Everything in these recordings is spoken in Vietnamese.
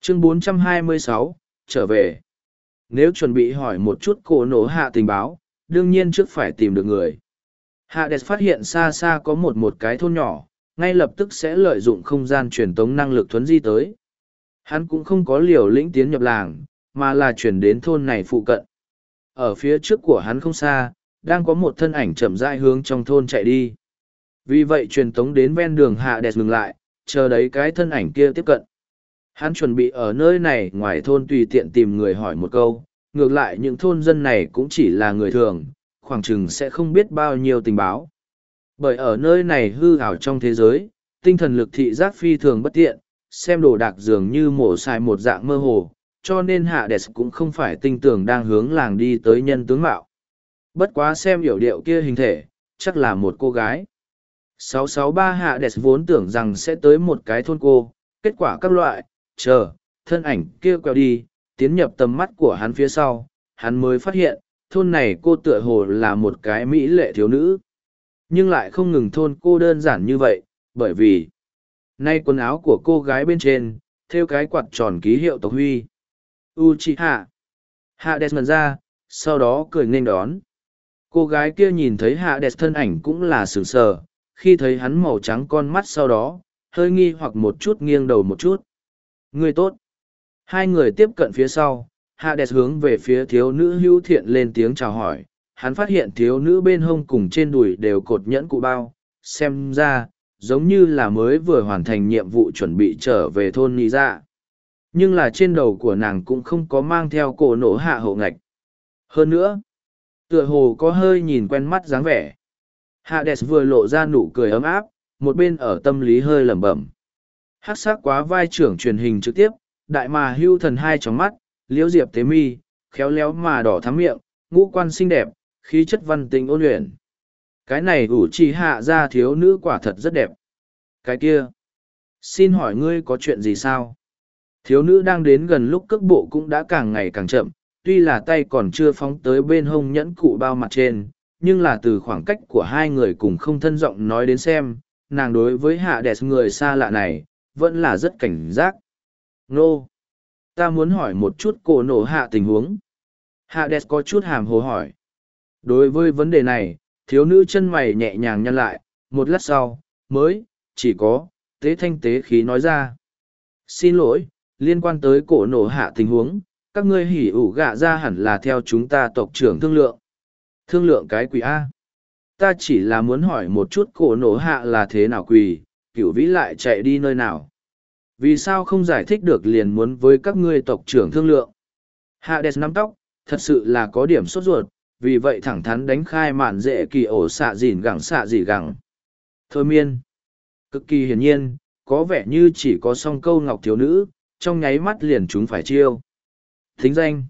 Chương 426, trở về. Nếu chuẩn bị hỏi một chút cổ nổ hạ tình báo, đương nhiên trước phải tìm được người. Hades phát hiện xa xa có một cái thôn nhỏ, ngay lập tức sẽ lợi dụng không gian truyền tống năng lực thuấn di tới. Hắn cũng không có liều lĩnh tiến nhập làng, mà là chuyển đến thôn này phụ cận. Ở phía trước của hắn không xa, đang có một thân ảnh chậm rãi hướng trong thôn chạy đi. Vì vậy truyền tống đến ven đường Hades ngừng lại, chờ đấy cái thân ảnh kia tiếp cận. Hắn chuẩn bị ở nơi này ngoài thôn tùy tiện tìm người hỏi một câu, ngược lại những thôn dân này cũng chỉ là người thường, khoảng chừng sẽ không biết bao nhiêu tình báo. Bởi ở nơi này hư ảo trong thế giới, tinh thần lực thị giác phi thường bất tiện, xem đồ đạc dường như mổ xài một dạng mơ hồ, cho nên Hades cũng không phải tinh tường đang hướng làng đi tới nhân tướng mạo. Bất quá xem yểu điệu kia hình thể, chắc là một cô gái. 663 Hades vốn tưởng rằng sẽ tới một cái thôn cô, kết quả các loại, thân ảnh kia quẹo đi, tiến nhập tầm mắt của hắn phía sau, hắn mới phát hiện, thôn này cô tựa hồ là một cái mỹ lệ thiếu nữ. Nhưng lại không ngừng thôn cô đơn giản như vậy, bởi vì nay quần áo của cô gái bên trên, thêu cái quạt tròn ký hiệu tộc huy. Uchiha. Hades ngần ra, sau đó cười nghênh đón. Cô gái kia nhìn thấy Hades thân ảnh cũng là sửng sờ, khi thấy hắn màu trắng con mắt sau đó, hơi nghi hoặc một chút nghiêng đầu một chút. Người tốt. Hai người tiếp cận phía sau, Hades hướng về phía thiếu nữ hữu thiện lên tiếng chào hỏi. Hắn phát hiện thiếu nữ bên hông cùng trên đùi đều cột nhẫn cụ bao, xem ra, giống như là mới vừa hoàn thành nhiệm vụ chuẩn bị trở về thôn Nị Dạ. Nhưng là trên đầu của nàng cũng không có mang theo cổ nổ hạ hậu ngạch. Hơn nữa, tựa hồ có hơi nhìn quen mắt dáng vẻ. Hades vừa lộ ra nụ cười ấm áp, một bên ở tâm lý hơi lẩm bẩm. Hắc sắc quá vai trưởng truyền hình trực tiếp, đại mà hưu thần hai tròng mắt, liễu diệp tế mi, khéo léo mà đỏ thắm miệng, ngũ quan xinh đẹp, khí chất văn tình ôn luyện. Cái này ủ trì hạ ra thiếu nữ quả thật rất đẹp. Cái kia, xin hỏi ngươi có chuyện gì sao? Thiếu nữ đang đến gần lúc cước bộ cũng đã càng ngày càng chậm, tuy là tay còn chưa phóng tới bên hông nhẫn cụ bao mặt trên, nhưng là từ khoảng cách của hai người cùng không thân giọng nói đến xem, nàng đối với Hades người xa lạ này, vẫn là rất cảnh giác. Nô! Ta muốn hỏi một chút cổ nổ hạ tình huống. Hades có chút hàm hồ hỏi. Đối với vấn đề này, thiếu nữ chân mày nhẹ nhàng nhăn lại, một lát sau, mới, chỉ có, tế thanh tế khí nói ra. Xin lỗi, liên quan tới cổ nổ hạ tình huống, các ngươi hỉ ủ gạ ra hẳn là theo chúng ta tộc trưởng thương lượng. Thương lượng cái quỷ A. Ta chỉ là muốn hỏi một chút cổ nổ hạ là thế nào quỷ, cửu vĩ lại chạy đi nơi nào. Vì sao không giải thích được liền muốn với các ngươi tộc trưởng thương lượng. Hades nắm tóc, thật sự là có điểm sốt ruột, vì vậy thẳng thắn đánh khai mạn dễ kỳ ổ xạ dìn gẳng xạ dị gẳng. Thôi miên. Cực kỳ hiển nhiên, có vẻ như chỉ có song câu ngọc thiếu nữ, trong nháy mắt liền chúng phải chiêu. Thính danh.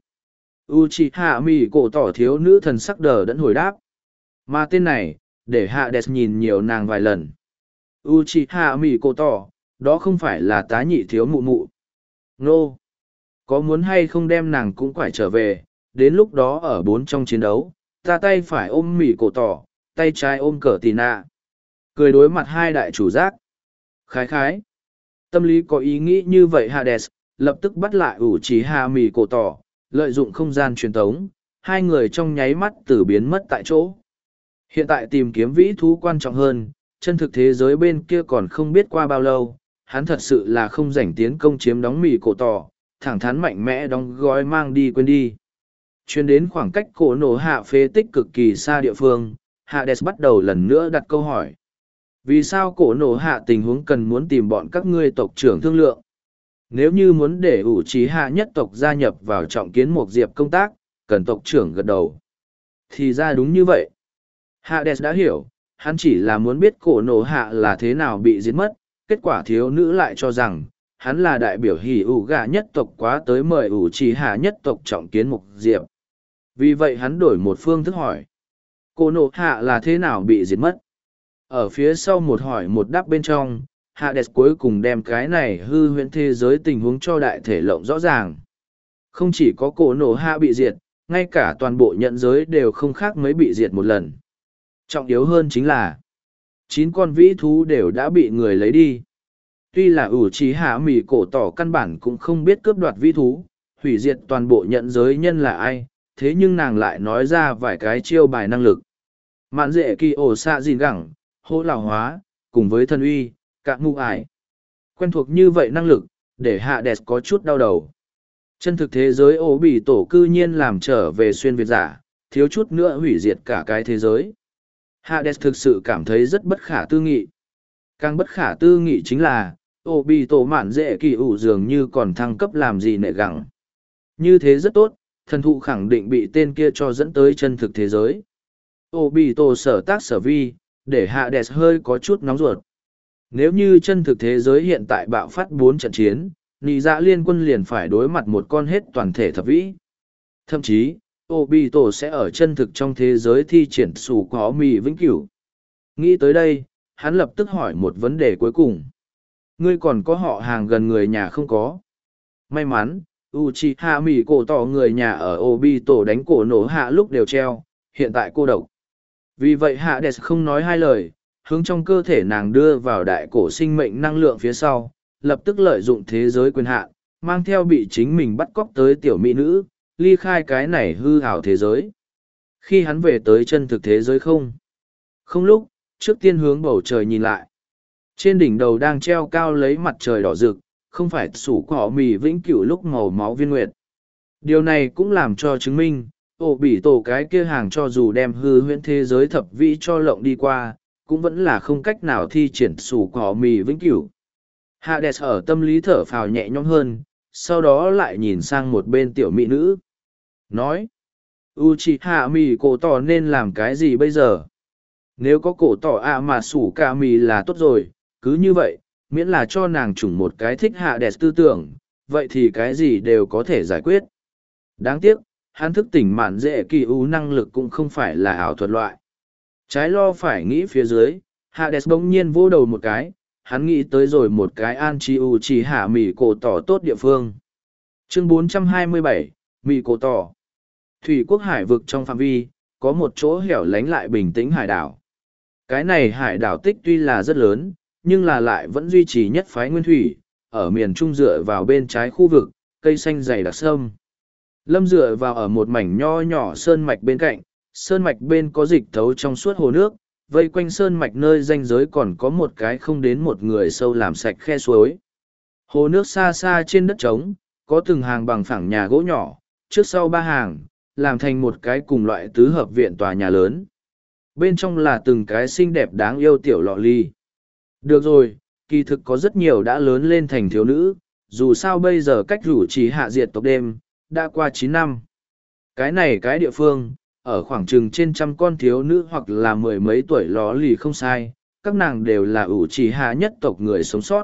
Uchiha Mỉ cổ tỏ thiếu nữ thần sắc đờ đẫn hồi đáp. Mà tên này, để Hades nhìn nhiều nàng vài lần. Uchiha Mỉ cổ tỏ, đó không phải là tá nhị thiếu mụ mụ. Nô! Có muốn hay không đem nàng cũng quải trở về, đến lúc đó ở 4 trong chiến đấu, ta tay phải ôm Mỉ cổ tỏ, tay trái ôm cờ tì nạ. Cười đối mặt hai đại chủ giác. Khái khái. Tâm lý có ý nghĩ như vậy Hades, lập tức bắt lại Uchiha Mỉ cổ tỏ, lợi dụng không gian truyền tống, hai người trong nháy mắt tử biến mất tại chỗ. Hiện tại tìm kiếm vĩ thú quan trọng hơn, chân thực thế giới bên kia còn không biết qua bao lâu, hắn thật sự là không rảnh tiến công chiếm đóng Mỉ cổ tỏ, thẳng thắn mạnh mẽ đóng gói mang đi quên đi. Chuyên đến khoảng cách cổ nổ hạ phế tích cực kỳ xa địa phương, Hades bắt đầu lần nữa đặt câu hỏi. Vì sao cổ nổ hạ tình huống cần muốn tìm bọn các ngươi tộc trưởng thương lượng? Nếu như muốn để ủ trí hạ nhất tộc gia nhập vào trọng kiến một diệp công tác, cần tộc trưởng gật đầu. Thì ra đúng như vậy. Hades đã hiểu, hắn chỉ là muốn biết cổ nổ hạ là thế nào bị giết mất, kết quả thiếu nữ lại cho rằng, hắn là đại biểu hỉ ủ gà nhất tộc quá tới mời ủ trí hạ nhất tộc trọng kiến một diệp. Vì vậy hắn đổi một phương thức hỏi. Cổ nổ hạ là thế nào bị giết mất? Ở phía sau một hỏi một đáp bên trong, Hades cuối cùng đem cái này hư huyễn thế giới tình huống cho đại thể lộng rõ ràng. Không chỉ có cổ nổ hạ bị diệt, ngay cả toàn bộ nhận giới đều không khác mấy bị diệt một lần. Trọng yếu hơn chính là 9 con vĩ thú đều đã bị người lấy đi. Tuy là ủ trí hạ mỉ cổ tỏ căn bản cũng không biết cướp đoạt vĩ thú, hủy diệt toàn bộ nhận giới nhân là ai, thế nhưng nàng lại nói ra vài cái chiêu bài năng lực. Mạn dễ kỳ ổ xạ gìn gẳng, hô lào hóa, cùng với thân uy, cạn mụ ải. Quen thuộc như vậy năng lực, để hạ đẹp có chút đau đầu. Chân thực thế giới ổ bị tổ cư nhiên làm trở về xuyên Việt giả, thiếu chút nữa hủy diệt cả cái thế giới. Hades thực sự cảm thấy rất bất khả tư nghị. Càng bất khả tư nghị chính là, ổ bị tổ mạn dễ kỳ ủ dường như còn thăng cấp làm gì nệ gẳng. Như thế rất tốt, thần thụ khẳng định bị tên kia cho dẫn tới chân thực thế giới. Ổ bị tổ sở tác sở vi, để Hades hơi có chút nóng ruột. Nếu như chân thực thế giới hiện tại bạo phát 4 trận chiến, nị dạ liên quân liền phải đối mặt một con hết toàn thể thập vĩ. Thậm chí, Obito sẽ ở chân thực trong thế giới thi triển sủ có mì vĩnh cửu. Nghĩ tới đây, hắn lập tức hỏi một vấn đề cuối cùng. Ngươi còn có họ hàng gần người nhà không có? May mắn, Uchiha Mỉ cổ tỏ người nhà ở Obito đánh cổ nổ hạ lúc đều treo, hiện tại cô độc. Vì vậy Hades không nói hai lời, hướng trong cơ thể nàng đưa vào đại cổ sinh mệnh năng lượng phía sau, lập tức lợi dụng thế giới quyền hạn, mang theo bị chính mình bắt cóc tới tiểu mỹ nữ, ly khai cái này hư hảo thế giới. Khi hắn về tới chân thực thế giới không lúc, trước tiên hướng bầu trời nhìn lại. Trên đỉnh đầu đang treo cao lấy mặt trời đỏ rực, không phải sủ cỏ mì vĩnh cửu lúc màu máu viên nguyệt. Điều này cũng làm cho chứng minh, ổ bị tổ cái kia hàng cho dù đem hư huyễn thế giới thập vĩ cho lộng đi qua, cũng vẫn là không cách nào thi triển sủ cỏ mì vĩnh cửu. Hades ở tâm lý thở phào nhẹ nhõm hơn, sau đó lại nhìn sang một bên tiểu mỹ nữ. Nói, Uchiha Mỉ cổ tỏ nên làm cái gì bây giờ? Nếu có cổ tỏ mà sủ cả mì là tốt rồi, cứ như vậy, miễn là cho nàng chủng một cái thích Hades tư tưởng, vậy thì cái gì đều có thể giải quyết. Đáng tiếc, hắn thức tỉnh mạn dễ kỳ ưu năng lực cũng không phải là ảo thuật loại. Trái lo phải nghĩ phía dưới, Hades bỗng nhiên vô đầu một cái, hắn nghĩ tới rồi một cái Uchiha Mỉ cổ tỏ tốt địa phương. Chương 427, Mỉ cổ tỏ. Thủy quốc hải vực trong phạm vi, có một chỗ hẻo lánh lại bình tĩnh hải đảo. Cái này hải đảo tích tuy là rất lớn, nhưng là lại vẫn duy trì nhất phái nguyên thủy, ở miền trung dựa vào bên trái khu vực, cây xanh dày đặc sâm. Lâm dựa vào ở một mảnh nho nhỏ sơn mạch bên cạnh, sơn mạch bên có dịch thấu trong suốt hồ nước, vây quanh sơn mạch nơi ranh giới còn có một cái không đến một người sâu làm sạch khe suối. Hồ nước xa xa trên đất trống, có từng hàng bằng phẳng nhà gỗ nhỏ, trước sau ba hàng, làm thành một cái cùng loại tứ hợp viện tòa nhà lớn. Bên trong là từng cái xinh đẹp đáng yêu tiểu lọ ly. Được rồi, kỳ thực có rất nhiều đã lớn lên thành thiếu nữ, dù sao bây giờ cách rủ chỉ hạ diệt tộc đêm, đã qua 9 năm. Cái này cái địa phương, ở khoảng chừng trên trăm con thiếu nữ hoặc là mười mấy tuổi ló lì không sai, các nàng đều là ủ chỉ hạ nhất tộc người sống sót.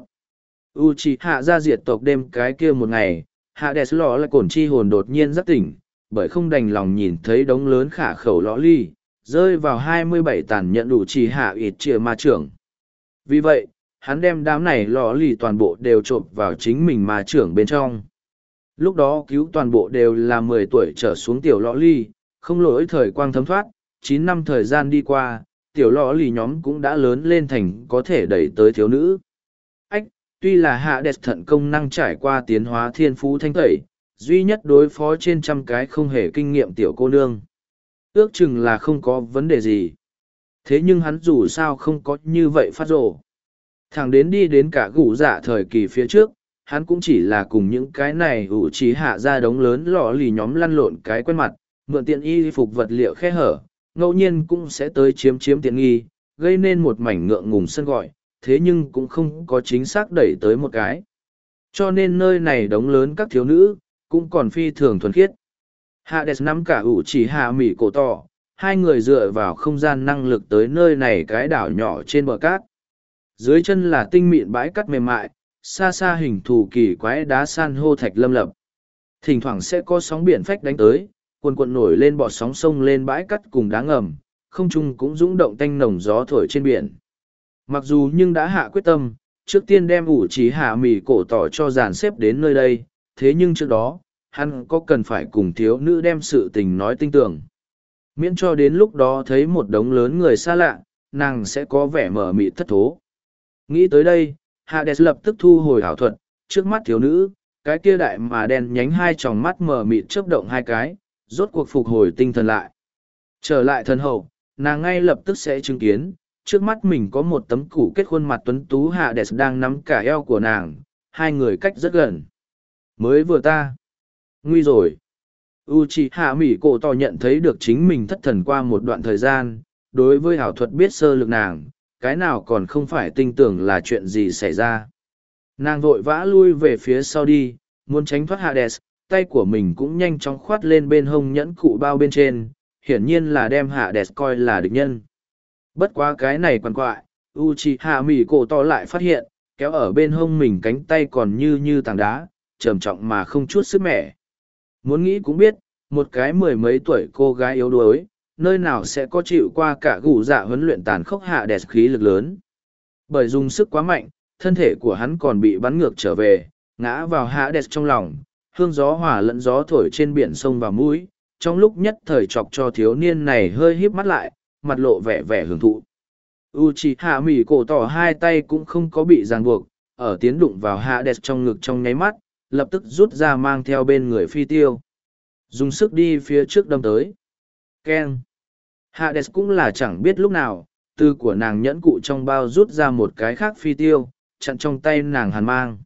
U chỉ hạ ra diệt tộc đêm cái kia một ngày, hạ đẹp ló là cổn chi hồn đột nhiên giác tỉnh, bởi không đành lòng nhìn thấy đống lớn khả khẩu lõ ly, rơi vào 27 tàn nhận đủ chỉ hạ ịt chìa ma trưởng. Vì vậy, hắn đem đám này lõ ly toàn bộ đều trộm vào chính mình ma trưởng bên trong. Lúc đó cứu toàn bộ đều là 10 tuổi trở xuống tiểu lõ ly, không lỗi thời quang thấm thoát, 9 năm thời gian đi qua, tiểu lõ ly nhóm cũng đã lớn lên thành có thể đẩy tới thiếu nữ. Ách, tuy là hạ đẹp thận công năng trải qua tiến hóa thiên phú thanh tẩy, duy nhất đối phó trên trăm cái không hề kinh nghiệm tiểu cô nương. Ước chừng là không có vấn đề gì. Thế nhưng hắn dù sao không có như vậy phát rồ. Thẳng đến đi đến cả gủ dạ thời kỳ phía trước, hắn cũng chỉ là cùng những cái này ủ trí hạ ra đống lớn lọ lì nhóm lăn lộn cái quen mặt, mượn tiện y phục vật liệu khe hở, ngẫu nhiên cũng sẽ tới chiếm tiện nghi, gây nên một mảnh ngượng ngùng sân gọi, thế nhưng cũng không có chính xác đẩy tới một cái. Cho nên nơi này đống lớn các thiếu nữ, cũng còn phi thường thuần khiết. Hades nắm cả ủ chỉ hạ mỉ cổ tỏ, hai người dựa vào không gian năng lực tới nơi này cái đảo nhỏ trên bờ cát. Dưới chân là tinh mịn bãi cát mềm mại, xa xa hình thù kỳ quái đá san hô thạch lâm lập. Thỉnh thoảng sẽ có sóng biển phách đánh tới, cuồn cuộn nổi lên bọt sóng sông lên bãi cát cùng đá ngầm, không trung cũng dũng động tanh nồng gió thổi trên biển. Mặc dù nhưng đã hạ quyết tâm, trước tiên đem ủ chỉ hạ mỉ cổ tỏ cho dàn xếp đến nơi đây, thế nhưng trước đó, hắn có cần phải cùng thiếu nữ đem sự tình nói tinh tường. Miễn cho đến lúc đó thấy một đống lớn người xa lạ, nàng sẽ có vẻ mở mịt thất thố. Nghĩ tới đây, Hades lập tức thu hồi ảo thuật, trước mắt thiếu nữ, cái kia đại mà đen nhánh hai tròng mắt mờ mịt chớp động hai cái, rốt cuộc phục hồi tinh thần lại. Trở lại thân hậu, nàng ngay lập tức sẽ chứng kiến, trước mắt mình có một tấm củ kết khuôn mặt tuấn tú Hades đang nắm cả eo của nàng, hai người cách rất gần. Mới vừa ta. Nguy rồi. Uchiha Mikoto nhận thấy được chính mình thất thần qua một đoạn thời gian, đối với ảo thuật biết sơ lược nàng, cái nào còn không phải tin tưởng là chuyện gì xảy ra. Nàng vội vã lui về phía sau đi, muốn tránh thoát Hades, tay của mình cũng nhanh chóng khoát lên bên hông nhẫn cụ bao bên trên, hiển nhiên là đem Hades coi là địch nhân. Bất quá cái này quằn quại, Uchiha Mikoto lại phát hiện, kéo ở bên hông mình cánh tay còn như tảng đá, trầm trọng mà không chút sức mẻ. Muốn nghĩ cũng biết, một cái mười mấy tuổi cô gái yếu đuối, nơi nào sẽ có chịu qua cả gù dạ huấn luyện tàn khốc Hades khí lực lớn. Bởi dùng sức quá mạnh, thân thể của hắn còn bị bắn ngược trở về, ngã vào Hades trong lòng, hương gió hỏa lẫn gió thổi trên biển sông vào mũi, trong lúc nhất thời chọc cho thiếu niên này hơi híp mắt lại, mặt lộ vẻ vẻ hưởng thụ. Uchiha Mikoto hai tay cũng không có bị ràng buộc, ở tiến đụng vào Hades trong ngực trong nháy mắt, lập tức rút ra mang theo bên người phi tiêu. Dùng sức đi phía trước đâm tới. Keng. Hades cũng là chẳng biết lúc nào, từ của nàng nhẫn cụ trong bao rút ra một cái khác phi tiêu, chặn trong tay nàng hàn mang.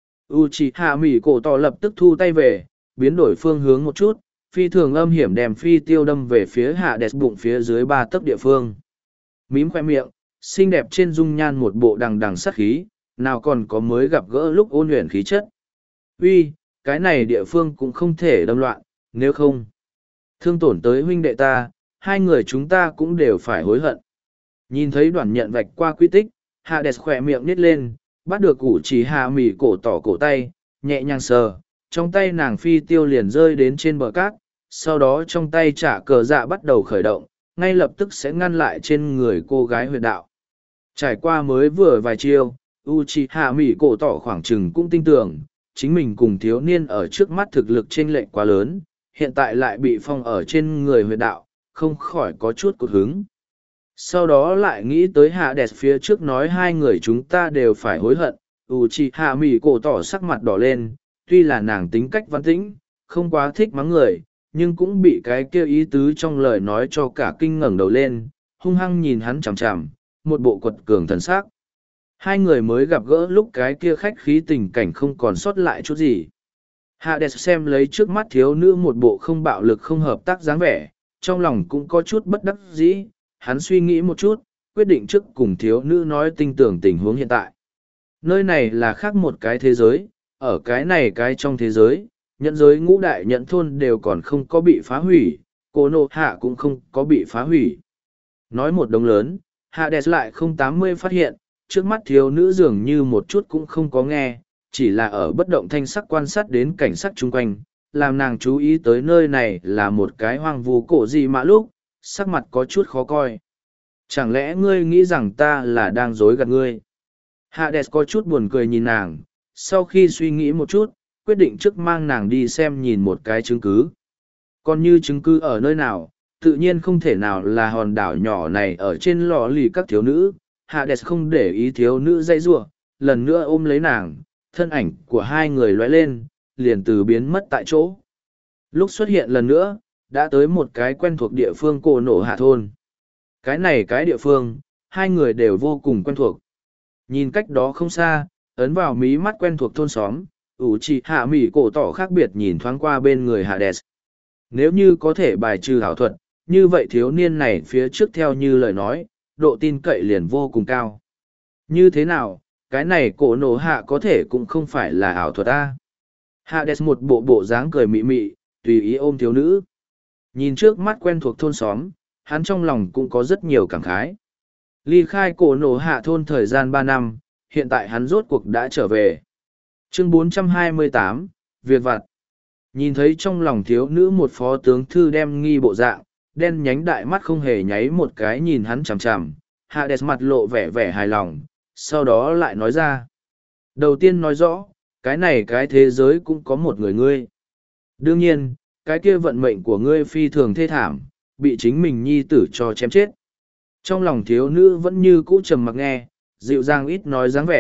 Uchiha Mikoto lập tức thu tay về, biến đổi phương hướng một chút, phi thường âm hiểm đem phi tiêu đâm về phía Hades bụng phía dưới 3 tấc địa phương. Mím khoe miệng, xinh đẹp trên dung nhan một bộ đằng đằng sát khí, nào còn có mới gặp gỡ lúc ôn luyện khí chất. Uy, cái này địa phương cũng không thể đâm loạn, nếu không thương tổn tới huynh đệ ta, hai người chúng ta cũng đều phải hối hận. Nhìn thấy đoạn nhận vạch qua quy tích, Hades khỏe miệng nít lên, bắt được Uchiha Mikoto cổ tay, nhẹ nhàng sờ, trong tay nàng phi tiêu liền rơi đến trên bờ cát, sau đó trong tay trả cờ dạ bắt đầu khởi động, ngay lập tức sẽ ngăn lại trên người cô gái huyệt đạo. Trải qua mới vừa vài chiêu, Uchiha Mikoto khoảng chừng cũng tin tưởng, chính mình cùng thiếu niên ở trước mắt thực lực chênh lệch quá lớn, hiện tại lại bị phong ở trên người huyệt đạo, không khỏi có chút cụt hứng. Sau đó lại nghĩ tới Hades phía trước nói hai người chúng ta đều phải hối hận, Uchiha Mikoto sắc mặt đỏ lên, tuy là nàng tính cách văn tĩnh, không quá thích mắng người, nhưng cũng bị cái kêu ý tứ trong lời nói cho cả kinh ngẩng đầu lên, hung hăng nhìn hắn chằm chằm, một bộ quật cường thần sắc. Hai người mới gặp gỡ lúc cái kia khách khí tình cảnh không còn sót lại chút gì. Hades xem lấy trước mắt thiếu nữ một bộ không bạo lực không hợp tác dáng vẻ, trong lòng cũng có chút bất đắc dĩ, hắn suy nghĩ một chút, quyết định trước cùng thiếu nữ nói tin tưởng tình huống hiện tại. Nơi này là khác một cái thế giới, ở cái này cái trong thế giới, nhận giới ngũ đại nhận thôn đều còn không có bị phá hủy, Konoha cũng không có bị phá hủy. Nói một đống lớn, Hades lại 080 phát hiện, trước mắt thiếu nữ dường như một chút cũng không có nghe, chỉ là ở bất động thanh sắc quan sát đến cảnh sắc chung quanh, làm nàng chú ý tới nơi này là một cái hoang vu cổ gì mà lúc, sắc mặt có chút khó coi. Chẳng lẽ ngươi nghĩ rằng ta là đang dối gạt ngươi? Hades có chút buồn cười nhìn nàng, sau khi suy nghĩ một chút, quyết định trước mang nàng đi xem nhìn một cái chứng cứ. Còn như chứng cứ ở nơi nào, tự nhiên không thể nào là hòn đảo nhỏ này ở trên lò lì các thiếu nữ. Hades không để ý thiếu nữ dây rua, lần nữa ôm lấy nàng, thân ảnh của hai người lóe lên, liền từ biến mất tại chỗ. Lúc xuất hiện lần nữa, đã tới một cái quen thuộc địa phương cổ nổ hạ thôn. Cái này cái địa phương, hai người đều vô cùng quen thuộc. Nhìn cách đó không xa, ấn vào mí mắt quen thuộc thôn xóm, Uchiha Mikoto khác biệt nhìn thoáng qua bên người Hades. Nếu như có thể bài trừ ảo thuật, như vậy thiếu niên này phía trước theo như lời nói, độ tin cậy liền vô cùng cao. Như thế nào, cái này cổ nổ hạ có thể cũng không phải là ảo thuật ta. Hades một bộ dáng cười mị mị, tùy ý ôm thiếu nữ. Nhìn trước mắt quen thuộc thôn xóm, hắn trong lòng cũng có rất nhiều cảm khái. Ly khai cổ nổ hạ thôn thời gian 3 năm, hiện tại hắn rốt cuộc đã trở về. Chương 428, Việc vặt. Nhìn thấy trong lòng thiếu nữ một phó tướng thư đem nghi bộ dạng, đen nhánh đại mắt không hề nháy một cái nhìn hắn chằm chằm, Hades mặt lộ vẻ vẻ hài lòng, sau đó lại nói ra. Đầu tiên nói rõ, cái này cái thế giới cũng có một người ngươi. Đương nhiên, cái kia vận mệnh của ngươi phi thường thê thảm, bị chính mình nhi tử cho chém chết. Trong lòng thiếu nữ vẫn như cũ trầm mặc nghe, dịu dàng ít nói dáng vẻ,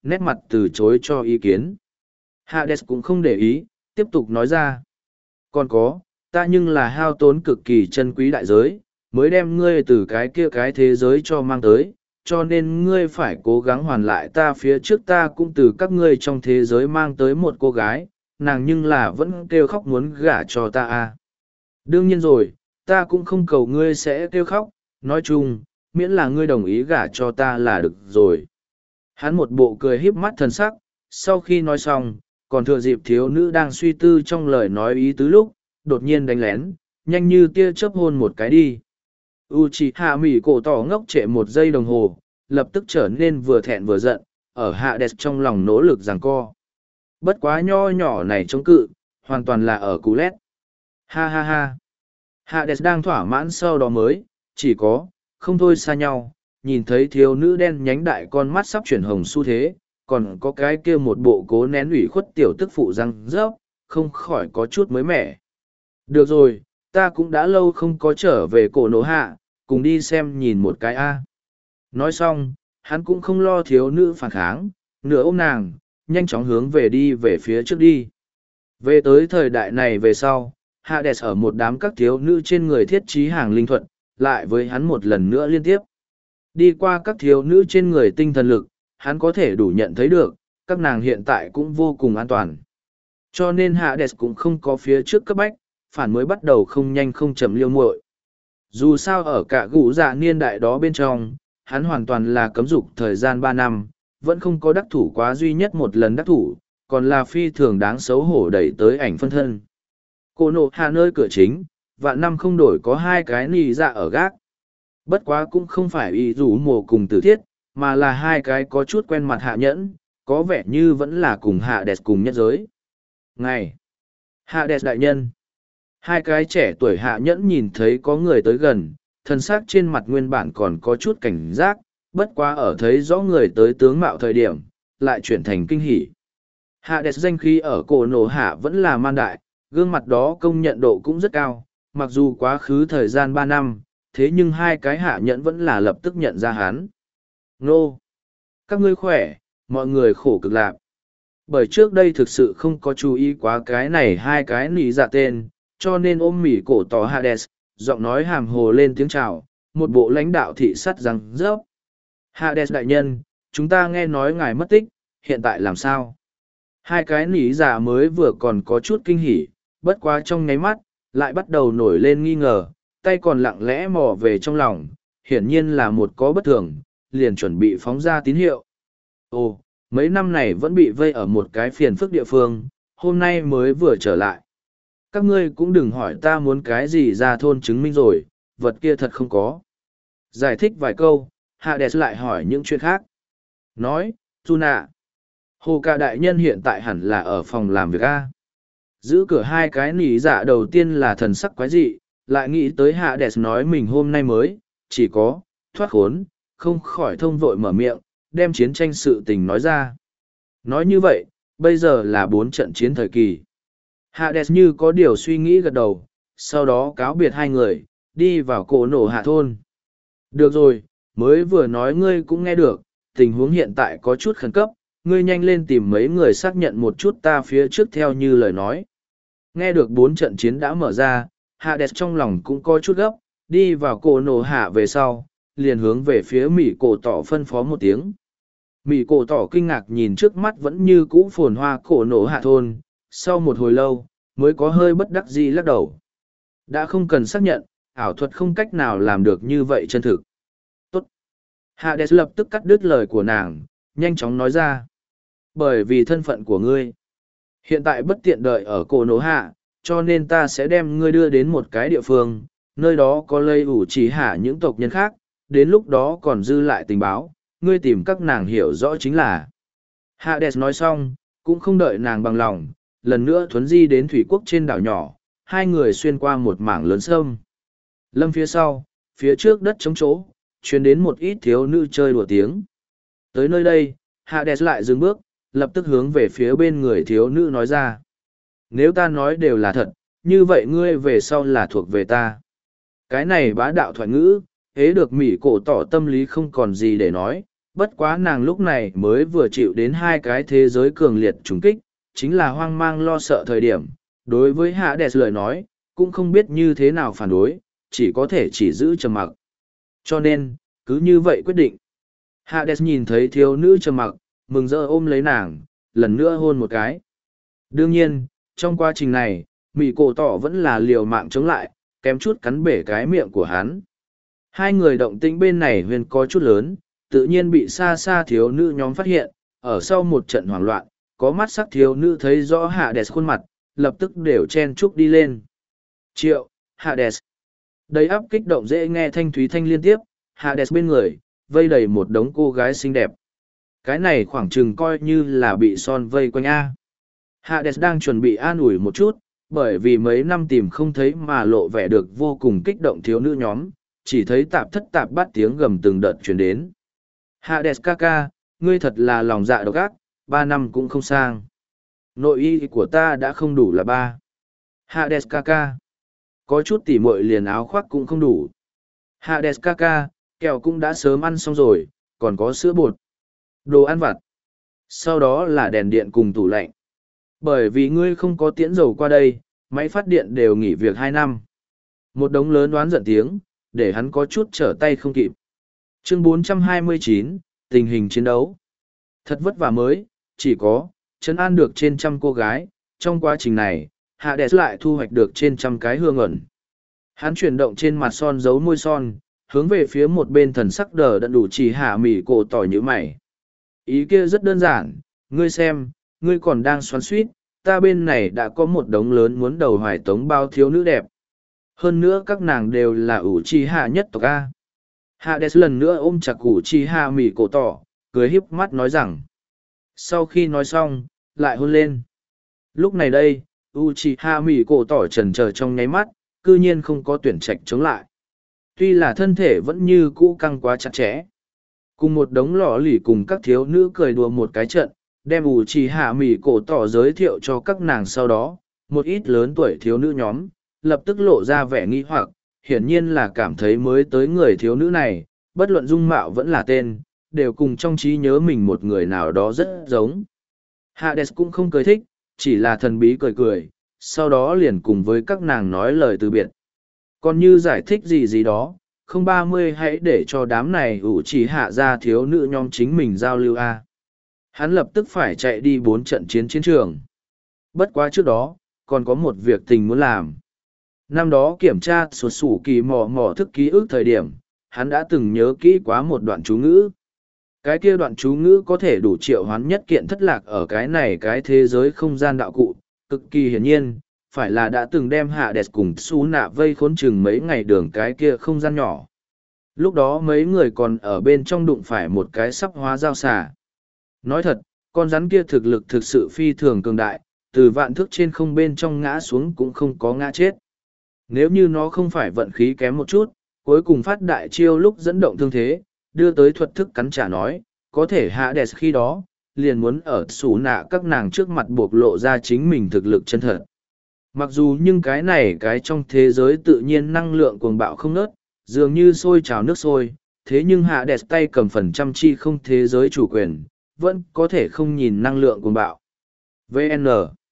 nét mặt từ chối cho ý kiến. Hades cũng không để ý, tiếp tục nói ra. Còn có, ta nhưng là hao tốn cực kỳ chân quý đại giới, mới đem ngươi từ cái kia cái thế giới cho mang tới, cho nên ngươi phải cố gắng hoàn lại ta. Phía trước ta cũng từ các ngươi trong thế giới mang tới một cô gái, nàng nhưng là vẫn kêu khóc muốn gả cho ta à. Đương nhiên rồi, ta cũng không cầu ngươi sẽ kêu khóc, nói chung, miễn là ngươi đồng ý gả cho ta là được rồi. Hắn một bộ cười híp mắt thần sắc, sau khi nói xong, còn thừa dịp thiếu nữ đang suy tư trong lời nói ý tứ lúc, đột nhiên đánh lén, nhanh như tia chớp hôn một cái đi. Uchiha Mỉ cổ tỏ ngốc trệ một giây đồng hồ, lập tức trở nên vừa thẹn vừa giận, ở Hades trong lòng nỗ lực giằng co. Bất quá nho nhỏ này chống cự, hoàn toàn là ở cú lét. Ha ha ha. Hades đang thỏa mãn sau đó mới, chỉ có, không thôi xa nhau, nhìn thấy thiếu nữ đen nhánh đại con mắt sắp chuyển hồng xu thế, còn có cái kia một bộ cố nén ủy khuất tiểu tức phụ răng rớp, không khỏi có chút mới mẻ. Được rồi, ta cũng đã lâu không có trở về cổ nổ hạ, cùng đi xem nhìn một cái a. Nói xong, hắn cũng không lo thiếu nữ phản kháng, nửa ôm nàng, nhanh chóng hướng về đi về phía trước đi. Về tới thời đại này về sau, Hades ở một đám các thiếu nữ trên người thiết trí hàng linh thuận, lại với hắn một lần nữa liên tiếp. Đi qua các thiếu nữ trên người tinh thần lực, hắn có thể đủ nhận thấy được, các nàng hiện tại cũng vô cùng an toàn. Cho nên Hades cũng không có phía trước cấp bách, phản mới bắt đầu không nhanh không chậm liêu muội. Dù sao ở cả gũ dạ niên đại đó bên trong, hắn hoàn toàn là cấm dục thời gian 3 năm, vẫn không có đắc thủ quá duy nhất một lần đắc thủ, còn là phi thường đáng xấu hổ đẩy tới ảnh phân thân. Cô nộ hạ nơi cửa chính, vạn năm không đổi có 2 cái nì dạ ở gác. Bất quá cũng không phải y rủ mồ cùng tử thiết, mà là 2 cái có chút quen mặt hạ nhẫn, có vẻ như vẫn là cùng Hades cùng nhất giới. Ngày! Hades đại nhân! 2 cái trẻ tuổi hạ nhẫn nhìn thấy có người tới gần, thân xác trên mặt nguyên bản còn có chút cảnh giác, bất quá ở thấy rõ người tới tướng mạo thời điểm, lại chuyển thành kinh hỉ. Hades danh khí ở cổ nổ hạ vẫn là man đại, gương mặt đó công nhận độ cũng rất cao, mặc dù quá khứ thời gian 3 năm, thế nhưng 2 cái hạ nhẫn vẫn là lập tức nhận ra hắn. Nô! Các ngươi khỏe, mọi người khổ cực lạc. Bởi trước đây thực sự không có chú ý quá cái này 2 cái nỉ dạ tên, cho nên ôm mỉ cổ tỏ Hades, giọng nói hàm hồ lên tiếng chào, một bộ lãnh đạo thị sắt răng rớp. Hades đại nhân, chúng ta nghe nói ngài mất tích, hiện tại làm sao? 2 cái nỉ dạ mới vừa còn có chút kinh hỉ, bất quá trong nháy mắt, lại bắt đầu nổi lên nghi ngờ, tay còn lặng lẽ mò về trong lòng, hiển nhiên là một có bất thường, liền chuẩn bị phóng ra tín hiệu. Ồ, mấy năm này vẫn bị vây ở một cái phiền phức địa phương, hôm nay mới vừa trở lại. Các ngươi cũng đừng hỏi ta muốn cái gì ra thôn chứng minh rồi, vật kia thật không có. Giải thích vài câu, Hades lại hỏi những chuyện khác. Nói, Tuna, Hồ Ca đại nhân hiện tại hẳn là ở phòng làm việc A. Giữ cửa 2 cái nỉ dạ đầu tiên là thần sắc quái dị, lại nghĩ tới Hades nói mình hôm nay mới, chỉ có, thoát khốn, không khỏi thông vội mở miệng, đem chiến tranh sự tình nói ra. Nói như vậy, bây giờ là 4 trận chiến thời kỳ. Hades như có điều suy nghĩ gật đầu, sau đó cáo biệt 2 người, đi vào cổ nổ hạ thôn. Được rồi, mới vừa nói ngươi cũng nghe được, tình huống hiện tại có chút khẩn cấp, ngươi nhanh lên tìm mấy người xác nhận một chút ta phía trước theo như lời nói. Nghe được 4 trận chiến đã mở ra, Hades trong lòng cũng có chút gấp, đi vào cổ nổ hạ về sau, liền hướng về phía Mỉ cổ tỏ phân phó một tiếng. Mỉ cổ tỏ kinh ngạc nhìn trước mắt vẫn như cũ phồn hoa cổ nổ hạ thôn, sau một hồi lâu, mới có hơi bất đắc dĩ lắc đầu. Đã không cần xác nhận, ảo thuật không cách nào làm được như vậy chân thực. Tốt. Hades lập tức cắt đứt lời của nàng, nhanh chóng nói ra. Bởi vì thân phận của ngươi, hiện tại bất tiện đợi ở cổ nổ hạ, cho nên ta sẽ đem ngươi đưa đến một cái địa phương, nơi đó có lây ủ chỉ hạ những tộc nhân khác, đến lúc đó còn dư lại tình báo, ngươi tìm các nàng hiểu rõ chính là. Hades nói xong, cũng không đợi nàng bằng lòng, lần nữa thuấn di đến thủy quốc trên đảo nhỏ, 2 người xuyên qua một mảng lớn sông. Lâm phía sau, phía trước đất trống chỗ, truyền đến một ít thiếu nữ chơi đùa tiếng. Tới nơi đây, Hades lại dừng bước, lập tức hướng về phía bên người thiếu nữ nói ra. Nếu ta nói đều là thật, như vậy ngươi về sau là thuộc về ta. Cái này bá đạo thoại ngữ, hễ được Mỉ cổ tỏ tâm lý không còn gì để nói, Bất quá nàng lúc này mới vừa chịu đến hai cái thế giới cường liệt trùng kích, chính là hoang mang lo sợ thời điểm. Đối với Hades lời nói, cũng không biết như thế nào phản đối, chỉ có thể chỉ giữ trầm mặc. Cho nên, cứ như vậy quyết định. Hades nhìn thấy thiếu nữ trầm mặc, mừng rỡ ôm lấy nàng, lần nữa hôn một cái. Đương nhiên, trong quá trình này, Mị Cổ Tỏ vẫn là liều mạng chống lại, kém chút cắn bể cái miệng của hắn. Hai người động tĩnh bên này huyền có chút lớn, tự nhiên bị xa xa thiếu nữ nhóm phát hiện, ở sau một trận hoảng loạn, có mắt sắc thiếu nữ thấy rõ Hades khuôn mặt, lập tức đều chen chúc đi lên. Triệu, Hades. Đầy áp kích động dễ nghe thanh thúy thanh liên tiếp, Hades bên người, vây đầy một đống cô gái xinh đẹp. Cái này khoảng chừng coi như là bị son vây quanh A. Hades đang chuẩn bị an ủi một chút, bởi vì mấy năm tìm không thấy mà lộ vẻ được vô cùng kích động thiếu nữ nhóm, chỉ thấy tạp thất tạp bát tiếng gầm từng đợt chuyển đến. Hades ca ca, ngươi thật là lòng dạ độc ác, 3 năm cũng không sang. Nội y của ta đã không đủ là 3. Hades ca ca. Có chút tỉ muội liền áo khoác cũng không đủ. Hades ca ca, kẹo cũng đã sớm ăn xong rồi, còn có sữa bột. Đồ ăn vặt. Sau đó là đèn điện cùng tủ lạnh. Bởi vì ngươi không có tiễn dầu qua đây, máy phát điện đều nghỉ việc 2 năm. Một đống lớn đoán giận tiếng, để hắn có chút trở tay không kịp. Chương 429, tình hình chiến đấu. Thật vất vả mới, chỉ có, trấn an được trên 100 cô gái, trong quá trình này, Hades lại thu hoạch được trên 100 cái hương ẩn. Hắn chuyển động trên mặt son giấu môi son, hướng về phía một bên thần sắc đờ đẫn đủ chỉ hạ Mị Cổ Tỏ như mày. Ý kia rất đơn giản, ngươi xem, ngươi còn đang xoắn suýt, ta bên này đã có một đống lớn muốn đầu hoài tống bao thiếu nữ đẹp. Hơn nữa các nàng đều là ủ trì hạ nhất tộc A. Hades lần nữa ôm chặt ủ trì hạ Mị Cổ Tỏ, cười híp mắt nói rằng. Sau khi nói xong, lại hôn lên. Lúc này đây, Uchiha Mị Cổ Tỏ chần chờ trong nháy mắt, cư nhiên không có tuyển trạch chống lại. Tuy là thân thể vẫn như cũ căng quá chặt chẽ. Cùng một đống lọ lì cùng các thiếu nữ cười đùa một cái trận, đem Uchiha Mị Cổ Tỏ giới thiệu cho các nàng sau đó, một ít lớn tuổi thiếu nữ nhóm, lập tức lộ ra vẻ nghi hoặc, hiển nhiên là cảm thấy mới tới người thiếu nữ này, bất luận dung mạo vẫn là tên, đều cùng trong trí nhớ mình một người nào đó rất giống. Hades cũng không cười thích, chỉ là thần bí cười cười, sau đó liền cùng với các nàng nói lời từ biệt. Còn như giải thích gì gì đó, không 30 hãy để cho đám này ủ chỉ hạ ra thiếu nữ nhóm chính mình giao lưu A. Hắn lập tức phải chạy đi 4 trận chiến trường. Bất quá trước đó, còn có một việc tình muốn làm. Năm đó kiểm tra sụt sủ kỳ mò thức ký ức thời điểm, hắn đã từng nhớ kỹ quá một đoạn chú ngữ. Cái kia đoạn chú ngữ có thể đủ triệu hoán nhất kiện thất lạc ở cái này cái thế giới không gian đạo cụ, cực kỳ hiển nhiên, phải là đã từng đem Hades cùng Su Nạ vây khốn chừng mấy ngày đường cái kia không gian nhỏ. Lúc đó mấy người còn ở bên trong đụng phải một cái sắp hóa dao xà. Nói thật, con rắn kia thực lực thực sự phi thường cường đại, từ vạn thước trên không bên trong ngã xuống cũng không có ngã chết. Nếu như nó không phải vận khí kém một chút, cuối cùng phát đại chiêu lúc dẫn động thương thế, đưa tới thuật thức cắn trả nói, có thể Hades khi đó, liền muốn ở Su Nạ các nàng trước mặt buộc lộ ra chính mình thực lực chân thật. Mặc dù nhưng cái này cái trong thế giới tự nhiên năng lượng cuồng bạo không nớt, dường như sôi trào nước sôi, thế nhưng Hades tay cầm phần trăm chi không thế giới chủ quyền, vẫn có thể không nhìn năng lượng cuồng bạo. VN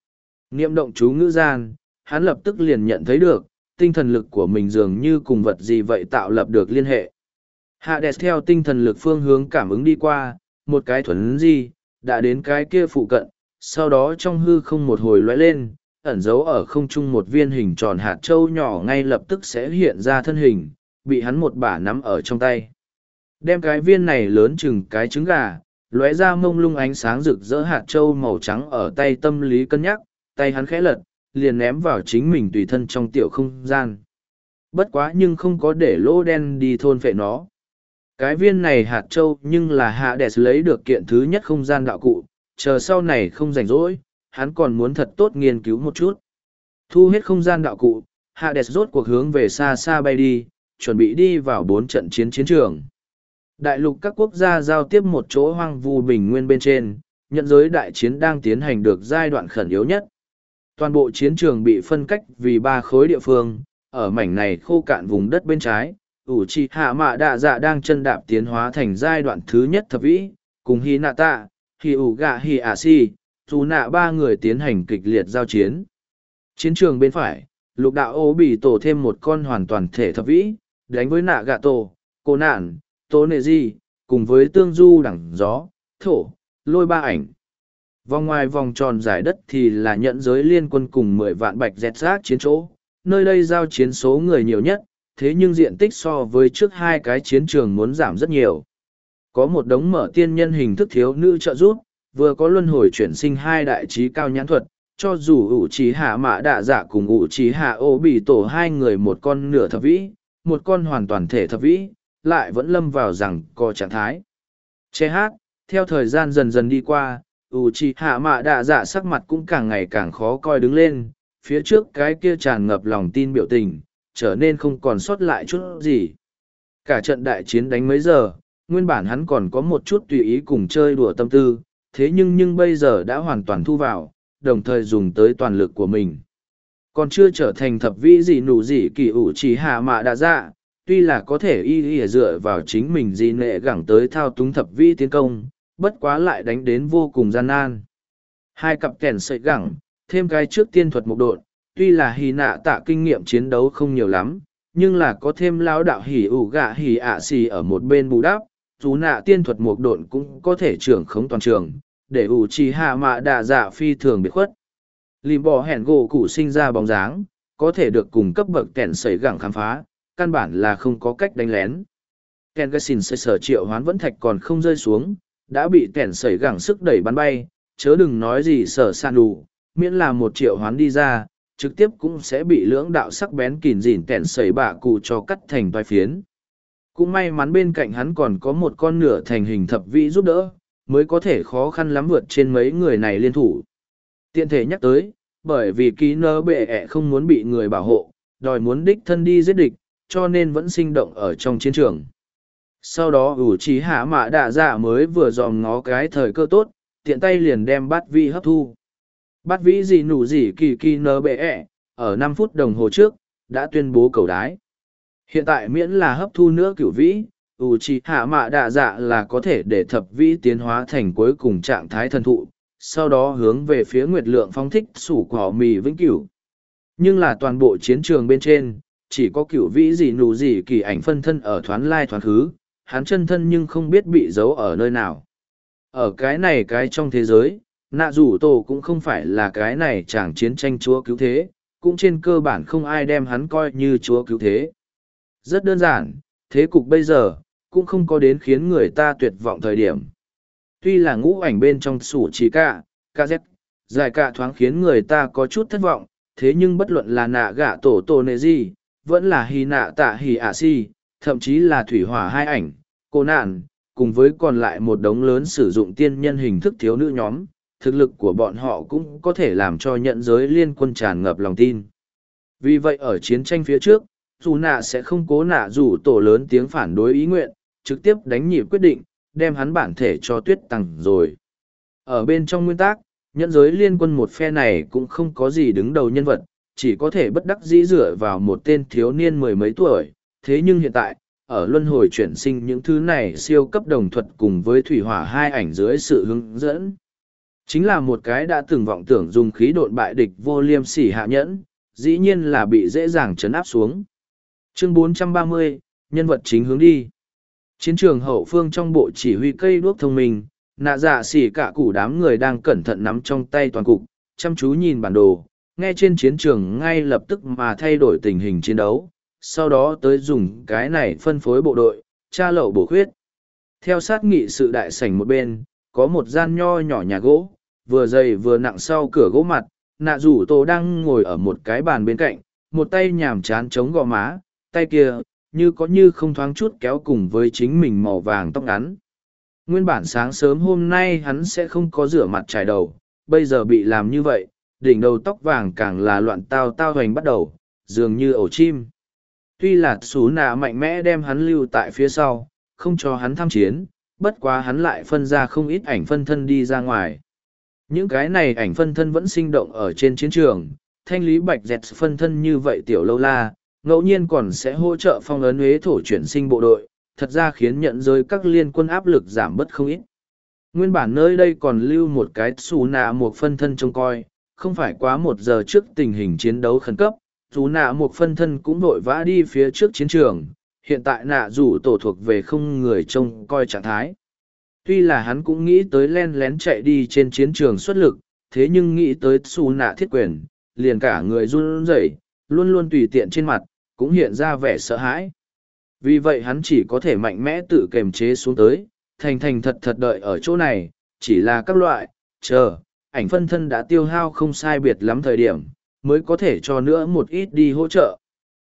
Niệm động chú ngữ gian, hắn lập tức liền nhận thấy được, tinh thần lực của mình dường như cùng vật gì vậy tạo lập được liên hệ. Hades theo tinh thần lực phương hướng cảm ứng đi qua, một cái thuần di, đã đến cái kia phụ cận, sau đó trong hư không một hồi lóe lên, ẩn giấu ở không trung một viên hình tròn hạt trâu nhỏ ngay lập tức sẽ hiện ra thân hình, bị hắn một bả nắm ở trong tay. Đem cái viên này lớn chừng cái trứng gà, lóe ra mông lung ánh sáng rực rỡ hạt trâu màu trắng ở tay tâm lý cân nhắc, tay hắn khẽ lật, liền ném vào chính mình tùy thân trong tiểu không gian. Bất quá nhưng không có để lỗ đen đi thôn phệ nó. Cái viên này hạt trâu nhưng là Hades lấy được kiện thứ nhất không gian đạo cụ, chờ sau này không rảnh rỗi, hắn còn muốn thật tốt nghiên cứu một chút. Thu hết không gian đạo cụ, Hades rốt cuộc hướng về xa xa bay đi, chuẩn bị đi vào 4 trận chiến trường. Đại lục các quốc gia giao tiếp một chỗ hoang vu bình nguyên bên trên, nhận giới đại chiến đang tiến hành được giai đoạn khẩn yếu nhất. Toàn bộ chiến trường bị phân cách vì 3 khối địa phương, ở mảnh này khô cạn vùng đất bên trái, ủ trì hạ mạ đạ dạ đang chân đạp tiến hóa thành giai đoạn thứ nhất thập vĩ, cùng hi nạ tạ, hi ủ gạ hi ả si, dù nạ ba người tiến hành kịch liệt giao chiến. Chiến trường bên phải, lục đạo ô bị tổ thêm một con hoàn toàn thể thập vĩ, đánh với nạ gạ tổ, cô nạn, tố nệ di, cùng với tương du đẳng gió, thổ, lôi ba ảnh. Vòng ngoài vòng tròn giải đất thì là nhận giới liên quân cùng 10 vạn bạch dẹt rác chiến chỗ, nơi đây giao chiến số người nhiều nhất, thế nhưng diện tích so với trước hai cái chiến trường muốn giảm rất nhiều. Có một đống mở tiên nhân hình thức thiếu nữ trợ giúp, vừa có luân hồi chuyển sinh hai đại trí cao nhãn thuật, cho dù ủ trí hạ mạ đạ dạ cùng ủ trí hạ ô bị tổ hai người một con nửa thập vĩ, một con hoàn toàn thể thập vĩ, lại vẫn lâm vào rằng có trạng thái. Che hát, theo thời gian dần dần đi qua, ủ trí hạ mạ đạ dạ sắc mặt cũng càng ngày càng khó coi đứng lên, phía trước cái kia tràn ngập lòng tin biểu tình, trở nên không còn sót lại chút gì. Cả trận đại chiến đánh mấy giờ, nguyên bản hắn còn có một chút tùy ý cùng chơi đùa tâm tư, thế nhưng bây giờ đã hoàn toàn thu vào, đồng thời dùng tới toàn lực của mình. Còn chưa trở thành thập vĩ gì nụ gì kỳ ủ chỉ hạ mạ đã dạ, tuy là có thể y dựa vào chính mình gì nệ gẳng tới thao túng thập vĩ tiến công, bất quá lại đánh đến vô cùng gian nan. Hai cặp kèn sợi gẳng, thêm cái trước tiên thuật một độn, tuy là hì nạ tạ kinh nghiệm chiến đấu không nhiều lắm, nhưng là có thêm lão đạo hỉ ủ gạ hỉ ạ xì ở một bên bù đắp, dù nạ tiên thuật một độn cũng có thể trưởng khống toàn trường, để ủ trì hạ mạ đạ dạ phi thường biệt khuất. Lìm bò hẹn gỗ cụ sinh ra bóng dáng, có thể được cùng cấp bậc kèn sấy gẳng khám phá, căn bản là không có cách đánh lén. Kèn gây xin sở triệu hoán vẫn thạch còn không rơi xuống, đã bị kèn sấy gẳng sức đẩy bắn bay, chớ đừng nói gì sở san đủ, miễn là một triệu hoán đi ra, trực tiếp cũng sẽ bị lưỡng đạo sắc bén kìm dỉn kèn sấy bạ cụ cho cắt thành toai phiến. Cũng may mắn bên cạnh hắn còn có một con nửa thành hình thập vĩ giúp đỡ, mới có thể khó khăn lắm vượt trên mấy người này liên thủ. Tiện thể nhắc tới, bởi vì ký nơ bệ ẹ không muốn bị người bảo hộ, đòi muốn đích thân đi giết địch, cho nên vẫn sinh động ở trong chiến trường. Sau đó ủ trí hạ mạ đạ dạ mới vừa dòm ngó cái thời cơ tốt, tiện tay liền đem bát vĩ hấp thu. Bát vĩ gì nụ gì kỳ nơ bệ ẹ, ở 5 phút đồng hồ trước, đã tuyên bố cầu đái. Hiện tại miễn là hấp thu nữa cửu vĩ, ủ trì hạ mạ đạ dạ là có thể để thập vĩ tiến hóa thành cuối cùng trạng thái thần thụ, sau đó hướng về phía nguyệt lượng phong thích sủ cỏ mì vĩnh cửu. Nhưng là toàn bộ chiến trường bên trên, chỉ có cửu vĩ gì nụ gì kỳ ảnh phân thân ở thoán lai thoán khứ, hắn chân thân nhưng không biết bị giấu ở nơi nào. Ở cái này cái trong thế giới, nạ rủ tổ cũng không phải là cái này chẳng chiến tranh chúa cứu thế, cũng trên cơ bản không ai đem hắn coi như chúa cứu thế. Rất đơn giản, thế cục bây giờ, cũng không có đến khiến người ta tuyệt vọng thời điểm. Tuy là ngũ ảnh bên trong sủ chỉ cả, KZ, dài cả thoáng khiến người ta có chút thất vọng, thế nhưng bất luận là nạ gạ tổ tổ nệ gì, vẫn là hì nạ tạ hì ả si, thậm chí là thủy hỏa hai ảnh, cô nạn, cùng với còn lại một đống lớn sử dụng tiên nhân hình thức thiếu nữ nhóm, thực lực của bọn họ cũng có thể làm cho nhận giới liên quân tràn ngập lòng tin. Vì vậy ở chiến tranh phía trước, dù nạ sẽ không cố nạ rủ tổ lớn tiếng phản đối ý nguyện, trực tiếp đánh nhịp quyết định, đem hắn bản thể cho tuyết tằng rồi. Ở bên trong nguyên tắc, nhận giới liên quân một phe này cũng không có gì đứng đầu nhân vật, chỉ có thể bất đắc dĩ dựa vào một tên thiếu niên mười mấy tuổi. Thế nhưng hiện tại, ở luân hồi chuyển sinh những thứ này siêu cấp đồng thuật cùng với thủy hỏa hai ảnh dưới sự hướng dẫn. Chính là một cái đã từng vọng tưởng dùng khí độn bại địch vô liêm sỉ hạ nhẫn, dĩ nhiên là bị dễ dàng trấn áp xuống. Chương 430, nhân vật chính hướng đi. Chiến trường hậu phương trong bộ chỉ huy cây đuốc thông minh, nạ dạ xỉ cả củ đám người đang cẩn thận nắm trong tay toàn cục, chăm chú nhìn bản đồ, nghe trên chiến trường ngay lập tức mà thay đổi tình hình chiến đấu, sau đó tới dùng cái này phân phối bộ đội, tra lậu bổ khuyết. Theo sát nghị sự đại sảnh một bên, có một gian nho nhỏ nhà gỗ, vừa dày vừa nặng sau cửa gỗ mặt, nạ rủ tổ đang ngồi ở một cái bàn bên cạnh, một tay nhàm chán chống gò má, tay kia, như có như không thoáng chút kéo cùng với chính mình màu vàng tóc ngắn. Nguyên bản sáng sớm hôm nay hắn sẽ không có rửa mặt trải đầu, bây giờ bị làm như vậy, đỉnh đầu tóc vàng càng là loạn tao tao hoành bắt đầu, dường như ổ chim. Tuy là xú nạ mạnh mẽ đem hắn lưu tại phía sau, không cho hắn tham chiến, bất quá hắn lại phân ra không ít ảnh phân thân đi ra ngoài. Những cái này ảnh phân thân vẫn sinh động ở trên chiến trường, thanh lý bạch dẹt phân thân như vậy tiểu lâu la, ngẫu nhiên còn sẽ hỗ trợ phong ấn huế thổ chuyển sinh bộ đội, thật ra khiến nhận giới các liên quân áp lực giảm bớt không ít. Nguyên bản nơi đây còn lưu một cái xù nạ một phân thân trông coi, không phải quá 1 giờ trước tình hình chiến đấu khẩn cấp, xù nạ một phân thân cũng vội vã đi phía trước chiến trường, hiện tại nạ rủ tổ thuộc về không người trông coi trạng thái. Tuy là hắn cũng nghĩ tới len lén chạy đi trên chiến trường xuất lực, thế nhưng nghĩ tới xù nạ thiết quyền, liền cả người run rẩy, luôn luôn tùy tiện trên mặt, cũng hiện ra vẻ sợ hãi. Vì vậy hắn chỉ có thể mạnh mẽ tự kềm chế xuống tới, thành thành thật thật đợi ở chỗ này, chỉ là các loại, chờ, ảnh phân thân đã tiêu hao không sai biệt lắm thời điểm, mới có thể cho nữa một ít đi hỗ trợ.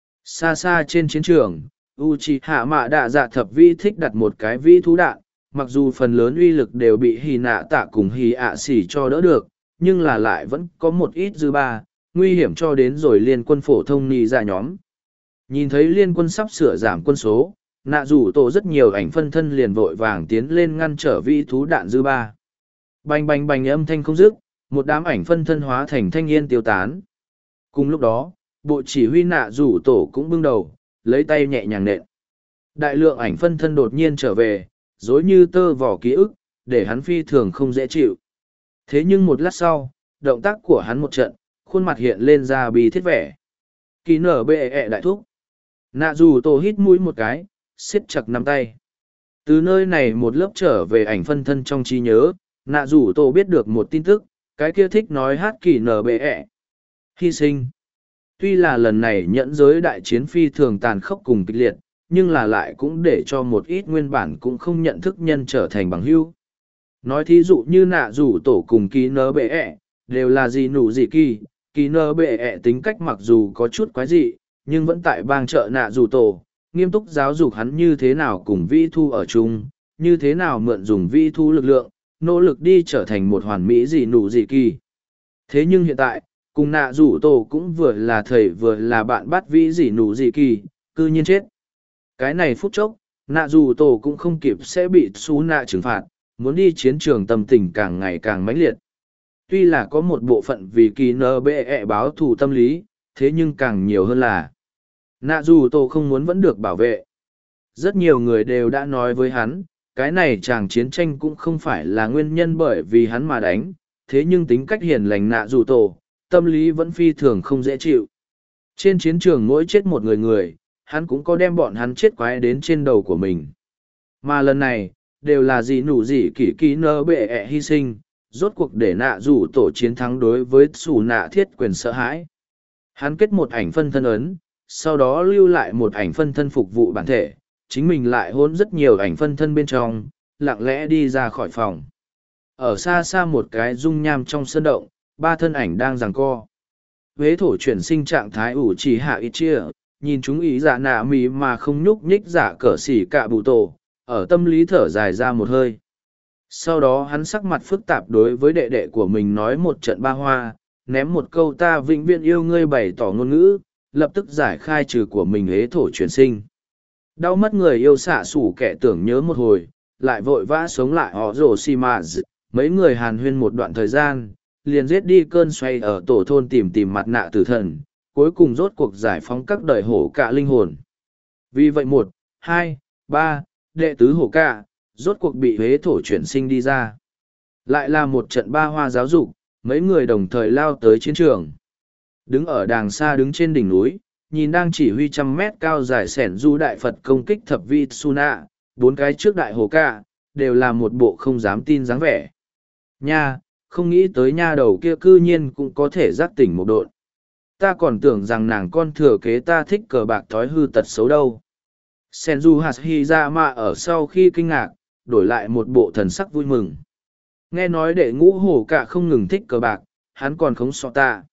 Xa xa trên chiến trường, Uchiha Mạ Đạ Dạ thập vi thích đặt một cái vi thú đạn, mặc dù phần lớn uy lực đều bị Hì Nạ Tạ cùng Hì ạ xỉ cho đỡ được, nhưng là lại vẫn có một ít dư ba, nguy hiểm cho đến rồi liên quân phổ thông nì ra nhóm. Nhìn thấy liên quân sắp sửa giảm quân số, nạ rủ tổ rất nhiều ảnh phân thân liền vội vàng tiến lên ngăn trở vi thú đạn dư ba. Bành bành bành âm thanh không dứt, một đám ảnh phân thân hóa thành thanh niên tiêu tán. Cùng lúc đó, bộ chỉ huy nạ rủ tổ cũng bưng đầu, lấy tay nhẹ nhàng nện. Đại lượng ảnh phân thân đột nhiên trở về, dối như tơ vỏ ký ức, để hắn phi thường không dễ chịu. Thế nhưng một lát sau, động tác của hắn một trận, khuôn mặt hiện lên ra bi thiết vẻ. Kỳ nở bệ ẹ đại thúc. Nạ dù tổ hít mũi một cái, siết chặt nắm tay. Từ nơi này một lớp trở về ảnh phân thân trong trí nhớ, nạ dù tổ biết được một tin tức, cái kia thích nói hát kỳ nở bệ ẹ. Hy sinh. Tuy là lần này nhẫn giới đại chiến phi thường tàn khốc cùng kịch liệt, nhưng là lại cũng để cho một ít nguyên bản cũng không nhận thức nhân trở thành bằng hữu. Nói thí dụ như nạ rủ tổ cùng kỳ nơ bệ ẹ, đều là gì nụ gì kỳ nơ bệ ẹ tính cách mặc dù có chút quái dị, nhưng vẫn tại bang trợ nạ rủ tổ, nghiêm túc giáo dục hắn như thế nào cùng vi thu ở chung, như thế nào mượn dùng vi thu lực lượng, nỗ lực đi trở thành một hoàn mỹ gì nụ gì kỳ. Thế nhưng hiện tại, cùng nạ rủ tổ cũng vừa là thầy vừa là bạn bắt vĩ gì nụ gì kỳ, cư nhiên chết. Cái này phút chốc, nạ rủ tổ cũng không kịp sẽ bị xú nạ trừng phạt, muốn đi chiến trường tâm tình càng ngày càng mãnh liệt. Tuy là có một bộ phận vì kỳ nơ bệ ẹ báo thù tâm lý, thế nhưng càng nhiều hơn là nạ dù tổ không muốn vẫn được bảo vệ. Rất nhiều người đều đã nói với hắn, cái này chàng chiến tranh cũng không phải là nguyên nhân bởi vì hắn mà đánh, thế nhưng tính cách hiền lành nạ dù tổ, tâm lý vẫn phi thường không dễ chịu. Trên chiến trường mỗi chết một người, hắn cũng có đem bọn hắn chết quái đến trên đầu của mình. Mà lần này, đều là gì nụ gì kỳ nơ bệ ẹ hy sinh, rốt cuộc để nạ rủ tổ chiến thắng đối với xù nạ thiết quyền sợ hãi. Hắn kết một ảnh phân thân ấn, sau đó lưu lại một ảnh phân thân phục vụ bản thể, chính mình lại hôn rất nhiều ảnh phân thân bên trong, lặng lẽ đi ra khỏi phòng. Ở xa xa một cái dung nham trong sân động, 3 thân ảnh đang giằng co. Huế thổ chuyển sinh trạng thái ủ chỉ hạ ít chia, nhìn chúng ý giả nạ mì mà không nhúc nhích giả cỡ xỉ cả bụ tổ, ở tâm lý thở dài ra một hơi. Sau đó hắn sắc mặt phức tạp đối với đệ đệ của mình nói một trận ba hoa, ném một câu ta vĩnh viễn yêu ngươi bày tỏ ngôn ngữ, lập tức giải khai trừ của mình hế thổ chuyển sinh. Đau mất người yêu xạ sủ kẻ tưởng nhớ một hồi, lại vội vã sống lại họ rồ xì mà mấy người hàn huyên một đoạn thời gian, liền giết đi cơn xoay ở tổ thôn tìm mặt nạ tử thần, cuối cùng rốt cuộc giải phóng các đời hổ cả linh hồn. Vì vậy 1, 2, 3, đệ tứ hổ cả, rốt cuộc bị huế thổ chuyển sinh đi ra. Lại là một trận ba hoa giáo dục, mấy người đồng thời lao tới chiến trường. Đứng ở đàng xa đứng trên đỉnh núi, nhìn đang chỉ huy 100 mét cao dài sẻn du đại Phật công kích thập vi Suna, 4 cái trước đại hồ ca, đều là một bộ không dám tin dáng vẻ. Nha, không nghĩ tới nha đầu kia cư nhiên cũng có thể giác tỉnh một độn. Ta còn tưởng rằng nàng con thừa kế ta thích cờ bạc thói hư tật xấu đâu. Senju Hashirama ở sau khi kinh ngạc, đổi lại một bộ thần sắc vui mừng. Nghe nói đệ ngũ hổ cả không ngừng thích cờ bạc, hắn còn không so ta.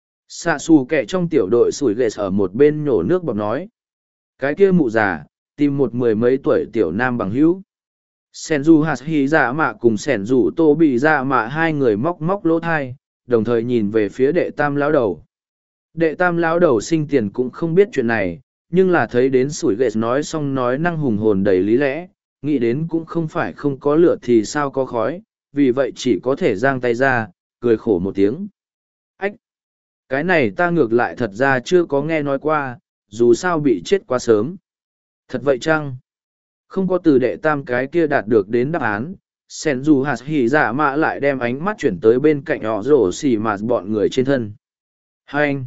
Xạ xù kẻ trong tiểu đội sủi ghệ ở một bên nhổ nước bọt nói. Cái kia mụ già, tìm một 10 mấy tuổi tiểu nam bằng hữu. Senju Hashirama cùng Senju Tobirama hai người móc móc lỗ thai, đồng thời nhìn về phía đệ tam lão đầu. Đệ tam lão đầu sinh tiền cũng không biết chuyện này, nhưng là thấy đến sủi ghệ nói xong nói năng hùng hồn đầy lý lẽ, nghĩ đến cũng không phải không có lửa thì sao có khói, vì vậy chỉ có thể giang tay ra, cười khổ một tiếng. Ách! Cái này ta ngược lại thật ra chưa có nghe nói qua, dù sao bị chết quá sớm. Thật vậy chăng? Không có từ đệ tam cái kia đạt được đến đáp án, sen dù hạt hỉ dạ mạ lại đem ánh mắt chuyển tới bên cạnh họ rổ xì mà bọn người trên thân. Hai anh!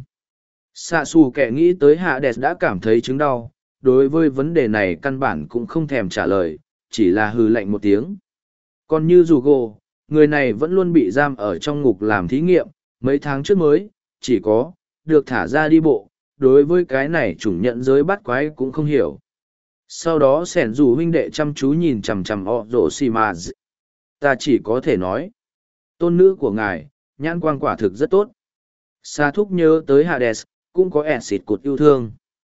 Xạ xù kẻ nghĩ tới hạ đẹp đã cảm thấy chứng đau, đối với vấn đề này căn bản cũng không thèm trả lời, chỉ là hừ lạnh một tiếng. Còn như dù gồ, người này vẫn luôn bị giam ở trong ngục làm thí nghiệm, mấy tháng trước mới, chỉ có, được thả ra đi bộ, đối với cái này chủng nhận giới bắt quái cũng không hiểu. Sau đó sẻn dù huynh đệ chăm chú nhìn chằm chằm họ rổ xì mà ta chỉ có thể nói, tôn nữ của ngài, nhãn quang quả thực rất tốt. Sa thúc nhớ tới Hades, cũng có ẹt xịt cột yêu thương.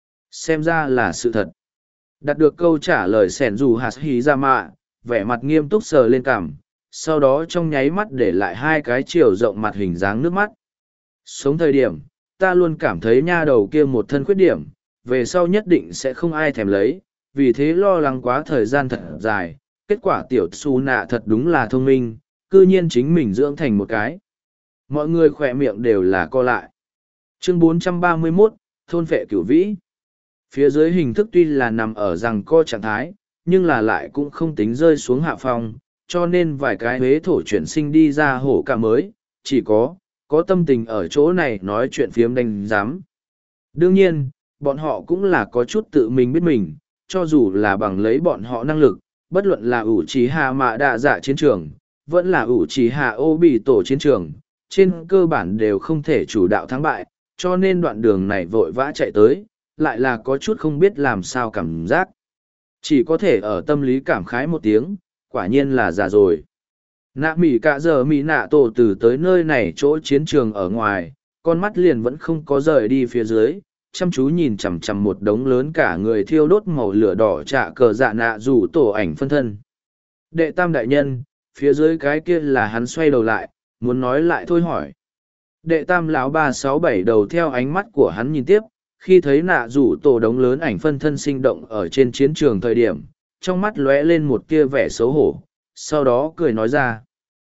Xem ra là sự thật. Đặt được câu trả lời sẻn dù hạt hí ra mạ, vẻ mặt nghiêm túc sờ lên cằm, sau đó trong nháy mắt để lại hai cái chiều rộng mặt hình dáng nước mắt. Sống thời điểm, ta luôn cảm thấy nha đầu kia một thân khuyết điểm, về sau nhất định sẽ không ai thèm lấy, vì thế lo lắng quá thời gian thật dài, kết quả tiểu su nạ thật đúng là thông minh, cư nhiên chính mình dưỡng thành một cái. Mọi người khỏe miệng đều là co lại. Chương 431, Thôn Phệ Cửu Vĩ. Phía dưới hình thức tuy là nằm ở rằng co trạng thái, nhưng là lại cũng không tính rơi xuống hạ phong, cho nên vài cái huế thổ chuyển sinh đi ra hổ cả mới, chỉ có tâm tình ở chỗ này nói chuyện phiếm đánh giám. Đương nhiên, bọn họ cũng là có chút tự mình biết mình, cho dù là bằng lấy bọn họ năng lực, bất luận là ủ trí hạ mạ đạ dạ chiến trường, vẫn là ủ trí hạ ô bị tổ chiến trường, trên cơ bản đều không thể chủ đạo thắng bại, cho nên đoạn đường này vội vã chạy tới, lại là có chút không biết làm sao cảm giác. Chỉ có thể ở tâm lý cảm khái một tiếng, quả nhiên là già rồi. Nạ mỉ cả giờ mỉ nạ tổ từ tới nơi này chỗ chiến trường ở ngoài, con mắt liền vẫn không có rời đi phía dưới, chăm chú nhìn chằm chằm một đống lớn cả người thiêu đốt màu lửa đỏ trạ cờ dạ nạ rủ tổ ảnh phân thân. Đệ tam đại nhân, phía dưới cái kia là hắn xoay đầu lại, muốn nói lại thôi hỏi. Đệ tam lão 367 đầu theo ánh mắt của hắn nhìn tiếp, khi thấy nạ rủ tổ đống lớn ảnh phân thân sinh động ở trên chiến trường thời điểm, trong mắt lóe lên một tia vẻ xấu hổ, sau đó cười nói ra.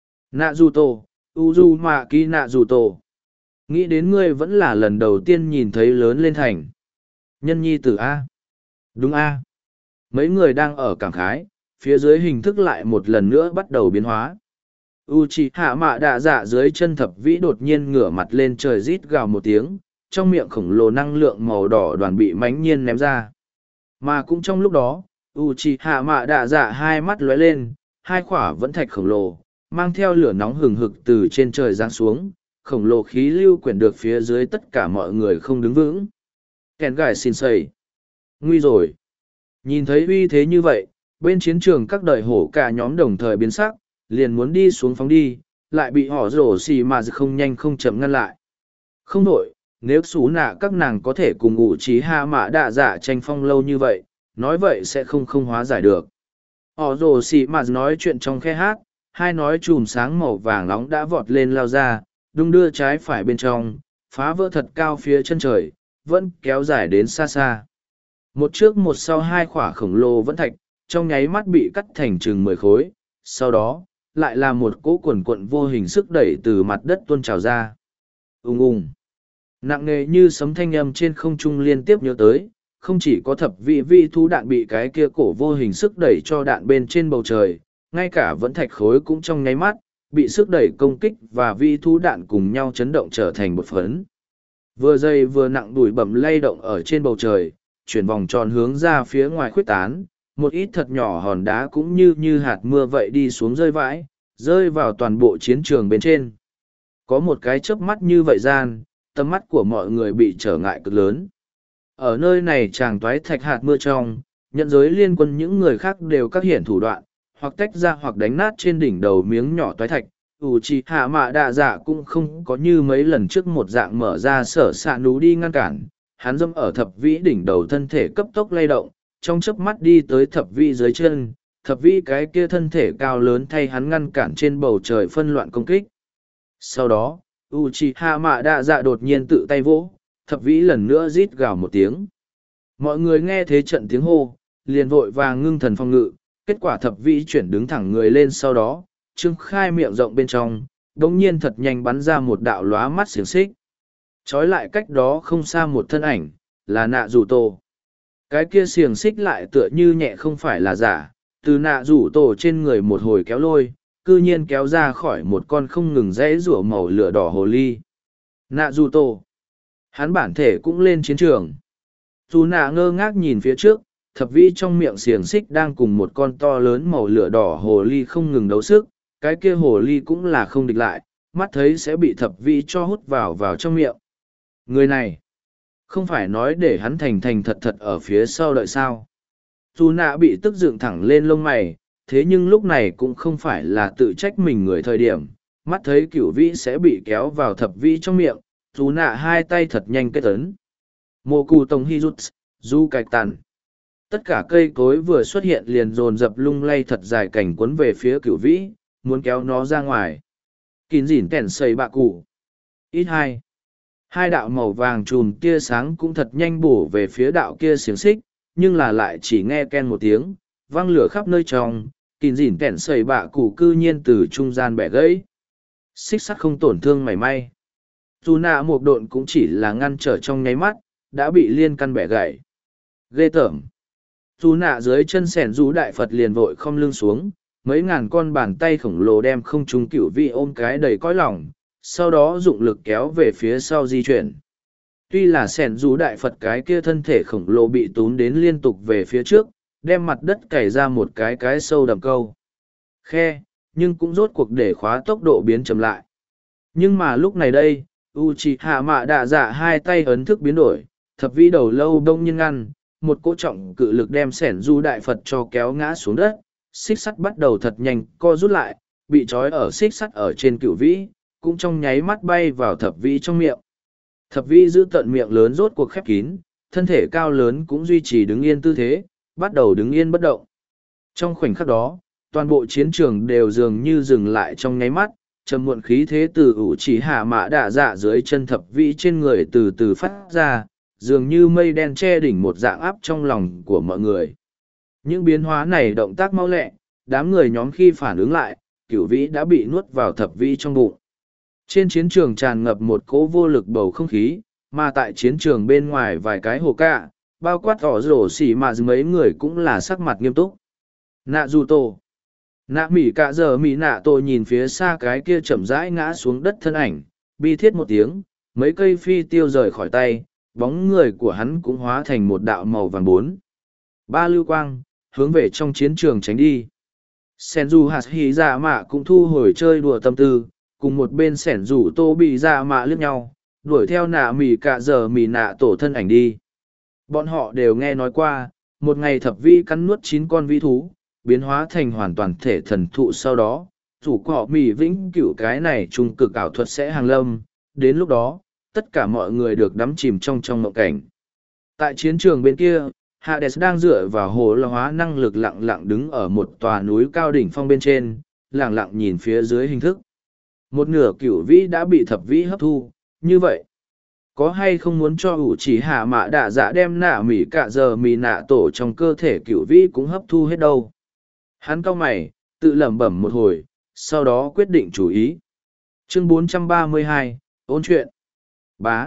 Nạ rủ tổ, Uzumaki nạ rủ tổ. Nghĩ đến ngươi vẫn là lần đầu tiên nhìn thấy lớn lên thành. Nhân nhi tử A. Đúng A. Mấy người đang ở cảm khái, phía dưới hình thức lại một lần nữa bắt đầu biến hóa. Uchiha mạ đạ dạ dưới chân thập vĩ đột nhiên ngửa mặt lên trời rít gào một tiếng, trong miệng khổng lồ năng lượng màu đỏ đoàn bị mãnh nhiên ném ra. Mà cũng trong lúc đó, Uchiha mạ đạ dạ hai mắt lóe lên, hai khỏa vẫn thạch khổng lồ, mang theo lửa nóng hừng hực từ trên trời giáng xuống, khổng lồ khí lưu quyển được phía dưới tất cả mọi người không đứng vững. Kèn gài xin xây. Nguy rồi. Nhìn thấy uy thế như vậy, bên chiến trường các đời hổ cả nhóm đồng thời biến sắc, liền muốn đi xuống phóng đi, lại bị họ rổ xì mà không nhanh không chậm ngăn lại. Không nổi, nếu xú nạ các nàng có thể cùng ngụ trí hạ mã đạ dạ tranh phong lâu như vậy, nói vậy sẽ không hóa giải được. Họ rổ xì mà nói chuyện trong khe hát, hai nói chùm sáng màu vàng nóng đã vọt lên lao ra, đung đưa trái phải bên trong, phá vỡ thật cao phía chân trời, vẫn kéo dài đến xa xa. Một trước một sau hai khỏa khổng lồ vẫn thạch, trong nháy mắt bị cắt thành chừng 10 khối, sau đó, lại là một cỗ quần quận vô hình sức đẩy từ mặt đất tuôn trào ra. Ung ung. Nặng nề như sấm thanh âm trên không trung liên tiếp nhớ tới, không chỉ có thập vị thú đạn bị cái kia cổ vô hình sức đẩy cho đạn bên trên bầu trời, ngay cả vẫn thạch khối cũng trong nháy mắt, bị sức đẩy công kích và vi thú đạn cùng nhau chấn động trở thành một phấn. Vừa dày vừa nặng đùi bẩm lay động ở trên bầu trời, chuyển vòng tròn hướng ra phía ngoài khuếch tán, một ít thật nhỏ hòn đá cũng như hạt mưa vậy đi xuống rơi vãi, rơi vào toàn bộ chiến trường bên trên. Có một cái chớp mắt như vậy gian, tầm mắt của mọi người bị trở ngại cực lớn. Ở nơi này chàng toái thạch hạt mưa trong, nhận giới liên quân những người khác đều các hiển thủ đoạn, hoặc tách ra hoặc đánh nát trên đỉnh đầu miếng nhỏ toái thạch. Uchiha mạ đạ dạ cũng không có như mấy lần trước một dạng mở ra sở xạ nú đi ngăn cản, hắn dâm ở thập vĩ đỉnh đầu thân thể cấp tốc lay động, trong chớp mắt đi tới thập vĩ dưới chân, thập vĩ cái kia thân thể cao lớn thay hắn ngăn cản trên bầu trời phân loạn công kích. Sau đó, Uchiha mạ đạ dạ đột nhiên tự tay vỗ, thập vĩ lần nữa rít gào một tiếng. Mọi người nghe thế trận tiếng hô, liền vội vàng ngưng thần phòng ngự, kết quả thập vĩ chuyển đứng thẳng người lên sau đó, trương khai miệng rộng bên trong, đống nhiên thật nhanh bắn ra một đạo lóa mắt xiềng xích. Trói lại cách đó không xa một thân ảnh, là nạ rủ tổ. Cái kia xiềng xích lại tựa như nhẹ không phải là giả, từ nạ rủ tổ trên người một hồi kéo lôi, cư nhiên kéo ra khỏi một con không ngừng rẽ rủa màu lửa đỏ hồ ly. Nạ rủ tổ. Hắn bản thể cũng lên chiến trường. Dù nạ ngơ ngác nhìn phía trước, thập vĩ trong miệng xiềng xích đang cùng một con to lớn màu lửa đỏ hồ ly không ngừng đấu sức, cái kia hồ ly cũng là không địch lại, mắt thấy sẽ bị thập vĩ cho hút vào trong miệng. Người này, không phải nói để hắn thành thành thật thật ở phía sau đợi sao. Dù nạ bị tức dựng thẳng lên lông mày, thế nhưng lúc này cũng không phải là tự trách mình người thời điểm, mắt thấy cửu vĩ sẽ bị kéo vào thập vĩ trong miệng, dù nạ hai tay thật nhanh kết ấn. Mô cù tông hy rút, du cạch tàn. Tất cả cây cối vừa xuất hiện liền dồn dập lung lay thật dài cảnh cuốn về phía cửu vĩ, muốn kéo nó ra ngoài. Kín dỉn kèn xây bạ cụ. Ít hai. Hai đạo màu vàng chùm tia sáng cũng thật nhanh bổ về phía đạo kia xiềng xích, nhưng là lại chỉ nghe ken một tiếng, văng lửa khắp nơi trong, kín dỉn kèn xây bạ cụ cư nhiên từ trung gian bẻ gãy. Xích sắt không tổn thương mảy may. Dù nạ một độn cũng chỉ là ngăn trở trong nháy mắt, đã bị liên căn bẻ gãy. Ghê tởm. Dù nạ dưới chân sẻn rú đại Phật liền vội không lưng xuống, mấy ngàn con bàn tay khổng lồ đem không trung cửu vị ôm cái đầy cõi lòng, sau đó dụng lực kéo về phía sau di chuyển. Tuy là sẻn rú đại Phật cái kia thân thể khổng lồ bị tún đến liên tục về phía trước, đem mặt đất cày ra một cái sâu đầm câu. Khe, nhưng cũng rốt cuộc để khóa tốc độ biến chậm lại. Nhưng mà lúc này đây, Uchiha Mạ Đạ Dạ hai tay ấn thức biến đổi, thập vĩ đầu lâu đông nhiên ngăn, một cỗ trọng cự lực đem sẻn du đại Phật cho kéo ngã xuống đất, xích sắt bắt đầu thật nhanh co rút lại, bị trói ở xích sắt ở trên cửu vĩ, cũng trong nháy mắt bay vào thập vĩ trong miệng. Thập vĩ giữ tận miệng lớn rốt cuộc khép kín, thân thể cao lớn cũng duy trì đứng yên tư thế, bắt đầu đứng yên bất động. Trong khoảnh khắc đó, toàn bộ chiến trường đều dường như dừng lại trong nháy mắt, trầm muộn khí thế từ ủ chỉ hạ mã đạ dạ dưới chân thập vĩ trên người từ từ phát ra, dường như mây đen che đỉnh một dạng áp trong lòng của mọi người. Những biến hóa này động tác mau lẹ, đám người nhóm khi phản ứng lại, cửu vĩ đã bị nuốt vào thập vĩ trong bụng. Trên chiến trường tràn ngập một cỗ vô lực bầu không khí, mà tại chiến trường bên ngoài vài cái hồ cạ, bao quát tỏ rổ xỉ mà mấy người cũng là sắc mặt nghiêm túc. Nạ dù tổ. Nạ mỉ cả giờ mỉ nạ tổ nhìn phía xa cái kia chậm rãi ngã xuống đất thân ảnh, bi thiết một tiếng, mấy cây phi tiêu rời khỏi tay, bóng người của hắn cũng hóa thành một đạo màu vàng bốn. Ba lưu quang, hướng về trong chiến trường tránh đi. Senju hạt hỉ dạ mạ cũng thu hồi chơi đùa tâm tư, cùng một bên sẻn rủ tô bị dạ mạ liếc nhau, đuổi theo nạ mỉ cả giờ mỉ nạ tổ thân ảnh đi. Bọn họ đều nghe nói qua, một ngày thập vĩ cắn nuốt 9 con vĩ thú, biến hóa thành hoàn toàn thể thần thụ sau đó, chủ của họ mỉ vĩnh cửu cái này trung cực ảo thuật sẽ hàng lâm, đến lúc đó, tất cả mọi người được đắm chìm trong mộng cảnh. Tại chiến trường bên kia, Hades đang dựa vào hồ la hóa năng lực lặng lặng đứng ở một tòa núi cao đỉnh phong bên trên, lặng lặng nhìn phía dưới hình thức. Một nửa cửu vĩ đã bị thập vĩ hấp thu, như vậy. Có hay không muốn cho ủ chỉ hạ mạ đạ dạ đem nạ mỉ cả giờ mỉ nạ tổ trong cơ thể cửu vĩ cũng hấp thu hết đâu. Hắn cau mày, tự lẩm bẩm một hồi, sau đó quyết định chủ ý. Chương 432, ôn chuyện. Bá.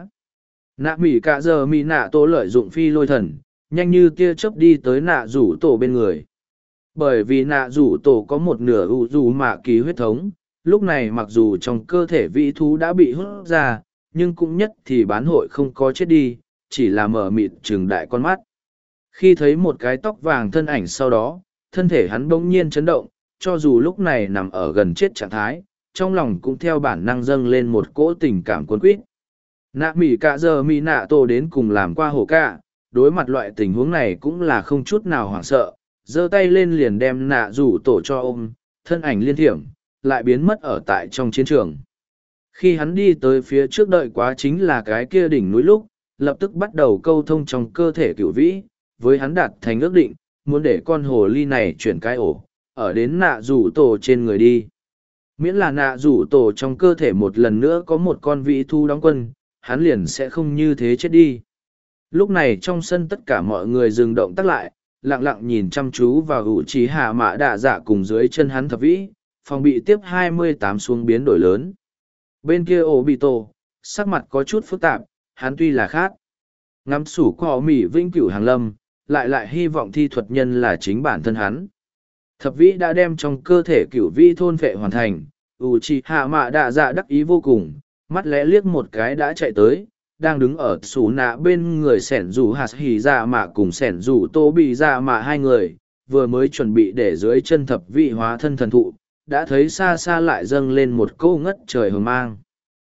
Nạ mỉ cả giờ mỉ nạ tổ lợi dụng phi lôi thần, nhanh như tia chớp đi tới nạ rủ tổ bên người. Bởi vì nạ rủ tổ có một nửa ủ dù mạ kỳ huyết thống, lúc này mặc dù trong cơ thể vĩ thú đã bị hút ra, nhưng cũng nhất thì bán hội không có chết đi, chỉ là mở mịt trừng đại con mắt. Khi thấy một cái tóc vàng thân ảnh sau đó, thân thể hắn bỗng nhiên chấn động, cho dù lúc này nằm ở gần chết trạng thái, trong lòng cũng theo bản năng dâng lên một cỗ tình cảm cuốn quýt. Nạ mỉ cả giờ mỉ nạ tổ đến cùng làm qua hổ cả, đối mặt loại tình huống này cũng là không chút nào hoảng sợ, giơ tay lên liền đem nạ rủ tổ cho ôm, thân ảnh liên thiểm, lại biến mất ở tại trong chiến trường. Khi hắn đi tới phía trước đợi quá chính là cái kia đỉnh núi lúc, lập tức bắt đầu câu thông trong cơ thể cửu vĩ, với hắn đạt thành ước định, muốn để con hồ ly này chuyển cái ổ, ở đến nạ rủ tổ trên người đi. Miễn là nạ rủ tổ trong cơ thể một lần nữa có một con vĩ thu đóng quân, hắn liền sẽ không như thế chết đi. Lúc này trong sân tất cả mọi người dừng động tác lại, lặng lặng nhìn chăm chú vào ủ trí hạ mã đạ dạ cùng dưới chân hắn thập vĩ, phòng bị tiếp 28 xuống biến đổi lớn. Bên kia ổ bị tổ, sắc mặt có chút phức tạp, hắn tuy là khác. Ngắm sủ cỏ mỉ vĩnh cửu hàng lâm, lại hy vọng thi thuật nhân là chính bản thân hắn. Thập vĩ đã đem trong cơ thể cửu vĩ thôn phệ hoàn thành, Uchiha Mạ Đạ Dạ đắc ý vô cùng, mắt lẽ liếc một cái đã chạy tới, đang đứng ở xù nạ bên người sẻn rủ hạt hỉ dạ mạ cùng sẻn rủ tô bị dạ mạ hai người, vừa mới chuẩn bị để dưới chân thập vĩ hóa thân thần thụ, đã thấy xa xa lại dâng lên một câu ngất trời hừng mang.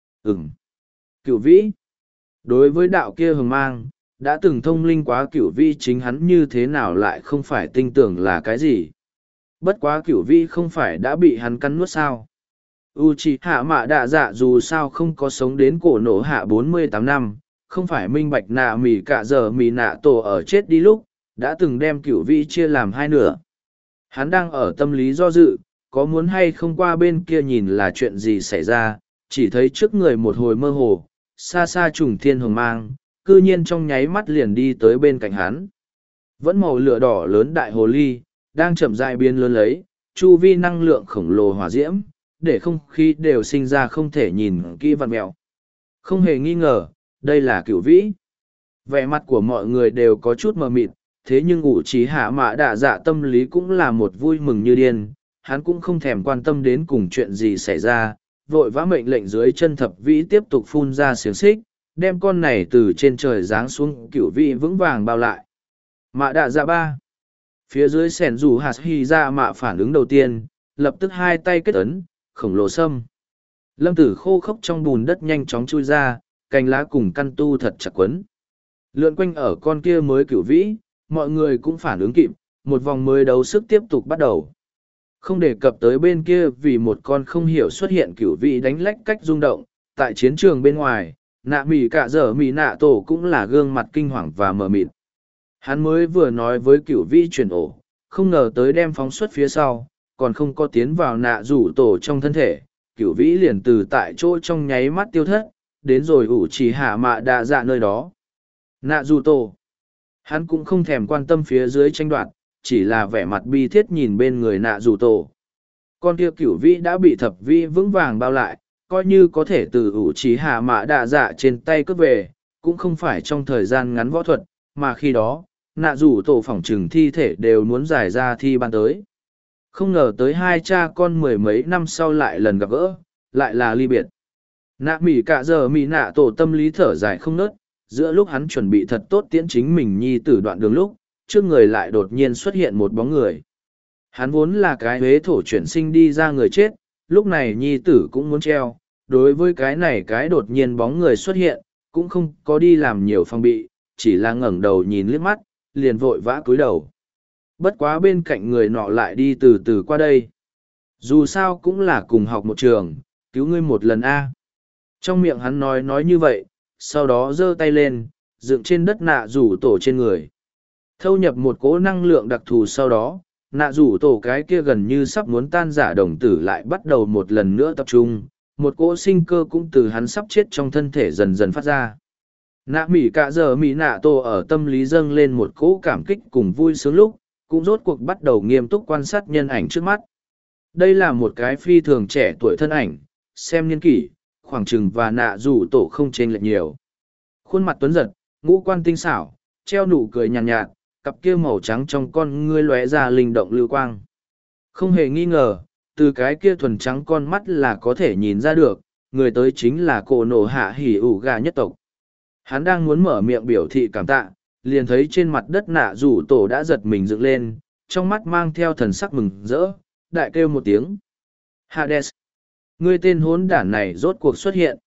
Cửu vĩ. Đối với đạo kia hừng mang, đã từng thông linh quá cửu vĩ chính hắn như thế nào lại không phải tin tưởng là cái gì. Bất quá cửu vĩ không phải đã bị hắn cắn nuốt sao. Uchiha Mạ Đạ Dạ dù sao không có sống đến cổ nổ hạ 48 năm, không phải minh bạch nạ mỉ cả giờ mỉ nạ tổ ở chết đi lúc, đã từng đem cửu vĩ chia làm hai nửa. Hắn đang ở tâm lý do dự, có muốn hay không qua bên kia nhìn là chuyện gì xảy ra, chỉ thấy trước người một hồi mơ hồ, xa xa trùng thiên hồng mang, cư nhiên trong nháy mắt liền đi tới bên cạnh hắn. Vẫn màu lửa đỏ lớn đại hồ ly, đang chậm rãi biến lớn lấy, chu vi năng lượng khổng lồ hỏa diễm, để không khí đều sinh ra không thể nhìn kỹ vặn mẹo. Không hề nghi ngờ, đây là cửu vĩ. Vẻ mặt của mọi người đều có chút mờ mịt, thế nhưng Uchiha Mạ Đạ Dạ tâm lý cũng là một vui mừng như điên, hắn cũng không thèm quan tâm đến cùng chuyện gì xảy ra, vội vã mệnh lệnh dưới chân thập vĩ tiếp tục phun ra xiềng xích, đem con này từ trên trời giáng xuống cửu vĩ vững vàng bao lại. Mạ Đạ Dạ ba. Phía dưới sẻn rủ hạt hy ra mạ phản ứng đầu tiên, lập tức hai tay kết ấn, khổng lồ sâm. Lâm tử khô khốc trong bùn đất nhanh chóng chui ra, cành lá cùng căn tu thật chặt quấn. Lượn quanh ở con kia mới cửu vĩ, mọi người cũng phản ứng kịp, một vòng mới đấu sức tiếp tục bắt đầu. Không đề cập tới bên kia vì một con không hiểu xuất hiện cửu vĩ đánh lách cách rung động, tại chiến trường bên ngoài, nạ mỉ cả giờ mỉ nạ tổ cũng là gương mặt kinh hoàng và mờ mịt. Hắn mới vừa nói với cửu vĩ chuyển ổ, không ngờ tới đem phóng xuất phía sau, còn không có tiến vào nạ rủ tổ trong thân thể, cửu vĩ liền từ tại chỗ trong nháy mắt tiêu thất, đến rồi Uchiha Mạ Đạ Dạ nơi đó. Nạ rủ tổ. Hắn cũng không thèm quan tâm phía dưới tranh đoạt, chỉ là vẻ mặt bi thiết nhìn bên người nạ rủ tổ. Con kia cửu vĩ đã bị thập vĩ vững vàng bao lại, coi như có thể từ Uchiha Mạ Đạ Dạ trên tay cướp về, cũng không phải trong thời gian ngắn võ thuật, mà khi đó, nạ rủ tổ phỏng trừng thi thể đều muốn giải ra thi ban tới. Không ngờ tới hai cha con mười mấy năm sau lại lần gặp gỡ, lại là ly biệt. Nạ mỉ cả giờ mỉ nạ tổ tâm lý thở dài không nớt, giữa lúc hắn chuẩn bị thật tốt tiễn chính mình nhi tử đoạn đường lúc, trước người lại đột nhiên xuất hiện một bóng người. Hắn vốn là cái huế thổ chuyển sinh đi ra người chết, lúc này nhi tử cũng muốn treo, đối với cái này cái đột nhiên bóng người xuất hiện, cũng không có đi làm nhiều phong bị, chỉ là ngẩng đầu nhìn liếc mắt, liền vội vã cúi đầu. Bất quá bên cạnh người nọ lại đi từ từ qua đây. Dù sao cũng là cùng học một trường, cứu ngươi một lần a. Trong miệng hắn nói như vậy, sau đó giơ tay lên, dựng trên đất nạ rủ tổ trên người. Thâu nhập một cỗ năng lượng đặc thù sau đó, nạ rủ tổ cái kia gần như sắp muốn tan giả đồng tử lại bắt đầu một lần nữa tập trung, một cỗ sinh cơ cũng từ hắn sắp chết trong thân thể dần dần phát ra. Nạ mỉ cả giờ mỉ nạ tổ ở tâm lý dâng lên một cỗ cảm kích cùng vui sướng lúc, cũng rốt cuộc bắt đầu nghiêm túc quan sát nhân ảnh trước mắt. Đây là một cái phi thường trẻ tuổi thân ảnh, xem niên kỷ, khoảng chừng và nạ rủ tổ không chênh lệch nhiều. Khuôn mặt tuấn giật, ngũ quan tinh xảo, treo nụ cười nhàn nhạt, cặp kia màu trắng trong con ngươi lóe ra linh động lưu quang. Không hề nghi ngờ, từ cái kia thuần trắng con mắt là có thể nhìn ra được, người tới chính là cổ nổ hạ hỉ ủ gà nhất tộc. Hắn đang muốn mở miệng biểu thị cảm tạ, liền thấy trên mặt đất nạ rủ tổ đã giật mình dựng lên, trong mắt mang theo thần sắc mừng rỡ, đại kêu một tiếng. Hades! Ngươi tên hốn đản này rốt cuộc xuất hiện.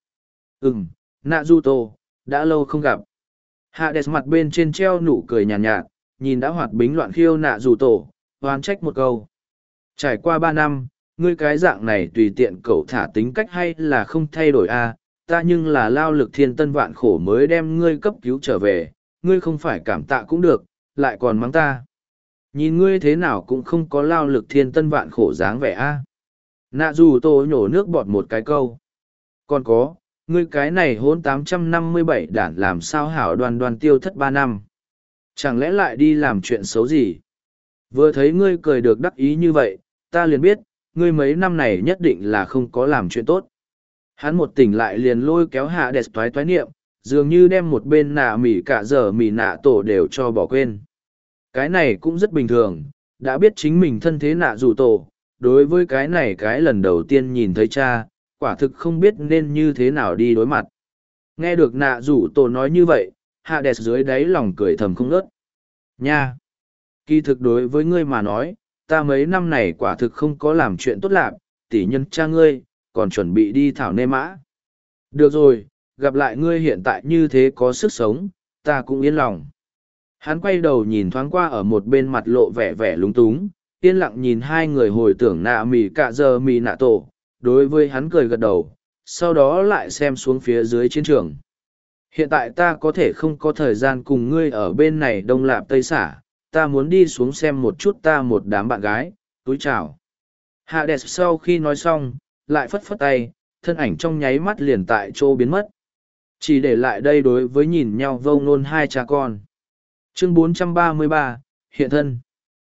Nạ rủ tổ, đã lâu không gặp. Hades mặt bên trên treo nụ cười nhàn nhạt, nhìn đã hoạt bính loạn khiêu nạ rủ tổ, oán trách một câu. Trải qua 3 năm, ngươi cái dạng này tùy tiện cậu thả tính cách hay là không thay đổi a? Ta nhưng là lao lực thiên tân vạn khổ mới đem ngươi cấp cứu trở về, ngươi không phải cảm tạ cũng được, lại còn mắng ta. Nhìn ngươi thế nào cũng không có lao lực thiên tân vạn khổ dáng vẻ a. Nạ dù tô nhổ nước bọt một cái câu. Còn có, ngươi cái này hôn 857 đản làm sao hảo đoan đoan tiêu thất 3 năm. Chẳng lẽ lại đi làm chuyện xấu gì? Vừa thấy ngươi cười được đắc ý như vậy, ta liền biết, ngươi mấy năm này nhất định là không có làm chuyện tốt. Hắn một tỉnh lại liền lôi kéo hạ đẹp toái niệm, dường như đem một bên nạ mỉ cả giờ mỉ nạ tổ đều cho bỏ quên. Cái này cũng rất bình thường, đã biết chính mình thân thế nạ dù tổ, đối với cái này cái lần đầu tiên nhìn thấy cha, quả thực không biết nên như thế nào đi đối mặt. Nghe được nạ dù tổ nói như vậy, hạ đẹp dưới đáy lòng cười thầm không ngớt. Nha! Kỳ thực đối với ngươi mà nói, ta mấy năm này quả thực không có làm chuyện tốt lạc, tỷ nhân cha ngươi, còn chuẩn bị đi thảo nê mã. Được rồi, gặp lại ngươi hiện tại như thế có sức sống, ta cũng yên lòng. Hắn quay đầu nhìn thoáng qua ở một bên mặt lộ vẻ vẻ lúng túng, yên lặng nhìn hai người hồi tưởng nạ mì cạ giờ mì nạ tổ, đối với hắn cười gật đầu, sau đó lại xem xuống phía dưới chiến trường. Hiện tại ta có thể không có thời gian cùng ngươi ở bên này đông lạp tây xả, ta muốn đi xuống xem một chút ta một đám bạn gái, túi chào. Hạ đẹp sau khi nói xong, lại phất phất tay, thân ảnh trong nháy mắt liền tại chỗ biến mất. Chỉ để lại đây đối với nhìn nhau vông nôn hai cha con. Chương 433, Hiện thân.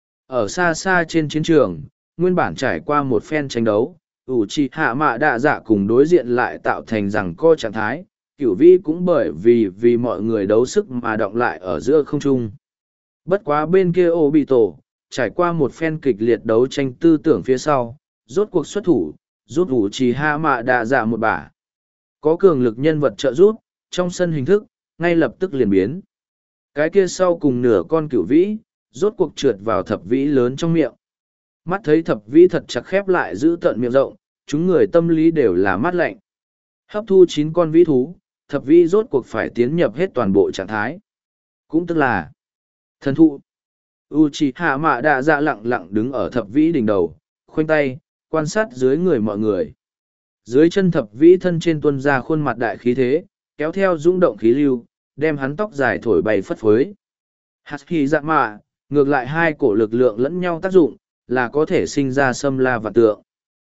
Ở xa xa trên chiến trường, nguyên bản trải qua một phen tranh đấu, Uchiha Mạ Đạ Dạ cùng đối diện lại tạo thành rằng co trạng thái, Cửu Vĩ cũng bởi vì mọi người đấu sức mà động lại ở giữa không trung. Bất quá bên kia Obito, trải qua một phen kịch liệt đấu tranh tư tưởng phía sau, rốt cuộc xuất thủ, giúp Uchiha Mạ Đạ Dạ một bả. Có cường lực nhân vật trợ giúp, trong sân hình thức, ngay lập tức liền biến. Cái kia sau cùng nửa con Cửu Vĩ, rốt cuộc trượt vào thập vĩ lớn trong miệng. Mắt thấy thập vĩ thật chặt khép lại giữ tận miệng rộng, chúng người tâm lý đều là mát lạnh. Hấp thu 9 con vĩ thú, thập vĩ rốt cuộc phải tiến nhập hết toàn bộ trạng thái. Cũng tức là thần thụ. Uchiha Mạ Đạ Dạ lặng lặng đứng ở thập vĩ đỉnh đầu, khoanh tay, quan sát dưới người mọi người. Dưới chân thập vĩ thân trên tuôn ra khuôn mặt đại khí thế, kéo theo dũng động khí lưu, đem hắn tóc dài thổi bay phất phới. Haki dạ mạ, ngược lại hai cổ lực lượng lẫn nhau tác dụng, là có thể sinh ra xâm la và tượng.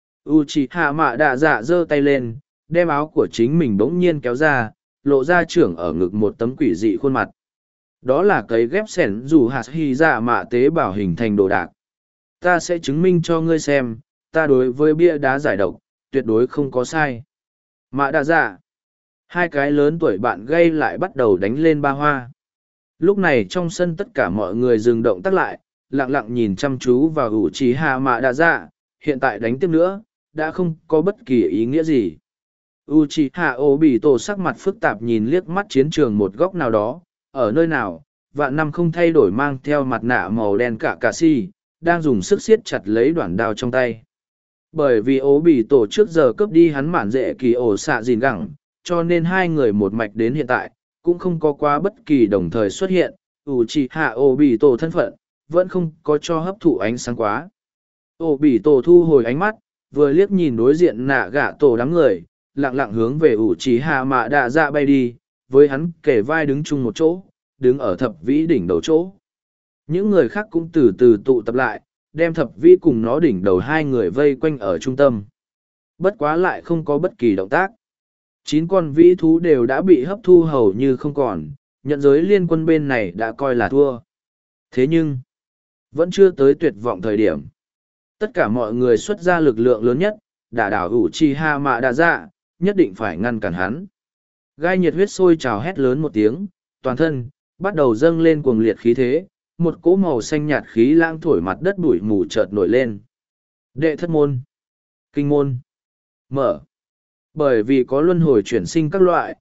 Uchiha Mạ Đạ Dạ giơ tay lên, đem áo của chính mình bỗng nhiên kéo ra, lộ ra trưởng ở ngực một tấm quỷ dị khuôn mặt. Đó là cấy ghép sẻn dù Haki dạ mạ tế bào hình thành đồ đạc. Ta sẽ chứng minh cho ngươi xem, ta đối với bia đá giải độc, tuyệt đối không có sai. Mạ Đạ Dạ. Hai cái lớn tuổi bạn gây lại bắt đầu đánh lên ba hoa. Lúc này trong sân tất cả mọi người dừng động tác lại, lặng lặng nhìn chăm chú vào Uchiha Mạ Đạ Dạ, hiện tại đánh tiếp nữa, đã không có bất kỳ ý nghĩa gì. Uchiha Obito sắc mặt phức tạp nhìn liếc mắt chiến trường một góc nào đó, ở nơi nào, vạn năm không thay đổi mang theo mặt nạ màu đen cả Kakashi, đang dùng sức siết chặt lấy đoạn đao trong tay. Bởi vì Obito trước giờ cướp đi hắn mạn dễ kỳ ổ xạ gìn gẳng, cho nên hai người một mạch đến hiện tại, cũng không có quá bất kỳ đồng thời xuất hiện, Uchiha Obito thân phận, vẫn không có cho hấp thụ ánh sáng quá. Obito thu hồi ánh mắt, vừa liếc nhìn đối diện nạ gạ tổ đám người, lặng lặng hướng về Uchiha Mạ Đạ Dạ bay đi, với hắn kể vai đứng chung một chỗ, đứng ở thập vĩ đỉnh đầu chỗ. Những người khác cũng từ từ tụ tập lại, đem thập vĩ cùng nó đỉnh đầu hai người vây quanh ở trung tâm. Bất quá lại không có bất kỳ động tác. 9 con vĩ thú đều đã bị hấp thu hầu như không còn, nhận giới liên quân bên này đã coi là thua. Thế nhưng, vẫn chưa tới tuyệt vọng thời điểm. Tất cả mọi người xuất ra lực lượng lớn nhất, đả đảo Uchiha Mạ Đạ Dạ, nhất định phải ngăn cản hắn. Gai nhiệt huyết sôi trào hét lớn một tiếng, toàn thân, bắt đầu dâng lên cuồng liệt khí thế, một cỗ màu xanh nhạt khí lãng thổi mặt đất bụi mù chợt nổi lên. Đệ thất môn, kinh môn, mở. Bởi vì có luân hồi chuyển sinh các loại,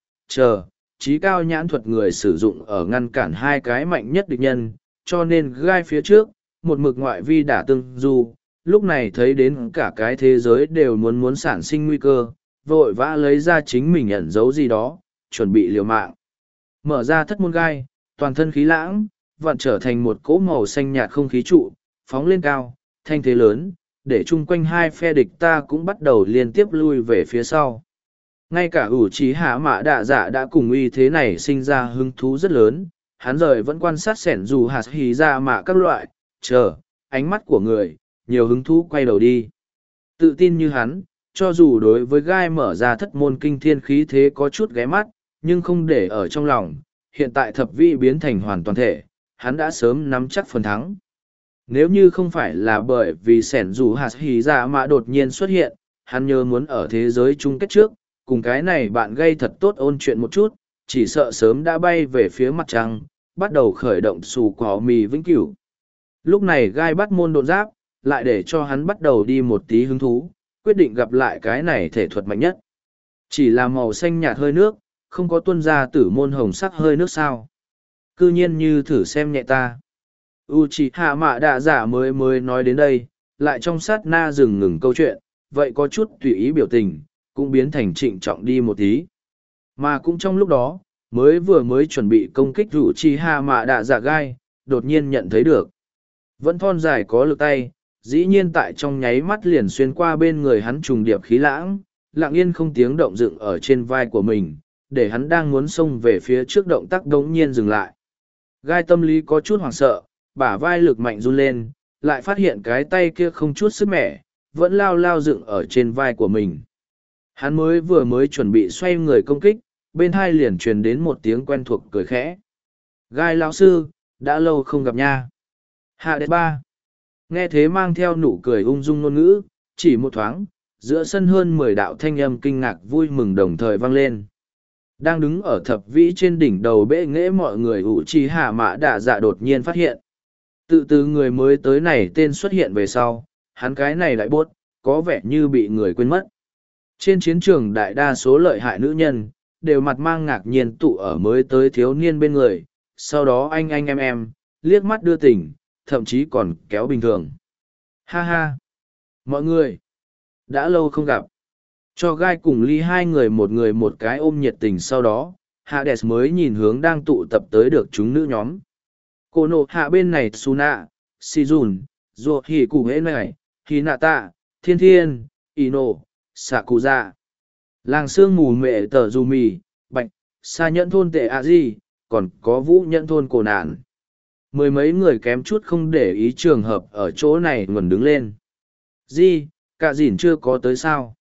trí cao nhãn thuật người sử dụng ở ngăn cản hai cái mạnh nhất địch nhân, cho nên gai phía trước, một mực ngoại vi đả tương du, lúc này thấy đến cả cái thế giới đều muốn sản sinh nguy cơ, vội vã lấy ra chính mình ẩn giấu gì đó, chuẩn bị liều mạng. Mở ra thất môn gai, toàn thân khí lãng, vặn trở thành một cỗ màu xanh nhạt không khí trụ, phóng lên cao, thanh thế lớn, để chung quanh hai phe địch ta cũng bắt đầu liên tiếp lui về phía sau. Ngay cả Uchiha Mạ Đạ Dạ đã cùng uy thế này sinh ra hứng thú rất lớn, hắn rời vẫn quan sát sẻn dù hạt hì ra mạ các loại, ánh mắt của người, nhiều hứng thú quay đầu đi. Tự tin như hắn, cho dù đối với gai mở ra thất môn kinh thiên khí thế có chút ghé mắt, nhưng không để ở trong lòng, hiện tại thập vĩ biến thành hoàn toàn thể, hắn đã sớm nắm chắc phần thắng. Nếu như không phải là bởi vì sẻn dù hạt hì ra mạ đột nhiên xuất hiện, hắn nhớ muốn ở thế giới chung kết trước, cùng cái này bạn gây thật tốt ôn chuyện một chút, chỉ sợ sớm đã bay về phía mặt trăng, bắt đầu khởi động xù cỏ mì vĩnh cửu. Lúc này gai bắt môn độn giáp, lại để cho hắn bắt đầu đi một tí hứng thú, quyết định gặp lại cái này thể thuật mạnh nhất. Chỉ là màu xanh nhạt hơi nước, không có tuân ra tử môn hồng sắc hơi nước sao. Cư nhiên như thử xem nhẹ ta. Uchiha Mạ Đạ Dạ mới nói đến đây, lại trong sát na dừng ngừng câu chuyện, vậy có chút tùy ý biểu tình, cũng biến thành trịnh trọng đi một tí. Mà cũng trong lúc đó, mới chuẩn bị công kích Uchiha Mạ Đạ Dạ gai, đột nhiên nhận thấy được. Vẫn thon dài có lực tay, dĩ nhiên tại trong nháy mắt liền xuyên qua bên người hắn trùng điệp khí lãng, lặng yên không tiếng động dựng ở trên vai của mình, để hắn đang muốn xông về phía trước động tác đống nhiên dừng lại. Gai tâm lý có chút hoảng sợ, bả vai lực mạnh run lên, lại phát hiện cái tay kia không chút sức mẻ, vẫn lao lao dựng ở trên vai của mình. Hắn mới chuẩn bị xoay người công kích, bên hai liền truyền đến một tiếng quen thuộc cười khẽ. Gai lão sư, đã lâu không gặp nha. Hạ đệ ba. Nghe thế mang theo nụ cười ung dung ngôn ngữ, chỉ một thoáng, giữa sân hơn 10 đạo thanh âm kinh ngạc vui mừng đồng thời vang lên. Đang đứng ở thập vĩ trên đỉnh đầu bệ nghễ mọi người Uchiha Mạ Đạ Dạ đột nhiên phát hiện. Tự từ người mới tới này tên xuất hiện về sau, hắn cái này đại bốt, có vẻ như bị người quên mất. Trên chiến trường đại đa số lợi hại nữ nhân, đều mặt mang ngạc nhiên tụ ở mới tới thiếu niên bên người, sau đó anh em, liếc mắt đưa tình, thậm chí còn kéo bình thường. Ha ha! Mọi người! Đã lâu không gặp. Cho gai cùng ly hai người một cái ôm nhiệt tình sau đó, Hades mới nhìn hướng đang tụ tập tới được chúng nữ nhóm. Cô nộ hạ bên này Suna, Shizun, Ruột Hỉ Cụ Hễ Này, Hinata, Thiên Thiên, Ino, Sakuza. Làng sương mù mẹ tờ dù mì, Bạch, Sa Nhẫn thôn tệ a di, còn có Vũ Nhẫn thôn cổ nạn. Mười mấy người kém chút không để ý trường hợp ở chỗ này nguồn đứng lên. Di, cả dìn chưa có tới sao.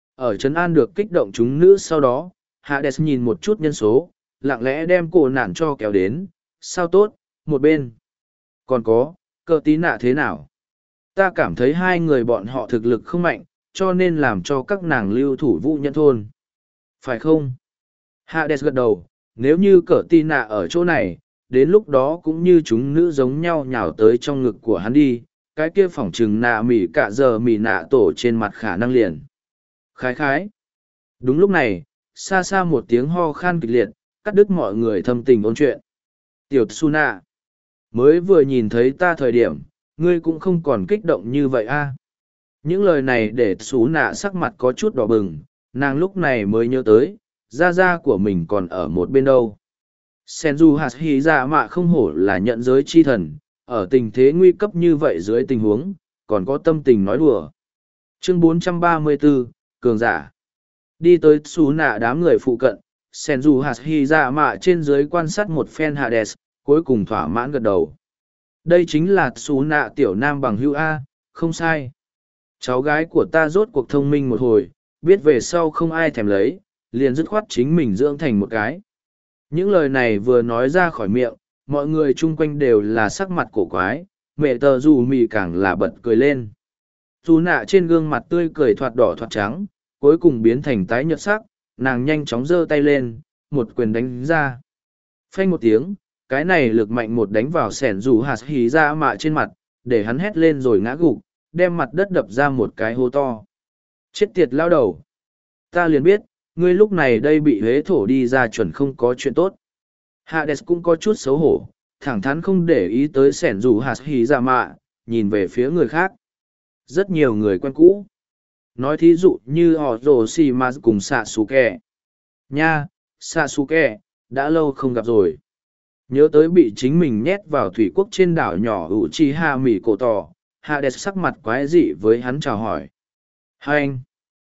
Ở Trấn An được kích động chúng nữ sau đó, Hades nhìn một chút nhân số, lặng lẽ đem cổ nạn cho kéo đến, sao tốt, một bên. Còn có, cờ tí nạ thế nào? Ta cảm thấy hai người bọn họ thực lực không mạnh, cho nên làm cho các nàng lưu thủ Vũ Nhẫn thôn. Phải không? Hades gật đầu, nếu như cờ tí nạ ở chỗ này, đến lúc đó cũng như chúng nữ giống nhau nhào tới trong ngực của hắn đi, cái kia phỏng chừng nạ mỉ cả giờ mỉ nạ tổ trên mặt khả năng liền. Khái khái. Đúng lúc này, xa xa một tiếng ho khan kịch liệt, cắt đứt mọi người thâm tình ôn chuyện. Tiểu Suna, mới vừa nhìn thấy ta thời điểm, ngươi cũng không còn kích động như vậy a. Những lời này để Suna sắc mặt có chút đỏ bừng, nàng lúc này mới nhớ tới, gia gia của mình còn ở một bên đâu. Senju Hashirama không hổ là nhận giới chi thần, ở tình thế nguy cấp như vậy dưới tình huống, còn có tâm tình nói đùa. Chương 434, Cường giả. Đi tới Suna đám người phụ cận, Senju Hashirama trên dưới quan sát một phen Hades, cuối cùng thỏa mãn gật đầu. Đây chính là Suna tiểu nam bằng hữu A, không sai. Cháu gái của ta rốt cuộc thông minh một hồi, biết về sau không ai thèm lấy, liền dứt khoát chính mình dưỡng thành một cái. Những lời này vừa nói ra khỏi miệng, mọi người chung quanh đều là sắc mặt cổ quái, mẹ tờ dù mì càng là bật cười lên. Dù nạ trên gương mặt tươi cười thoạt đỏ thoạt trắng, cuối cùng biến thành tái nhợt sắc, nàng nhanh chóng giơ tay lên, một quyền đánh ra. Phanh một tiếng, cái này lực mạnh một đánh vào sẻn dù hạt hí ra mạ trên mặt, để hắn hét lên rồi ngã gục, đem mặt đất đập ra một cái hố to. Chết tiệt lao đầu! Ta liền biết, ngươi lúc này đây bị huế thổ đi ra chuẩn không có chuyện tốt. Hades cũng có chút xấu hổ, thẳng thắn không để ý tới sẻn dù hạt hí ra mạ, nhìn về phía người khác. Rất nhiều người quen cũ. Nói thí dụ như họ rồ xì mà cùng Sasuke. Nha, Sasuke, đã lâu không gặp rồi. Nhớ tới bị chính mình nhét vào thủy quốc trên đảo nhỏ Uchiha Mỉ Cổ Tỏ, Hades sắc mặt quái dị với hắn chào hỏi. Hai anh.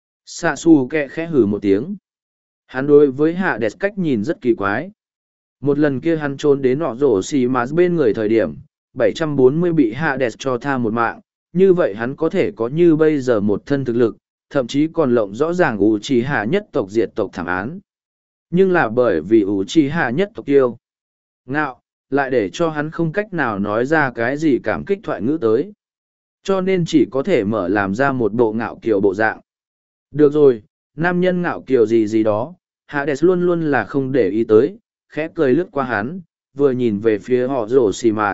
Sasuke khẽ hừ một tiếng. Hắn đối với Hades cách nhìn rất kỳ quái. Một lần kia hắn trốn đến họ rổ xì mà bên người thời điểm, 740 bị Hades cho tha một mạng, như vậy hắn có thể có như bây giờ một thân thực lực, thậm chí còn lộng rõ ràng Uchiha nhất tộc diệt tộc thảm án. Nhưng là bởi vì Uchiha nhất tộc yêu ngạo, lại để cho hắn không cách nào nói ra cái gì cảm kích thoại ngữ tới. Cho nên chỉ có thể mở làm ra một bộ ngạo kiều bộ dạng. Được rồi, nam nhân ngạo kiều gì gì đó, Hades luôn luôn là không để ý tới, khẽ cười lướt qua hắn, vừa nhìn về phía họ rổ xì mà.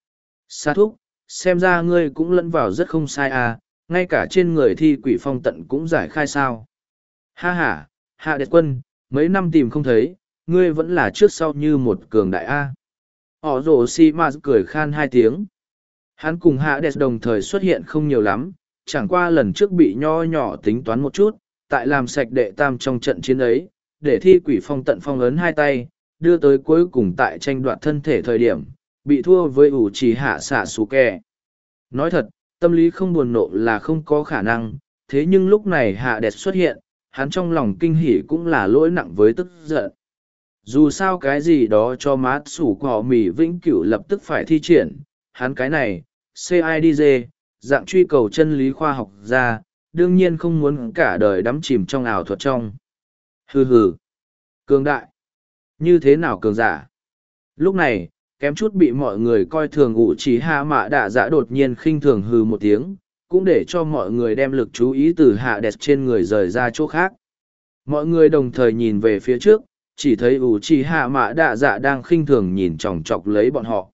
Sa thúc, xem ra ngươi cũng lẫn vào rất không sai à, ngay cả trên người thi quỷ phong tận cũng giải khai sao. Ha ha, Hades quân, mấy năm tìm không thấy, ngươi vẫn là trước sau như một cường đại A. Họ rổ xì mà cười khan hai tiếng. Hắn cùng Hades đồng thời xuất hiện không nhiều lắm, chẳng qua lần trước bị nho nhỏ tính toán một chút, tại làm sạch đệ tam trong trận chiến ấy, để thi quỷ phong tận phong ấn hai tay, đưa tới cuối cùng tại tranh đoạt thân thể thời điểm, bị thua với ủ trì hạ xạ xù kè. Nói thật, tâm lý không buồn nộ là không có khả năng, thế nhưng lúc này Hades xuất hiện, hắn trong lòng kinh hỉ cũng là lỗi nặng với tức giận. Dù sao cái gì đó cho mát sủ cỏ mì vĩnh cửu lập tức phải thi triển, hắn cái này, CIDG, dạng truy cầu chân lý khoa học ra, đương nhiên không muốn cả đời đắm chìm trong ảo thuật trong. Hừ hừ. Cường đại. Như thế nào cường giả? Lúc này, kém chút bị mọi người coi thường ủ chỉ hạ mạ đạ dạ đột nhiên khinh thường hừ một tiếng, cũng để cho mọi người đem lực chú ý từ hạ đẹp trên người rời ra chỗ khác. Mọi người đồng thời nhìn về phía trước, chỉ thấy ủ chỉ hạ mạ đạ dạ đang khinh thường nhìn chòng chọc lấy bọn họ.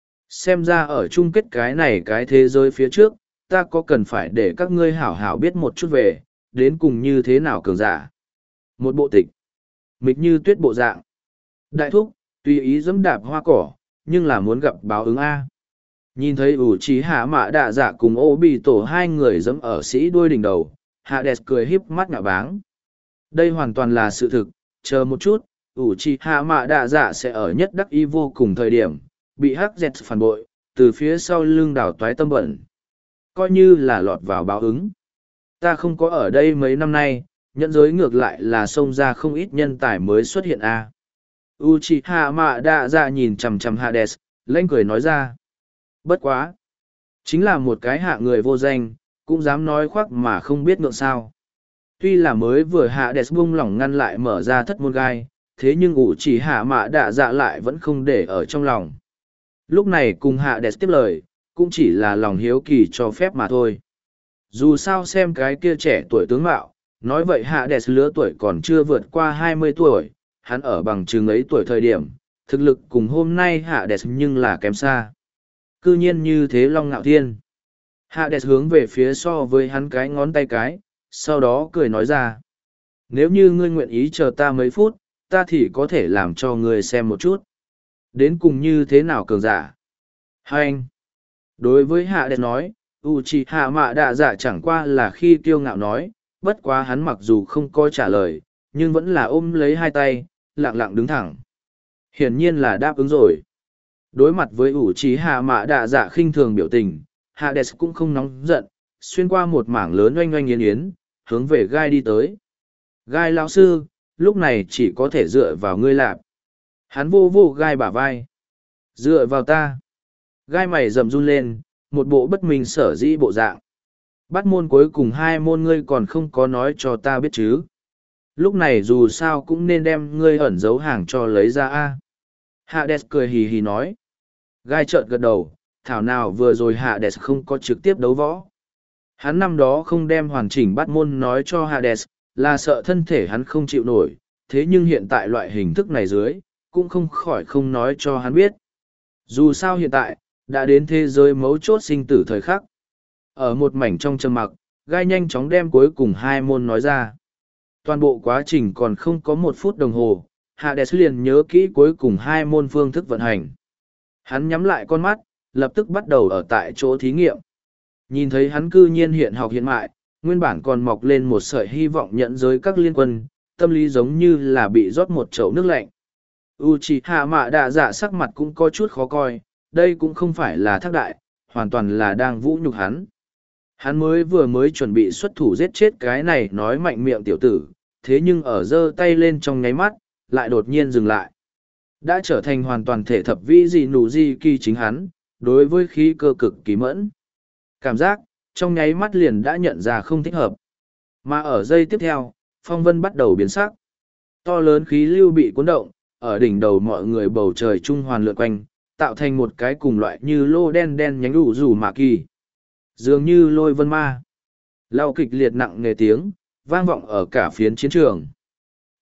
Xem ra ở chung kết cái này cái thế giới phía trước, ta có cần phải để các ngươi hảo hảo biết một chút về, đến cùng như thế nào cường giả. Một bộ tịch, mịch như tuyết bộ dạng. Đại thúc, tùy ý dẫm đạp hoa cỏ, nhưng là muốn gặp báo ứng A. Nhìn thấy ủ trí hạ mạ đạ dạ cùng ô bị tổ hai người dẫm ở sĩ đuôi đỉnh đầu, Hades cười híp mắt ngạ báng. Đây hoàn toàn là sự thực, chờ một chút, ủ trí hạ mạ đạ dạ sẽ ở nhất đắc ý vô cùng thời điểm, bị hắc dẹt phản bội, từ phía sau lưng đảo toái tâm bẩn. Coi như là lọt vào báo ứng. Ta không có ở đây mấy năm nay, nhẫn giới ngược lại là xông ra không ít nhân tài mới xuất hiện A. Uchiha Mạ Đạ Dạ nhìn chằm chằm Hades, lanh cười nói ra. Bất quá. Chính là một cái hạ người vô danh, cũng dám nói khoác mà không biết ngượng sao. Tuy là mới vừa Hades bung lỏng ngăn lại mở ra thất môn gai, thế nhưng Uchiha Mạ Đạ Dạ lại vẫn không để ở trong lòng. Lúc này cùng Hades tiếp lời, cũng chỉ là lòng hiếu kỳ cho phép mà thôi. Dù sao xem cái kia trẻ tuổi tướng mạo, nói vậy Hades lứa tuổi còn chưa vượt qua 20 tuổi, hắn ở bằng chừng ấy tuổi thời điểm, thực lực cùng hôm nay Hades nhưng là kém xa. Cư nhiên như thế Long Ngạo Thiên. Hades hướng về phía so với hắn cái ngón tay cái, sau đó cười nói ra. Nếu như ngươi nguyện ý chờ ta mấy phút, ta thì có thể làm cho ngươi xem một chút. Đến cùng như thế nào cường giả? Hai anh. Đối với Hades nói, Uchiha Mạ Đạ Dạ chẳng qua là khi kiêu ngạo nói, bất quá hắn mặc dù không có trả lời, nhưng vẫn là ôm lấy hai tay, lặng lặng đứng thẳng. Hiển nhiên là đáp ứng rồi. Đối mặt với Uchiha Mạ Đạ Dạ khinh thường biểu tình, Hades cũng không nóng giận, xuyên qua một mảng lớn oanh oanh yến yến, hướng về gai đi tới. Gai lão sư, lúc này chỉ có thể dựa vào ngươi lạp. Hắn vô vô gai bả vai. Dựa vào ta. Gai mày rầm run lên, một bộ bất minh sở dĩ bộ dạng. Bắt môn cuối cùng hai môn ngươi còn không có nói cho ta biết chứ. Lúc này dù sao cũng nên đem ngươi ẩn giấu hàng cho lấy ra a. Hades cười hì hì nói. Gai trợn gật đầu, thảo nào vừa rồi Hades không có trực tiếp đấu võ. Hắn năm đó không đem hoàn chỉnh bắt môn nói cho Hades, là sợ thân thể hắn không chịu nổi, thế nhưng hiện tại loại hình thức này dưới, cũng không khỏi không nói cho hắn biết. Dù sao hiện tại, đã đến thế giới mấu chốt sinh tử thời khắc. Ở một mảnh trong trầm mặc, Gai nhanh chóng đem cuối cùng hai môn nói ra. Toàn bộ quá trình còn không có 1 phút đồng hồ, Hades liền nhớ kỹ cuối cùng hai môn phương thức vận hành. Hắn nhắm lại con mắt, lập tức bắt đầu ở tại chỗ thí nghiệm. Nhìn thấy hắn cư nhiên hiện học hiện mại, nguyên bản còn mọc lên một sợi hy vọng nhận giới các liên quân, tâm lý giống như là bị rót một chậu nước lạnh. Uchiha Mạ Đạ Dạ sắc mặt cũng có chút khó coi, đây cũng không phải là thác đại, hoàn toàn là đang vũ nhục hắn. Hắn vừa mới chuẩn bị xuất thủ giết chết cái này nói mạnh miệng tiểu tử, thế nhưng ở giơ tay lên trong nháy mắt, lại đột nhiên dừng lại. Đã trở thành hoàn toàn thể thập vĩ gì nụ gì kỳ chính hắn, đối với khí cơ cực kỳ mẫn. Cảm giác, trong nháy mắt liền đã nhận ra không thích hợp. Mà ở giây tiếp theo, phong vân bắt đầu biến sắc. To lớn khí lưu bị cuốn động, ở đỉnh đầu mọi người bầu trời trung hoàn lượn quanh, tạo thành một cái cùng loại như lô đen đen nhánh ủ rủ mạ kỳ. Dường như lôi vân ma. Lao kịch liệt nặng nề tiếng, vang vọng ở cả phiến chiến trường.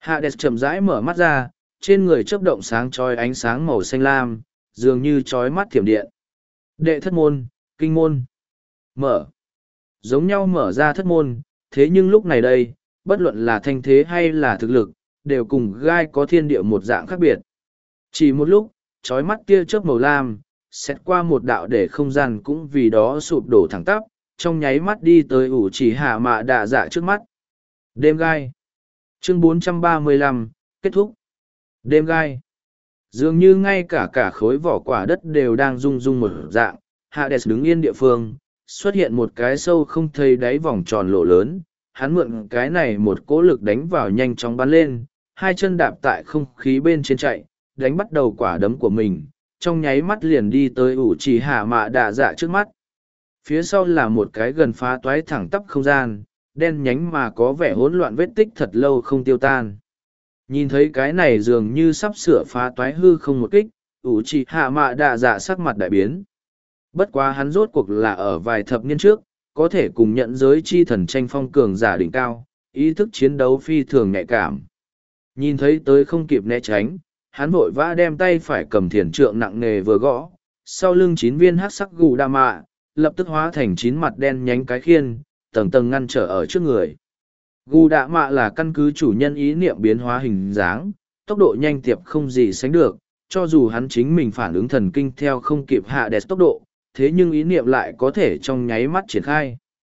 Hades chậm rãi mở mắt ra, trên người chớp động sáng chói ánh sáng màu xanh lam, dường như chói mắt thiểm điện. Đệ thất môn, kinh môn. Mở. Giống nhau mở ra thất môn, thế nhưng lúc này đây, bất luận là thanh thế hay là thực lực, đều cùng gai có thiên địa một dạng khác biệt. Chỉ một lúc, chói mắt tia chớp màu lam, xét qua một đạo để không gian cũng vì đó sụp đổ thẳng tắp, trong nháy mắt đi tới ủ chỉ hạ mạ đạ dạ trước mắt. Đêm gai. Chương 435, kết thúc. Đêm gai. Dường như ngay cả khối vỏ quả đất đều đang rung rung một dạng, Hades đứng yên địa phương, xuất hiện một cái sâu không thấy đáy vòng tròn lỗ lớn, hắn mượn cái này một cỗ lực đánh vào nhanh chóng bắn lên, hai chân đạp tại không khí bên trên chạy, đánh bắt đầu quả đấm của mình, trong nháy mắt liền đi tới ủ chỉ hạ mạ đạ dạ trước mắt. Phía sau là một cái gần phá toái thẳng tắp không gian, đen nhánh mà có vẻ hỗn loạn vết tích thật lâu không tiêu tan. Nhìn thấy cái này dường như sắp sửa phá toái hư không một kích, ủ chỉ hạ mạ đạ dạ sắc mặt đại biến. Bất quá hắn rốt cuộc là ở vài thập niên trước, có thể cùng nhận giới chi thần tranh phong cường giả đỉnh cao, ý thức chiến đấu phi thường nhạy cảm. Nhìn thấy tới không kịp né tránh, hắn vội vã đem tay phải cầm thiền trượng nặng nề vừa gõ, sau lưng 9 viên hắc sắc gù đa mạ, lập tức hóa thành 9 mặt đen nhánh cái khiên, tầng tầng ngăn trở ở trước người. Gù đạ mạ là căn cứ chủ nhân ý niệm biến hóa hình dáng, tốc độ nhanh tiệp không gì sánh được, cho dù hắn chính mình phản ứng thần kinh theo không kịp hạ đẹp tốc độ, thế nhưng ý niệm lại có thể trong nháy mắt triển khai.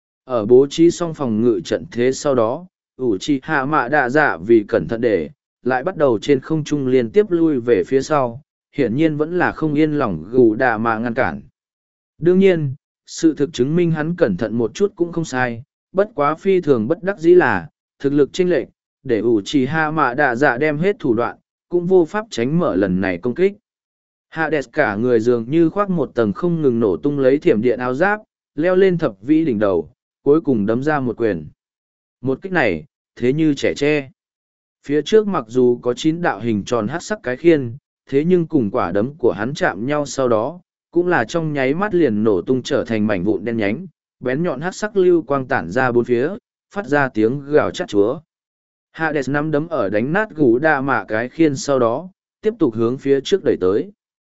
Ở bố trí xong phòng ngự trận thế sau đó, ủ trì hạ mạ đạ dạ vì cẩn thận để, lại bắt đầu trên không trung liên tiếp lui về phía sau, hiển nhiên vẫn là không yên lòng gù đạ mạ ngăn cản. Đương nhiên, sự thực chứng minh hắn cẩn thận một chút cũng không sai, bất quá phi thường bất đắc dĩ là, thực lực chênh lệch, để ủ trì hạ mạ đạ dạ đem hết thủ đoạn, cũng vô pháp tránh mở lần này công kích. Hades cả người dường như khoác một tầng không ngừng nổ tung lấy thiểm điện áo giáp, leo lên thập vĩ đỉnh đầu, cuối cùng đấm ra một quyền. Một kích này, thế như trẻ tre. Phía trước mặc dù có 9 đạo hình tròn hắc sắc cái khiên, thế nhưng cùng quả đấm của hắn chạm nhau sau đó, cũng là trong nháy mắt liền nổ tung trở thành mảnh vụn đen nhánh, bén nhọn hắc sắc lưu quang tản ra bốn phía, phát ra tiếng gào chát chúa. Hades nắm đấm ở đánh nát gù đa mạ cái khiên sau đó, tiếp tục hướng phía trước đẩy tới.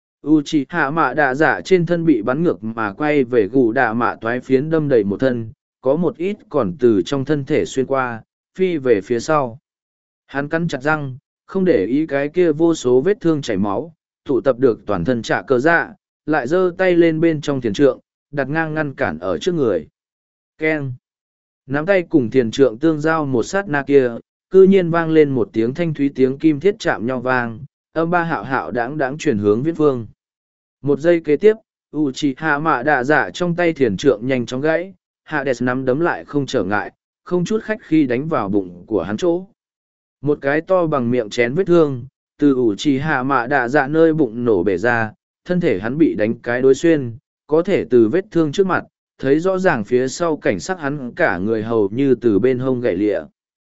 Uchiha mạ đạ dạ trên thân bị bắn ngược mà quay về gù đạ mạ toái phiến đâm đầy một thân, có một ít còn từ trong thân thể xuyên qua, phi về phía sau. Hắn cắn chặt răng, không để ý cái kia vô số vết thương chảy máu, tụ tập được toàn thân trả cơ dạ, lại giơ tay lên bên trong thiền trượng, đặt ngang ngăn cản ở trước người. Keng! Nắm tay cùng thiền trượng tương giao một sát na kia, cư nhiên vang lên một tiếng thanh thúy tiếng kim thiết chạm nhau vang, âm ba hạo hạo đáng chuyển hướng viễn phương. Một giây kế tiếp, Uchiha mạ đạ dạ trong tay thiền trượng nhanh chóng gãy, Hades nắm đấm lại không trở ngại, không chút khách khi đánh vào bụng của hắn chỗ. Một cái to bằng miệng chén vết thương, từ Uchiha mạ đạ dạ nơi bụng nổ bể ra, thân thể hắn bị đánh cái đối xuyên, có thể từ vết thương trước mặt, thấy rõ ràng phía sau cảnh sắc hắn cả người hầu như từ bên hông gãy lịa.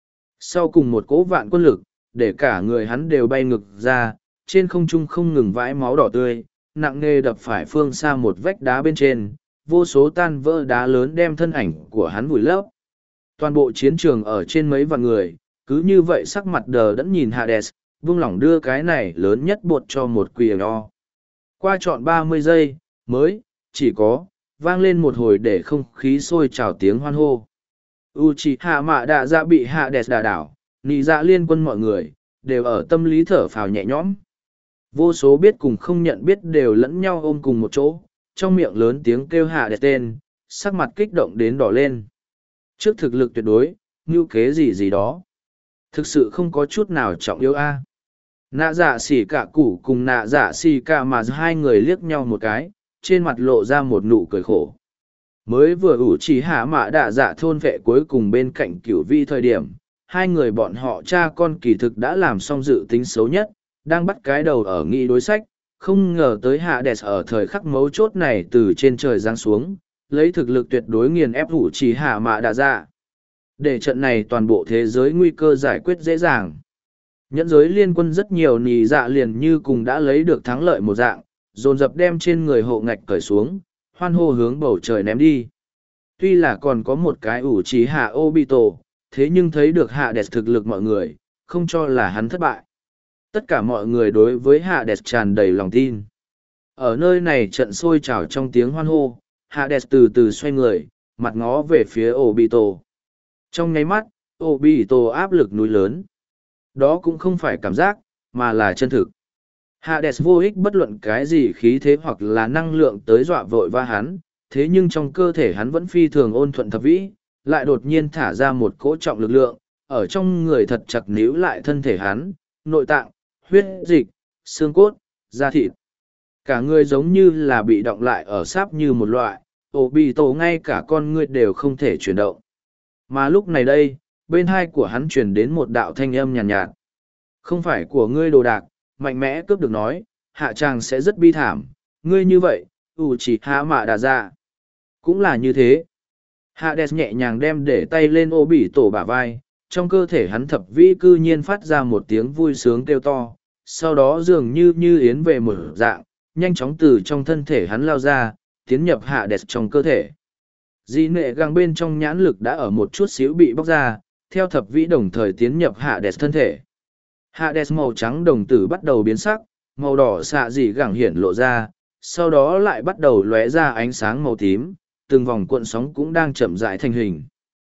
Sau cùng một cỗ vạn quân lực, để cả người hắn đều bay ngực ra, trên không trung không ngừng vãi máu đỏ tươi, nặng nề đập phải phương xa một vách đá bên trên, vô số tan vỡ đá lớn đem thân ảnh của hắn vùi lấp. Toàn bộ chiến trường ở trên mấy vạn người, cứ như vậy sắc mặt đờ đẫn nhìn Hades, vung lỏng đưa cái này lớn nhất bột cho một quỷ đo. Qua trọn 30 giây, mới, chỉ có, vang lên một hồi để không khí sôi trào tiếng hoan hô. Uchiha mạ đạ dạ bị Hades đả đảo, nị dạ liên quân mọi người, đều ở tâm lý thở phào nhẹ nhõm. Vô số biết cùng không nhận biết đều lẫn nhau ôm cùng một chỗ, trong miệng lớn tiếng kêu Hades tên, sắc mặt kích động đến đỏ lên. Trước thực lực tuyệt đối, mưu kế gì đó. Thực sự không có chút nào trọng yếu a. Nạ dạ xỉ cả củ cùng nạ dạ xỉ cả mà hai người liếc nhau một cái, trên mặt lộ ra một nụ cười khổ. Mới vừa ủ chỉ hạ mạ đạ dạ thôn vệ cuối cùng bên cạnh cửu vi thời điểm, hai người bọn họ cha con kỳ thực đã làm xong dự tính xấu nhất, đang bắt cái đầu ở nghị đối sách, không ngờ tới Hades ở thời khắc mấu chốt này từ trên trời giáng xuống, lấy thực lực tuyệt đối nghiền ép ủ chỉ hạ mạ đạ dạ. Để trận này toàn bộ thế giới nguy cơ giải quyết dễ dàng. Nhẫn giới liên quân rất nhiều nì dạ liền như cùng đã lấy được thắng lợi một dạng, dồn dập đem trên người hộ ngạch cởi xuống, hoan hô hướng bầu trời ném đi. Tuy là còn có một cái ủ trí hạ Obito, thế nhưng thấy được Hades thực lực mọi người, không cho là hắn thất bại. Tất cả mọi người đối với Hades tràn đầy lòng tin. Ở nơi này trận sôi trào trong tiếng hoan hô, Hades từ từ xoay người, mặt ngó về phía Obito. Trong nháy mắt, Obito áp lực núi lớn. Đó cũng không phải cảm giác, mà là chân thực. Hades vô ích bất luận cái gì khí thế hoặc là năng lượng tới dọa vội va hắn, thế nhưng trong cơ thể hắn vẫn phi thường ôn thuận thập vĩ, lại đột nhiên thả ra một cỗ trọng lực lượng, ở trong người thật chặt níu lại thân thể hắn, nội tạng, huyết dịch, xương cốt, da thịt. Cả người giống như là bị động lại ở sáp như một loại, Obito ngay cả con người đều không thể chuyển động. Mà lúc này đây, bên hai của hắn truyền đến một đạo thanh âm nhàn nhạt. Không phải của ngươi đồ đạc, mạnh mẽ cướp được nói, hạ tràng sẽ rất bi thảm, ngươi như vậy, Uchiha Madara. Cũng là như thế. Hades nhẹ nhàng đem để tay lên Obito bả vai, trong cơ thể hắn thập vĩ cư nhiên phát ra một tiếng vui sướng kêu to, sau đó dường như yến về một dạng, nhanh chóng từ trong thân thể hắn lao ra, tiến nhập Hades trong cơ thể. Dị nệ găng bên trong nhãn lực đã ở một chút xíu bị bóc ra, theo thập vĩ đồng thời tiến nhập Hades thân thể. Hades màu trắng đồng tử bắt đầu biến sắc, màu đỏ xạ dị gẳng hiển lộ ra, sau đó lại bắt đầu lóe ra ánh sáng màu tím, từng vòng cuộn sóng cũng đang chậm rãi thành hình.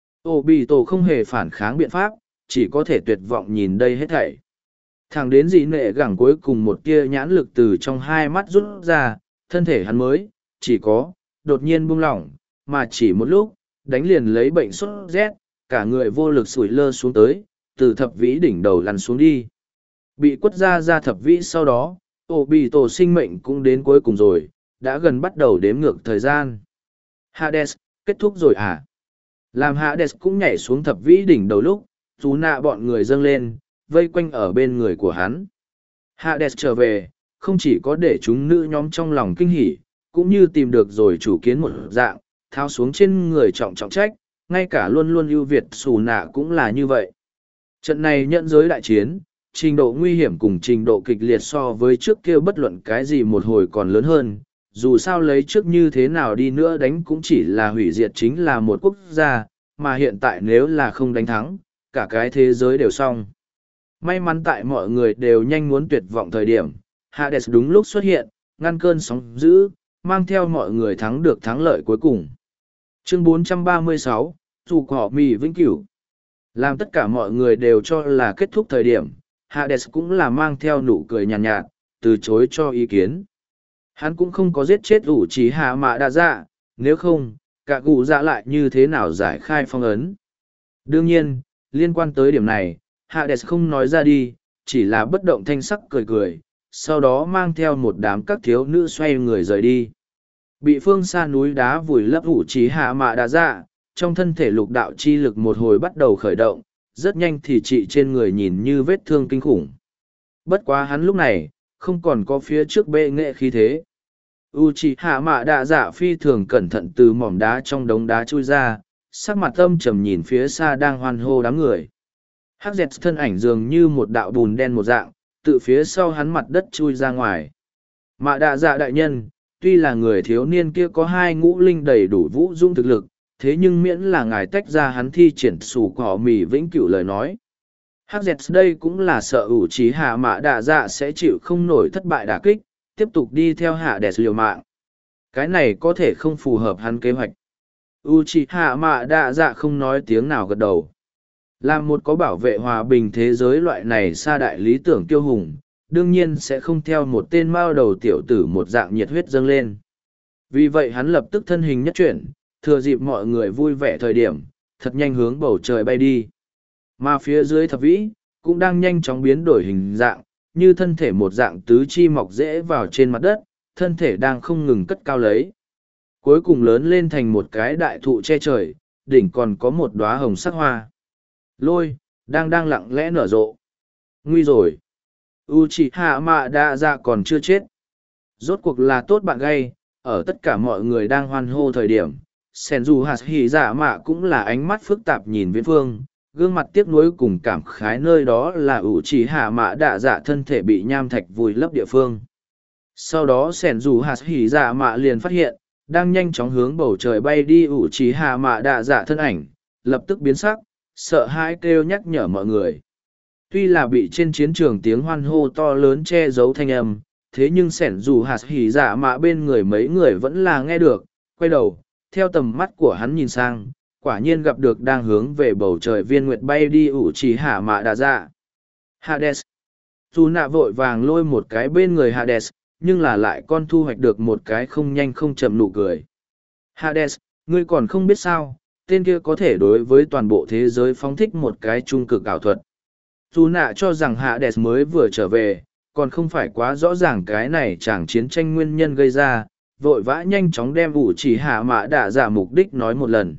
Obito không hề phản kháng biện pháp, chỉ có thể tuyệt vọng nhìn đây hết thảy. Thẳng đến dị nệ gẳng cuối cùng một tia nhãn lực từ trong hai mắt rút ra, thân thể hắn mới, chỉ có, đột nhiên buông lỏng, mà chỉ một lúc, đánh liền lấy bệnh sốt rét, cả người vô lực sủi lơ xuống tới, từ thập vĩ đỉnh đầu lăn xuống đi. Bị quất ra thập vĩ sau đó, Obito sinh mệnh cũng đến cuối cùng rồi, đã gần bắt đầu đếm ngược thời gian. Hades, kết thúc rồi à? Làm Hades cũng nhảy xuống thập vĩ đỉnh đầu lúc, chú nạ bọn người dâng lên, vây quanh ở bên người của hắn. Hades trở về, không chỉ có để chúng nữ nhóm trong lòng kinh hỉ, cũng như tìm được rồi chủ kiến một dạng, tháo xuống trên người trọng trách, ngay cả luôn luôn ưu việt xù nạ cũng là như vậy. Trận này nhận giới đại chiến, trình độ nguy hiểm cùng trình độ kịch liệt so với trước kia bất luận cái gì một hồi còn lớn hơn, dù sao lấy trước như thế nào đi nữa đánh cũng chỉ là hủy diệt chính là một quốc gia, mà hiện tại nếu là không đánh thắng, cả cái thế giới đều xong. May mắn tại mọi người đều nhanh muốn tuyệt vọng thời điểm, Hades đúng lúc xuất hiện, ngăn cơn sóng dữ, mang theo mọi người thắng được thắng lợi cuối cùng. Chương 436, dù họ mì vĩnh cửu. Làm tất cả mọi người đều cho là kết thúc thời điểm, Hades cũng là mang theo nụ cười nhàn nhạt, từ chối cho ý kiến. Hắn cũng không có giết chết Uchiha Madara, nếu không, cả cụ dạ lại như thế nào giải khai phong ấn. Đương nhiên, liên quan tới điểm này, Hades không nói ra đi, chỉ là bất động thanh sắc cười cười, sau đó mang theo một đám các thiếu nữ xoay người rời đi. Bị phương xa núi đá vùi lấp Uchiha Madara, trong thân thể lục đạo chi lực một hồi bắt đầu khởi động, rất nhanh thì trị trên người nhìn như vết thương kinh khủng. Bất quá hắn lúc này, không còn có phía trước bệ nghệ khí thế. Uchiha Madara phi thường cẩn thận từ mỏm đá trong đống đá chui ra, sắc mặt âm trầm nhìn phía xa đang hoan hô đám người. Hắc dẹt thân ảnh dường như một đạo bùn đen một dạng, từ phía sau hắn mặt đất chui ra ngoài. Madara đại nhân, tuy là người thiếu niên kia có hai ngũ linh đầy đủ vũ dung thực lực, thế nhưng miễn là ngài tách ra hắn thi triển sủ cỏ mì vĩnh cửu lời nói. Hắc dẹt đây cũng là sợ Uchiha Madara sẽ chịu không nổi thất bại đả kích, tiếp tục đi theo Hades liều mạng. Cái này có thể không phù hợp hắn kế hoạch. Uchiha Madara không nói tiếng nào gật đầu. Làm một có bảo vệ hòa bình thế giới loại này xa đại lý tưởng kiêu hùng, đương nhiên sẽ không theo một tên mao đầu tiểu tử một dạng nhiệt huyết dâng lên. Vì vậy hắn lập tức thân hình nhất chuyển, thừa dịp mọi người vui vẻ thời điểm, thật nhanh hướng bầu trời bay đi. Mà phía dưới thập vĩ, cũng đang nhanh chóng biến đổi hình dạng, như thân thể một dạng tứ chi mọc rễ vào trên mặt đất, thân thể đang không ngừng cất cao lấy. Cuối cùng lớn lên thành một cái đại thụ che trời, đỉnh còn có một đóa hồng sắc hoa. Lôi, đang lặng lẽ nở rộ. Nguy rồi. Uchiha Madara còn chưa chết. Rốt cuộc là tốt bạn gay, ở tất cả mọi người đang hoan hô thời điểm. Senju Hashirama cũng là ánh mắt phức tạp nhìn viễn phương, gương mặt tiếc nuối cùng cảm khái nơi đó là Uchiha Madara thân thể bị nham thạch vùi lấp địa phương. Sau đó Senju Hashirama liền phát hiện, đang nhanh chóng hướng bầu trời bay đi Uchiha Madara thân ảnh, lập tức biến sắc, sợ hãi kêu nhắc nhở mọi người. Tuy là bị trên chiến trường tiếng hoan hô to lớn che giấu thanh âm, thế nhưng sẻn dù hạt hỉ dạ mạ bên người mấy người vẫn là nghe được, quay đầu, theo tầm mắt của hắn nhìn sang, quả nhiên gặp được đang hướng về bầu trời viên nguyệt bay đi ủ chỉ hạ mạ đà dạ. Hades. Dù nạ vội vàng lôi một cái bên người Hades, nhưng là lại con thu hoạch được một cái không nhanh không chậm nụ cười. Hades, ngươi còn không biết sao, tên kia có thể đối với toàn bộ thế giới phóng thích một cái trung cực ảo thuật. Dù nạ cho rằng Hades mới vừa trở về, còn không phải quá rõ ràng cái này chẳng chiến tranh nguyên nhân gây ra, vội vã nhanh chóng đem ủ chỉ hạ mạ đạ giả mục đích nói một lần.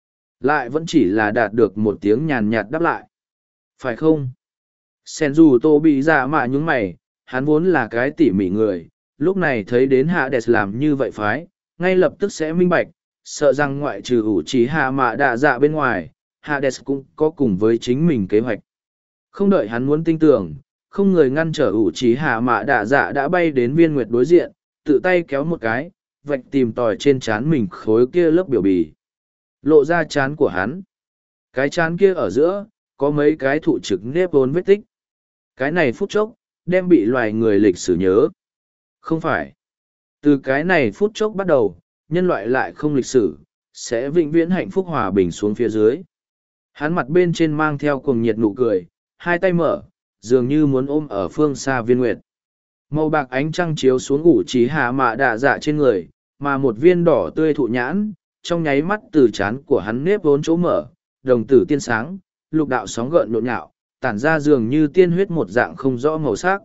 Lại vẫn chỉ là đạt được một tiếng nhàn nhạt đáp lại. Phải không? Sen dù tô bị giả mạ nhúng mày, hắn vốn là cái tỉ mỉ người, lúc này thấy đến Hades làm như vậy phái, ngay lập tức sẽ minh bạch, sợ rằng ngoại trừ ủ chỉ hạ mạ đạ dạ bên ngoài, Hades cũng có cùng với chính mình kế hoạch. Không đợi hắn muốn tin tưởng, không người ngăn trở ủ chỉ hạ mạ đạ dạ đã bay đến viên nguyệt đối diện, tự tay kéo một cái, vạch tìm tòi trên trán mình khối kia lớp biểu bì. Lộ ra trán của hắn. Cái trán kia ở giữa, có mấy cái thụ trực nếp vốn vết tích. Cái này phút chốc, đem bị loài người lịch sử nhớ. Không phải. Từ cái này phút chốc bắt đầu, nhân loại lại không lịch sử, sẽ vĩnh viễn hạnh phúc hòa bình xuống phía dưới. Hắn mặt bên trên mang theo cuồng nhiệt nụ cười, hai tay mở, dường như muốn ôm ở phương xa viên nguyệt. Màu bạc ánh trăng chiếu xuống ủ trí hạ mạ đạ dạ trên người, mà một viên đỏ tươi thụ nhãn, trong nháy mắt từ trán của hắn nếp vốn chỗ mở, đồng tử tiên sáng, lục đạo sóng gợn nhộn nhạo, tản ra dường như tiên huyết một dạng không rõ màu sắc.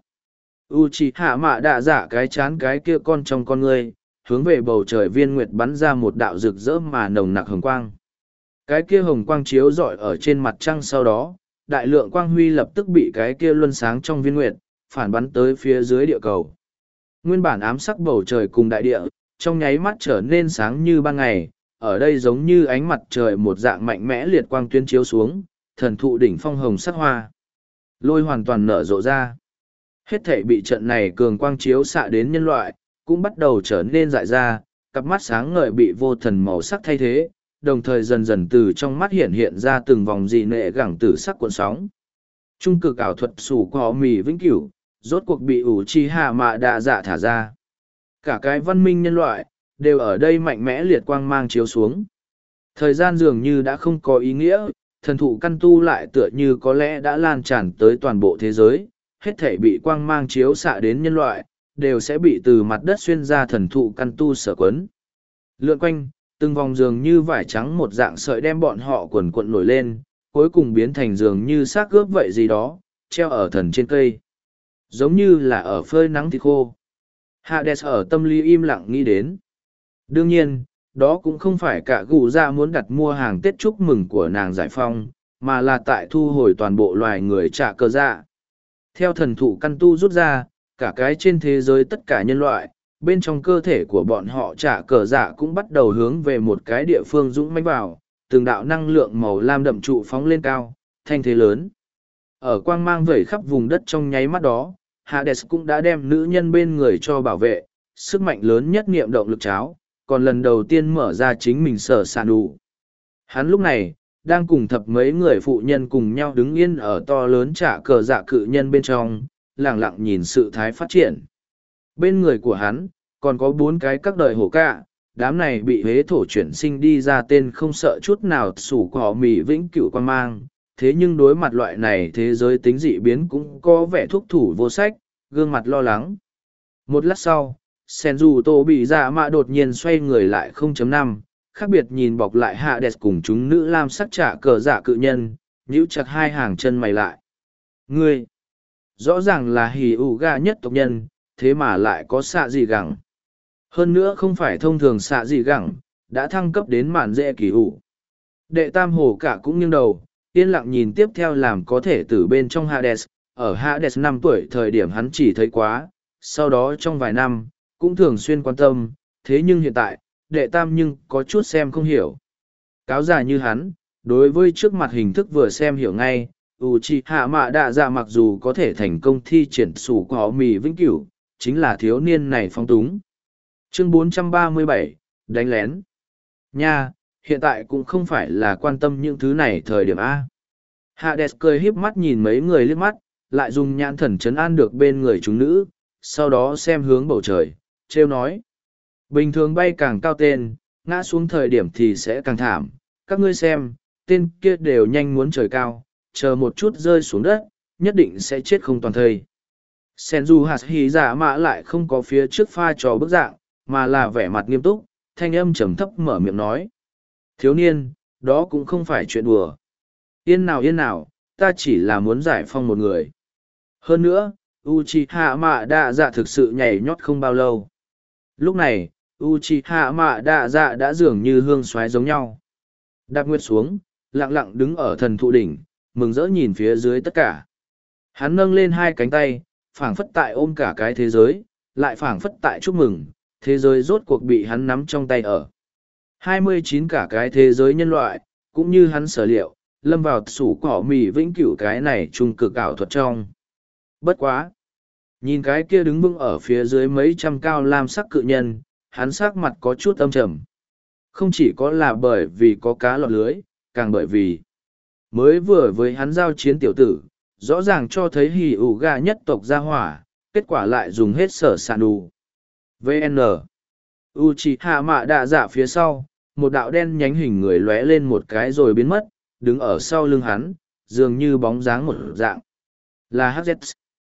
Uchiha mạ đạ dạ cái chán cái kia con trong con ngươi, hướng về bầu trời viên nguyệt bắn ra một đạo rực rỡ mà nồng nặc hồng quang. Cái kia hồng quang chiếu rọi ở trên mặt trăng sau đó, đại lượng quang huy lập tức bị cái kia luân sáng trong viên nguyệt, phản bắn tới phía dưới địa cầu. Nguyên bản ám sắc bầu trời cùng đại địa, trong nháy mắt trở nên sáng như ban ngày, ở đây giống như ánh mặt trời một dạng mạnh mẽ liệt quang tuyên chiếu xuống, thần thụ đỉnh phong hồng sắc hoa. Lôi hoàn toàn nở rộ ra. Hết thể bị trận này cường quang chiếu xạ đến nhân loại, cũng bắt đầu trở nên dại ra, cặp mắt sáng ngời bị vô thần màu sắc thay thế, đồng thời dần dần từ trong mắt hiện ra từng vòng dị nệ gẳng tử sắc cuộn sóng. Trung cực ảo thuật sủ cỏ mì vĩnh cửu, rốt cuộc bị ủ chi hạ mạ đạ dạ thả ra. Cả cái văn minh nhân loại, đều ở đây mạnh mẽ liệt quang mang chiếu xuống. Thời gian dường như đã không có ý nghĩa, thần thụ căn tu lại tựa như có lẽ đã lan tràn tới toàn bộ thế giới, hết thể bị quang mang chiếu xạ đến nhân loại, đều sẽ bị từ mặt đất xuyên ra thần thụ căn tu sở quấn. Lượn quanh, từng vòng dường như vải trắng một dạng sợi đem bọn họ quần cuộn nổi lên, cuối cùng biến thành dường như xác ướp vậy gì đó, treo ở thần trên cây. Giống như là ở phơi nắng thịt khô. Hades ở tâm lý im lặng nghĩ đến. Đương nhiên, đó cũng không phải cả gù ra muốn đặt mua hàng Tết chúc mừng của nàng giải phong, mà là tại thu hồi toàn bộ loài người trả cờ dạ. Theo thần thụ căn tu rút ra, cả cái trên thế giới tất cả nhân loại, bên trong cơ thể của bọn họ trả cờ dạ cũng bắt đầu hướng về một cái địa phương dũng mãnh vào, từng đạo năng lượng màu lam đậm trụ phóng lên cao, thanh thế lớn. Ở quang mang vẩy khắp vùng đất trong nháy mắt đó, Hades cũng đã đem nữ nhân bên người cho bảo vệ, sức mạnh lớn nhất nghiệm động lực cháo, còn lần đầu tiên mở ra chính mình sở sản đủ. Hắn lúc này, đang cùng thập mấy người phụ nhân cùng nhau đứng yên ở to lớn trả cờ dạ cự nhân bên trong, lặng lặng nhìn sự thái phát triển. Bên người của hắn, còn có 4 cái các đời hổ cạ, đám này bị hế thổ chuyển sinh đi ra tên không sợ chút nào sủ cỏ mì vĩnh cửu quan mang. Thế nhưng đối mặt loại này thế giới tính dị biến cũng có vẻ thúc thủ vô sách, gương mặt lo lắng. Một lát sau, Senju Tô bị dạ mạ đột nhiên xoay người lại 0.5, khác biệt nhìn bọc lại Hades cùng chúng nữ lam sắc trả cờ dạ cự nhân, nhíu chặt hai hàng chân mày lại. Ngươi, rõ ràng là hì ủ ga nhất tộc nhân, thế mà lại có xạ gì gẳng. Hơn nữa không phải thông thường xạ gì gẳng, đã thăng cấp đến mạn dễ kỳ ủ. Đệ tam hồ cả cũng nghiêng đầu, yên lặng nhìn tiếp theo làm có thể từ bên trong Hades. Ở Hades 5 tuổi thời điểm hắn chỉ thấy quá, sau đó trong vài năm, cũng thường xuyên quan tâm, thế nhưng hiện tại, đệ tam nhưng có chút xem không hiểu. Cáo già như hắn, đối với trước mặt hình thức vừa xem hiểu ngay, Uchiha mạ đạ dạ mặc dù có thể thành công thi triển sủ cỏ mì vĩnh cửu, chính là thiếu niên này phong túng. Chương 437, đánh lén. Nha, hiện tại cũng không phải là quan tâm những thứ này thời điểm A. Hades cười híp mắt nhìn mấy người liếc mắt, lại dùng nhãn thần trấn an được bên người chúng nữ, sau đó xem hướng bầu trời, trêu nói. Bình thường bay càng cao tên, ngã xuống thời điểm thì sẽ càng thảm, các ngươi xem, tên kia đều nhanh muốn trời cao, chờ một chút rơi xuống đất, nhất định sẽ chết không toàn thây. Senju hạt hí giả mạ lại không có phía trước pha trò bức dạng, mà là vẻ mặt nghiêm túc, thanh âm trầm thấp mở miệng nói. Thiếu niên, đó cũng không phải chuyện đùa. Yên nào, ta chỉ là muốn giải phong một người. Hơn nữa, Uchiha Mạ Đa Dạ thực sự nhảy nhót không bao lâu. Lúc này, Uchiha Mạ Đa Dạ đã dường như hương xoáy giống nhau. Đạp nguyệt xuống, lặng lặng đứng ở thần thụ đỉnh, mừng rỡ nhìn phía dưới tất cả. Hắn nâng lên hai cánh tay, phảng phất tại ôm cả cái thế giới, lại phảng phất tại chúc mừng, thế giới rốt cuộc bị hắn nắm trong tay ở. 29 cả cái thế giới nhân loại, cũng như hắn sở liệu, lâm vào sủ cỏ mì vĩnh cửu cái này trung cực ảo thuật trong. Bất quá! Nhìn cái kia đứng vững ở phía dưới mấy trăm cao lam sắc cự nhân, hắn sắc mặt có chút âm trầm. Không chỉ có là bởi vì có cá lọt lưới, càng bởi vì mới vừa với hắn giao chiến tiểu tử, rõ ràng cho thấy hỉ ủ gà nhất tộc ra hỏa, kết quả lại dùng hết sở sàn đủ. VN Uchiha Mạ Đa Dạ phía sau, một đạo đen nhánh hình người lóe lên một cái rồi biến mất, đứng ở sau lưng hắn, dường như bóng dáng một dạng. Là HZ.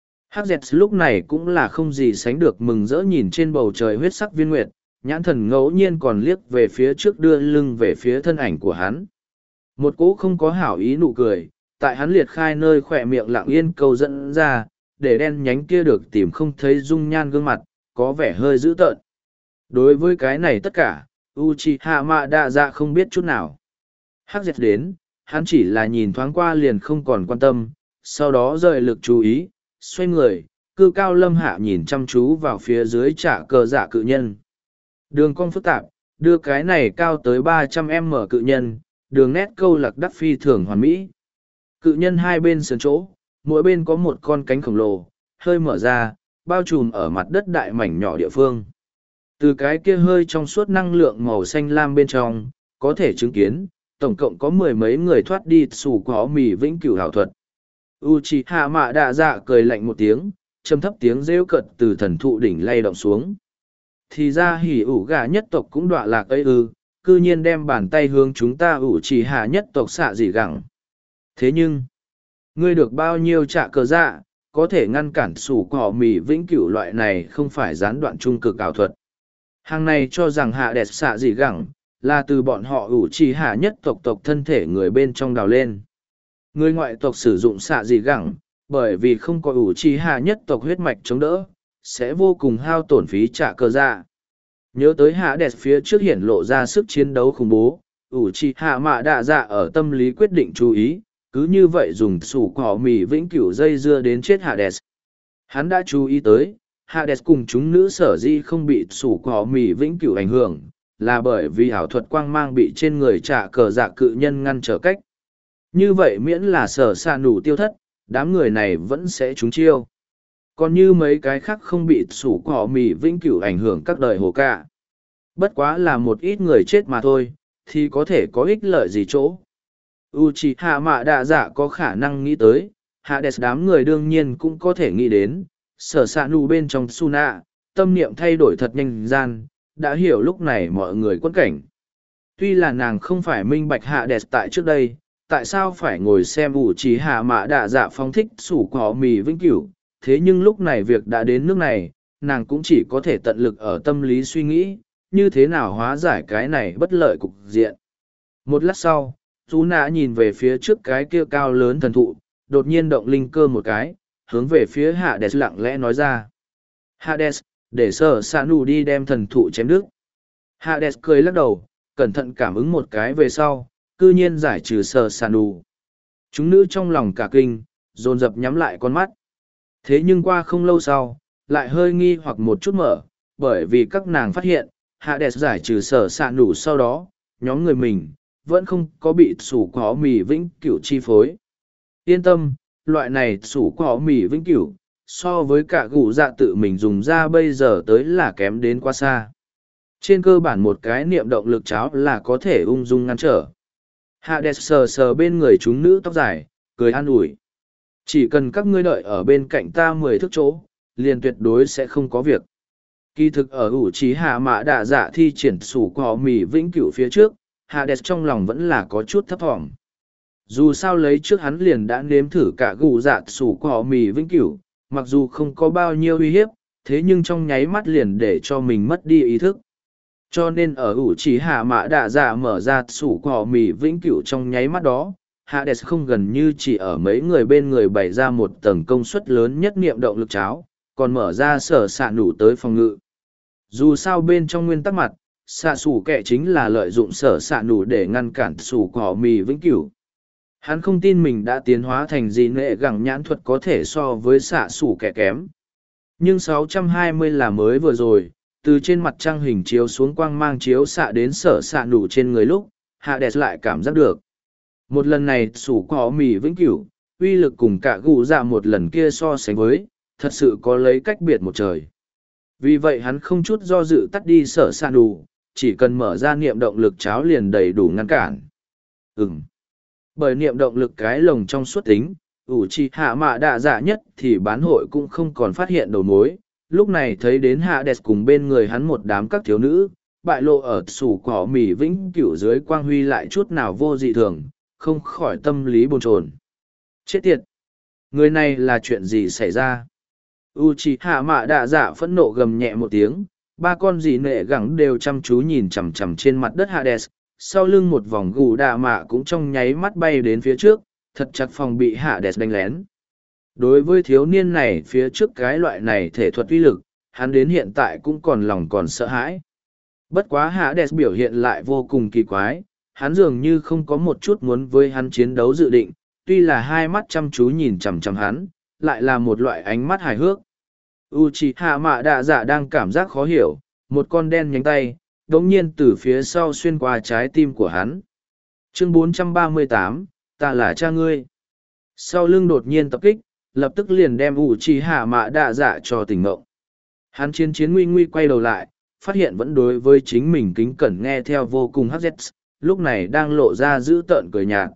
HZ lúc này cũng là không gì sánh được mừng rỡ nhìn trên bầu trời huyết sắc viên nguyệt, nhãn thần ngẫu nhiên còn liếc về phía trước đưa lưng về phía thân ảnh của hắn. Một cỗ không có hảo ý nụ cười, tại hắn liệt khai nơi khỏe miệng lặng yên câu dẫn ra, để đen nhánh kia được tìm không thấy dung nhan gương mặt, có vẻ hơi dữ tợn. Đối với cái này tất cả, Uchiha Mạ Đa Dạ không biết chút nào. HZ đến, hắn chỉ là nhìn thoáng qua liền không còn quan tâm, sau đó rời lực chú ý, xoay người, cư cao lâm hạ nhìn chăm chú vào phía dưới trả cờ dạ cự nhân. Đường cong phức tạp, đưa cái này cao tới 300m cự nhân, đường nét câu lạc đắc phi thường hoàn mỹ. Cự nhân hai bên sườn chỗ, mỗi bên có một con cánh khổng lồ, hơi mở ra, bao trùm ở mặt đất đại mảnh nhỏ địa phương. Từ cái kia hơi trong suốt năng lượng màu xanh lam bên trong, có thể chứng kiến, tổng cộng có mười mấy người thoát đi sủ có mì vĩnh cửu hảo thuật. Uchiha Mạ Đa Dạ cười lạnh một tiếng, trầm thấp tiếng rêu cợt từ thần thụ đỉnh lay động xuống. Thì ra hỉ ủ gà nhất tộc cũng đọa lạc ấy ư, cư nhiên đem bàn tay hướng chúng ta Uchiha nhất tộc xạ gì gẳng. Thế nhưng, ngươi được bao nhiêu trả cờ dạ, có thể ngăn cản sủ cỏ mì vĩnh cửu loại này không phải gián đoạn trung cực ảo thuật. Hàng này cho rằng hạ đẹp xạ gì gẳng, là từ bọn họ Uchiha nhất tộc thân thể người bên trong đào lên. Người ngoại tộc sử dụng xạ gì gẳng, bởi vì không có Uchiha nhất tộc huyết mạch chống đỡ, sẽ vô cùng hao tổn phí trả cờ dạ. Nhớ tới hạ đẹp phía trước hiển lộ ra sức chiến đấu khủng bố, Uchiha Mạ Đa Dạ ở tâm lý quyết định chú ý, cứ như vậy dùng sủ cỏ mì vĩnh cửu dây dưa đến chết Hades. Hắn đã chú ý tới, Hades cùng chúng nữ sở di không bị sủ cỏ mì vĩnh cửu ảnh hưởng, là bởi vì ảo thuật quang mang bị trên người trả cờ dạ cự nhân ngăn trở cách. Như vậy miễn là sở sàn đủ tiêu thất, đám người này vẫn sẽ trúng chiêu. Còn như mấy cái khác không bị sủ cỏ mì vĩnh cửu ảnh hưởng các đời hồ cả. Bất quá là một ít người chết mà thôi, thì có thể có ích lợi gì chỗ. Uchiha Mạ Đa Dạ có khả năng nghĩ tới, Hades đám người đương nhiên cũng có thể nghĩ đến, sở sạn nụ bên trong Suna, tâm niệm thay đổi thật nhanh gian, đã hiểu lúc này mọi người quẫn cảnh. Tuy là nàng không phải minh bạch Hades tại trước đây, tại sao phải ngồi xem Uchiha Mạ Đa Dạ phóng thích sủ cỏ mì vĩnh cửu, thế nhưng lúc này việc đã đến nước này, nàng cũng chỉ có thể tận lực ở tâm lý suy nghĩ, như thế nào hóa giải cái này bất lợi cục diện. Một lát sau, Chú nã nhìn về phía trước cái kia cao lớn thần thụ, đột nhiên động linh cơ một cái, hướng về phía Hades lặng lẽ nói ra. Hades, để sở sạn nụ đi đem thần thụ chém đứt. Hades cười lắc đầu, cẩn thận cảm ứng một cái về sau, cư nhiên giải trừ sở sạn nụ. Chúng nữ trong lòng cả kinh, dồn dập nhắm lại con mắt. Thế nhưng qua không lâu sau, lại hơi nghi hoặc một chút mở, bởi vì các nàng phát hiện, Hades giải trừ sở sạn nụ sau đó, nhóm người mình vẫn không có bị sủ cỏ mì vĩnh cửu chi phối. Yên tâm, loại này sủ cỏ mì vĩnh cửu, so với cả gù dạ tự mình dùng ra bây giờ tới là kém đến quá xa. Trên cơ bản một cái niệm động lực cháo là có thể ung dung ngăn trở. Hades sờ sờ bên người chúng nữ tóc dài, cười an ủi. Chỉ cần các ngươi đợi ở bên cạnh ta 10 thước chỗ, liền tuyệt đối sẽ không có việc. Kỳ thực ở ủ trí hạ mã đạ dạ thi triển sủ cỏ mì vĩnh cửu phía trước, Hades trong lòng vẫn là có chút thấp thỏm. Dù sao lấy trước hắn liền đã nếm thử cả gù dạ sủ cỏ mì vĩnh cửu, mặc dù không có bao nhiêu uy hiếp, thế nhưng trong nháy mắt liền để cho mình mất đi ý thức. Cho nên ở ủ trí hạ mã đạ dạ mở ra sủ cỏ mì vĩnh cửu trong nháy mắt đó, Hades không gần như chỉ ở mấy người bên người bày ra một tầng công suất lớn nhất niệm động lực cháo, còn mở ra sở xạ nủ tới phòng ngự. Dù sao bên trong nguyên tắc mặt, xạ sủ kẻ chính là lợi dụng sở xạ nủ để ngăn cản sủ cỏ mì vĩnh cửu. Hắn không tin mình đã tiến hóa thành gì nệ gẳng nhãn thuật có thể so với xạ sủ kẻ kém. Nhưng 620 là mới vừa rồi, từ trên mặt trăng hình chiếu xuống quang mang chiếu xạ đến sở xạ nủ trên người lúc, Hades lại cảm giác được. Một lần này sủ cỏ mì vĩnh cửu, uy lực cùng cả gù dạ một lần kia so sánh với, thật sự có lấy cách biệt một trời. Vì vậy hắn không chút do dự tắt đi sở xạ nủ, chỉ cần mở ra niệm động lực cháo liền đầy đủ ngăn cản. Bởi niệm động lực cái lồng trong suốt tính, ủ trì hạ mạ đạ dạ nhất thì bán hội cũng không còn phát hiện đầu mối. Lúc này thấy đến Hades cùng bên người hắn một đám các thiếu nữ, bại lộ ở sủ cỏ mì vĩnh cửu dưới quang huy lại chút nào vô dị thường, không khỏi tâm lý bồn chồn. Chết tiệt! Người này là chuyện gì xảy ra? Uchiha mạ đạ dạ phẫn nộ gầm nhẹ một tiếng, ba con dị nệ gẳng đều chăm chú nhìn chằm chằm trên mặt đất Hades, sau lưng một vòng gù đạ mạ cũng trong nháy mắt bay đến phía trước, thật chặt phòng bị Hades đánh lén. Đối với thiếu niên này phía trước cái loại này thể thuật uy lực, hắn đến hiện tại cũng còn lòng còn sợ hãi. Bất quá Hades biểu hiện lại vô cùng kỳ quái, hắn dường như không có một chút muốn với hắn chiến đấu dự định, tuy là hai mắt chăm chú nhìn chằm chằm hắn, lại là một loại ánh mắt hài hước. Uchiha mạ đạ dạ đang cảm giác khó hiểu, một con đen nhánh tay, đống nhiên từ phía sau xuyên qua trái tim của hắn. Chương 438, ta là cha ngươi. Sau lưng đột nhiên tập kích, lập tức liền đem Uchiha mạ đạ dạ cho tỉnh ngộ. Hắn chiến nguy nguy quay đầu lại, phát hiện vẫn đối với chính mình kính cẩn nghe theo vô cùng hắc lúc này đang lộ ra dữ tợn cười nhạt.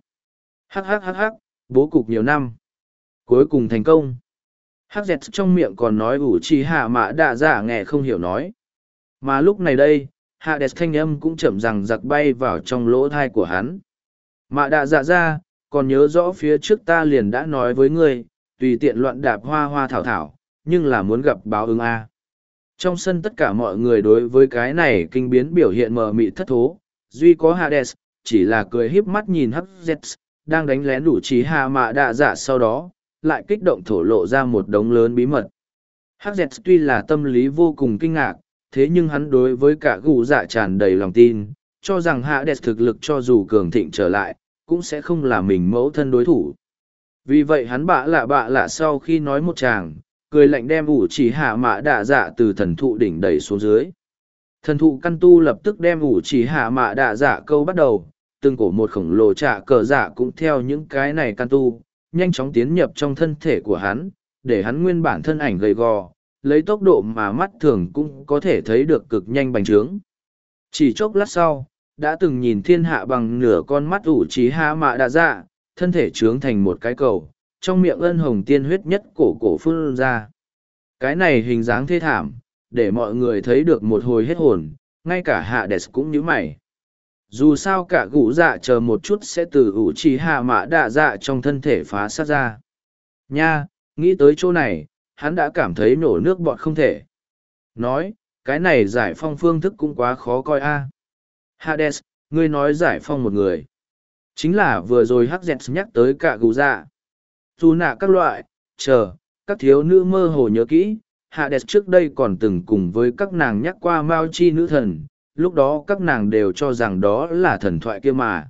Hắc, bố cục nhiều năm. Cuối cùng thành công. Hắc dẹt trong miệng còn nói Uchiha mạ đạ dạ nghe không hiểu nói. Mà lúc này đây, Hades thanh âm cũng chậm rằng giặc bay vào trong lỗ thai của hắn. Mạ đạ dạ ra, còn nhớ rõ phía trước ta liền đã nói với ngươi, tùy tiện loạn đạp hoa hoa thảo thảo, nhưng là muốn gặp báo ứng A. Trong sân tất cả mọi người đối với cái này kinh biến biểu hiện mờ mịt thất thố, duy có Hades, chỉ là cười híp mắt nhìn Hades, đang đánh lén Uchiha mạ đạ dạ sau đó, lại kích động thổ lộ ra một đống lớn bí mật. Hades tuy là tâm lý vô cùng kinh ngạc, thế nhưng hắn đối với cả gù dạ tràn đầy lòng tin, cho rằng Hades thực lực cho dù cường thịnh trở lại, cũng sẽ không là mình mẫu thân đối thủ. Vì vậy hắn bạ lạ sau khi nói một chàng, cười lạnh đem Uchiha mạ đạ dạ từ thần thụ đỉnh đẩy xuống dưới. Thần thụ căn tu lập tức đem Uchiha mạ đạ dạ câu bắt đầu, từng cổ một khổng lồ trạ cờ dạ cũng theo những cái này căn tu, nhanh chóng tiến nhập trong thân thể của hắn, để hắn nguyên bản thân ảnh gầy gò, lấy tốc độ mà mắt thường cũng có thể thấy được cực nhanh bành trướng. Chỉ chốc lát sau, đã từng nhìn thiên hạ bằng nửa con mắt Uchiha mạ đạ dạ, thân thể trướng thành một cái cầu, trong miệng ân hồng tiên huyết nhất cổ phun ra. Cái này hình dáng thê thảm, để mọi người thấy được một hồi hết hồn, ngay cả Hades cũng nhíu mày. Dù sao cả gũ dạ chờ một chút sẽ từ Uchiha mạ đạ dạ trong thân thể phá sát ra. Nha, nghĩ tới chỗ này, hắn đã cảm thấy nổ nước bọt không thể. Nói, cái này giải phong phương thức cũng quá khó coi a. Hades, ngươi nói giải phong một người. Chính là vừa rồi Hades nhắc tới cả gũ dạ. Dù nạ các loại, các thiếu nữ mơ hồ nhớ kỹ, Hades trước đây còn từng cùng với các nàng nhắc qua Mao Chi nữ thần, lúc đó các nàng đều cho rằng đó là thần thoại kia mà.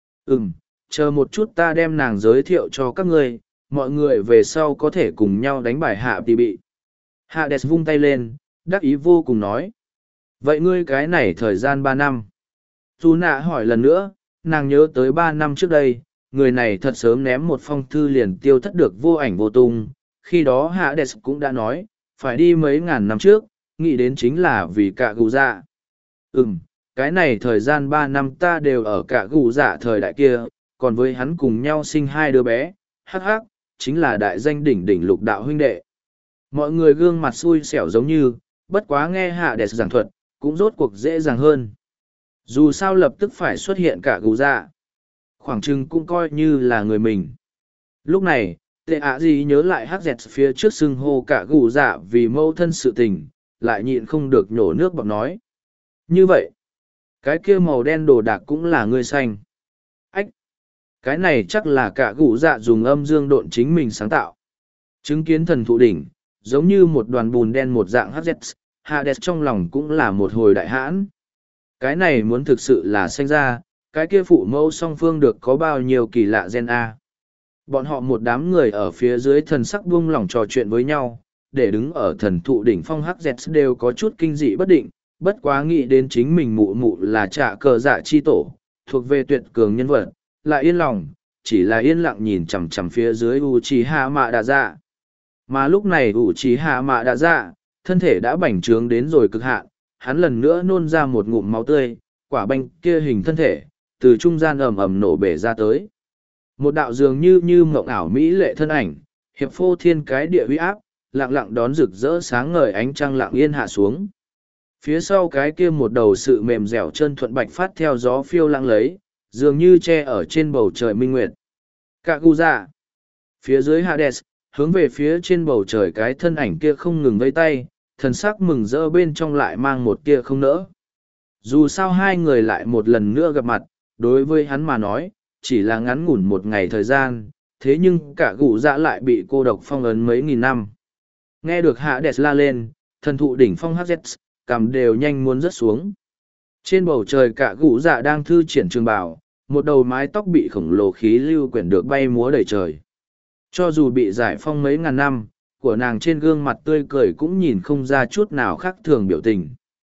Chờ một chút ta đem nàng giới thiệu cho các ngươi, mọi người về sau có thể cùng nhau đánh bài hạ tỷ bị. Hades vung tay lên, đắc ý vô cùng nói. Vậy ngươi cái này thời gian 3 năm. Dù nạ hỏi lần nữa, nàng nhớ tới 3 năm trước đây, người này thật sớm ném một phong thư liền tiêu thất được vô ảnh vô tung. Khi đó Hades cũng đã nói, phải đi mấy ngàn năm trước, nghĩ đến chính là vì cả gù dạ. Cái này thời gian 3 năm ta đều ở cả gù dạ thời đại kia, còn với hắn cùng nhau sinh 2 đứa bé, hắc hắc, chính là đại danh đỉnh đỉnh lục đạo huynh đệ. Mọi người gương mặt xui xẻo giống như, bất quá nghe hạ đẹp giảng thuật, cũng rốt cuộc dễ dàng hơn. Dù sao lập tức phải xuất hiện cả gù dạ. Khoảng chừng cũng coi như là người mình. Lúc này, tệ ạ gì nhớ lại hắc dẹt phía trước xưng hô cả gù dạ vì mâu thân sự tình, lại nhịn không được nhổ nước bọt nói. Như vậy, cái kia màu đen đồ đạc cũng là ngươi xanh. Ách! Cái này chắc là cả gù dạ dùng âm dương độn chính mình sáng tạo. Chứng kiến thần thụ đỉnh, giống như một đoàn bùn đen một dạng hắc dẹt, Hades trong lòng cũng là một hồi đại hãn. Cái này muốn thực sự là xanh ra, cái kia phụ mẫu song phương được có bao nhiêu kỳ lạ gen A. Bọn họ một đám người ở phía dưới thần sắc buông lỏng trò chuyện với nhau, để đứng ở thần thụ đỉnh phong HZ đều có chút kinh dị bất định, bất quá nghĩ đến chính mình mụ mụ là trả cờ dạ chi tổ, thuộc về tuyệt cường nhân vật, lại yên lòng, chỉ là yên lặng nhìn chằm chằm phía dưới Uchiha Mạ Đạ Dạ. Mà lúc này Uchiha Mạ Đạ Dạ, thân thể đã bành trướng đến rồi cực hạn, hắn lần nữa nôn ra một ngụm máu tươi, quả banh kia hình thân thể, từ trung gian ầm ầm nổ bể ra tới. Một đạo dường như mộng ảo mỹ lệ thân ảnh, hiệp phô thiên cái địa uy áp, lặng lặng đón rực rỡ sáng ngời ánh trăng lặng yên hạ xuống. Phía sau cái kia một đầu sự mềm dẻo chân thuận bạch phát theo gió phiêu lãng lấy, dường như che ở trên bầu trời minh nguyệt. Kaguya. Phía dưới Hades, hướng về phía trên bầu trời cái thân ảnh kia không ngừng vây tay, thần sắc mừng rỡ bên trong lại mang một tia không nỡ. Dù sao hai người lại một lần nữa gặp mặt, đối với hắn mà nói, chỉ là ngắn ngủn một ngày thời gian, thế nhưng cả gù dạ lại bị cô độc phong ấn mấy nghìn năm. Nghe được Hades la lên, thần thụ đỉnh phong HZ, cằm đều nhanh muốn rớt xuống. Trên bầu trời cả gù dạ đang thư triển trường bào, một đầu mái tóc bị khổng lồ khí lưu quyển được bay múa đầy trời. Cho dù bị giải phong mấy ngàn năm, của nàng trên gương mặt tươi cười cũng nhìn không ra chút nào khác thường biểu tình.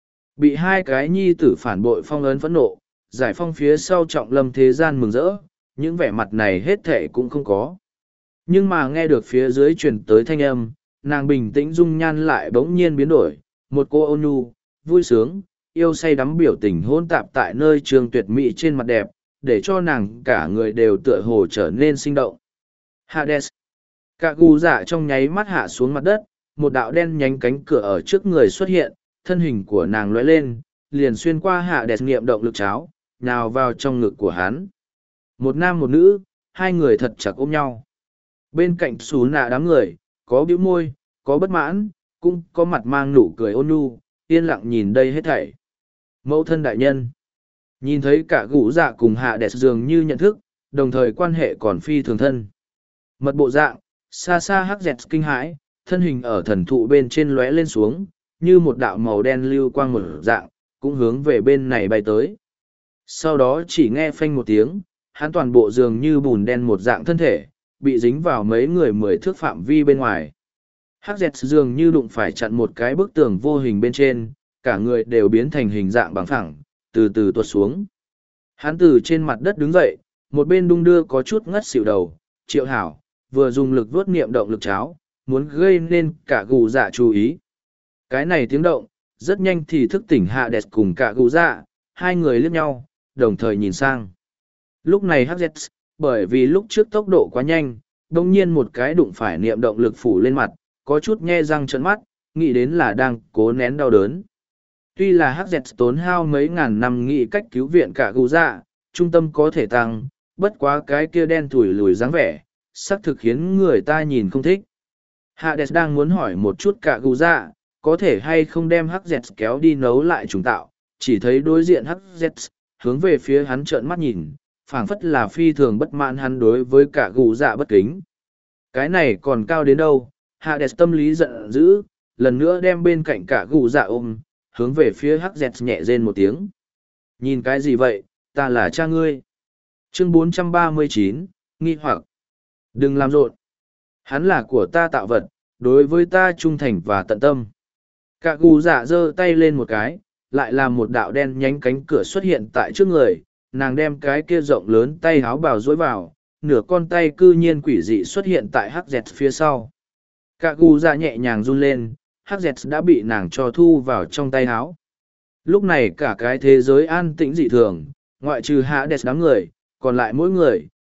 Bị hai cái nhi tử phản bội phong ấn phẫn nộ, giải phong phía sau trọng lâm thế gian mừng rỡ, những vẻ mặt này hết thệ cũng không có. Nhưng mà nghe được phía dưới truyền tới thanh âm, nàng bình tĩnh dung nhan lại bỗng nhiên biến đổi, một cô ôn nhu, vui sướng, yêu say đắm biểu tình hôn tạp tại nơi trường tuyệt mỹ trên mặt đẹp, để cho nàng cả người đều tựa hồ trở nên sinh động. Hades. Cả gù dạ trong nháy mắt hạ xuống mặt đất, một đạo đen nhánh cánh cửa ở trước người xuất hiện, thân hình của nàng lóe lên, liền xuyên qua Hades nghiệm động lực cháo, nào vào trong ngực của hắn. Một nam một nữ, hai người thật chặt ôm nhau. Bên cạnh xú nạ đám người, có bĩu môi, có bất mãn, cũng có mặt mang nụ cười ôn nhu, yên lặng nhìn đây hết thảy. Mẫu thân đại nhân. Nhìn thấy cả gũ dạ cùng Hades dường như nhận thức, đồng thời quan hệ còn phi thường thân. Mật bộ dạng, xa xa hắc dẹt kinh hãi, thân hình ở thần thụ bên trên lóe lên xuống, như một đạo màu đen lưu quang một dạng, cũng hướng về bên này bay tới. Sau đó chỉ nghe phanh một tiếng, hắn toàn bộ dường như bùn đen một dạng thân thể, bị dính vào mấy người 10 thước phạm vi bên ngoài. Hắc dẹt dường như đụng phải chặn một cái bức tường vô hình bên trên, cả người đều biến thành hình dạng bằng phẳng, từ từ tuột xuống. Hắn từ trên mặt đất đứng dậy, một bên đung đưa có chút ngất xỉu đầu, Triệu Hảo, vừa dùng lực vuốt niệm động lực cháo, muốn gây nên cả gù dạ chú ý. Cái này tiếng động, rất nhanh thì thức tỉnh Hades cùng cả gù dạ, hai người liếc nhau, đồng thời nhìn sang. Lúc này Hades, bởi vì lúc trước tốc độ quá nhanh, đồng nhiên một cái đụng phải niệm động lực phủ lên mặt, có chút nhe răng trợn mắt, nghĩ đến là đang cố nén đau đớn. Tuy là Hades tốn hao mấy ngàn năm nghĩ cách cứu viện cả gù dạ, trung tâm có thể tăng, bất quá cái kia đen thủi lùi dáng vẻ, xác thực khiến người ta nhìn không thích. Hades đang muốn hỏi một chút cả gù dạ, có thể hay không đem Hades kéo đi nấu lại trùng tạo, chỉ thấy đối diện Hades, hướng về phía hắn trợn mắt nhìn, phảng phất là phi thường bất mãn hắn đối với cả gù dạ bất kính. Cái này còn cao đến đâu, Hades tâm lý giận dữ, lần nữa đem bên cạnh cả gù dạ ôm, hướng về phía Hades nhẹ rên một tiếng. Nhìn cái gì vậy, ta là cha ngươi. Chương 439, nghi hoặc. Đừng làm rộn. Hắn là của ta tạo vật, đối với ta trung thành và tận tâm. Cả gù dạ giơ tay lên một cái, lại là một đạo đen nhánh cánh cửa xuất hiện tại trước người, nàng đem cái kia rộng lớn tay háo bào dối vào, nửa con tay cư nhiên quỷ dị xuất hiện tại Hades phía sau. Cả gù dạ nhẹ nhàng run lên, Hades đã bị nàng cho thu vào trong tay háo. Lúc này cả cái thế giới an tĩnh dị thường, ngoại trừ Hades đám người, còn lại mỗi người,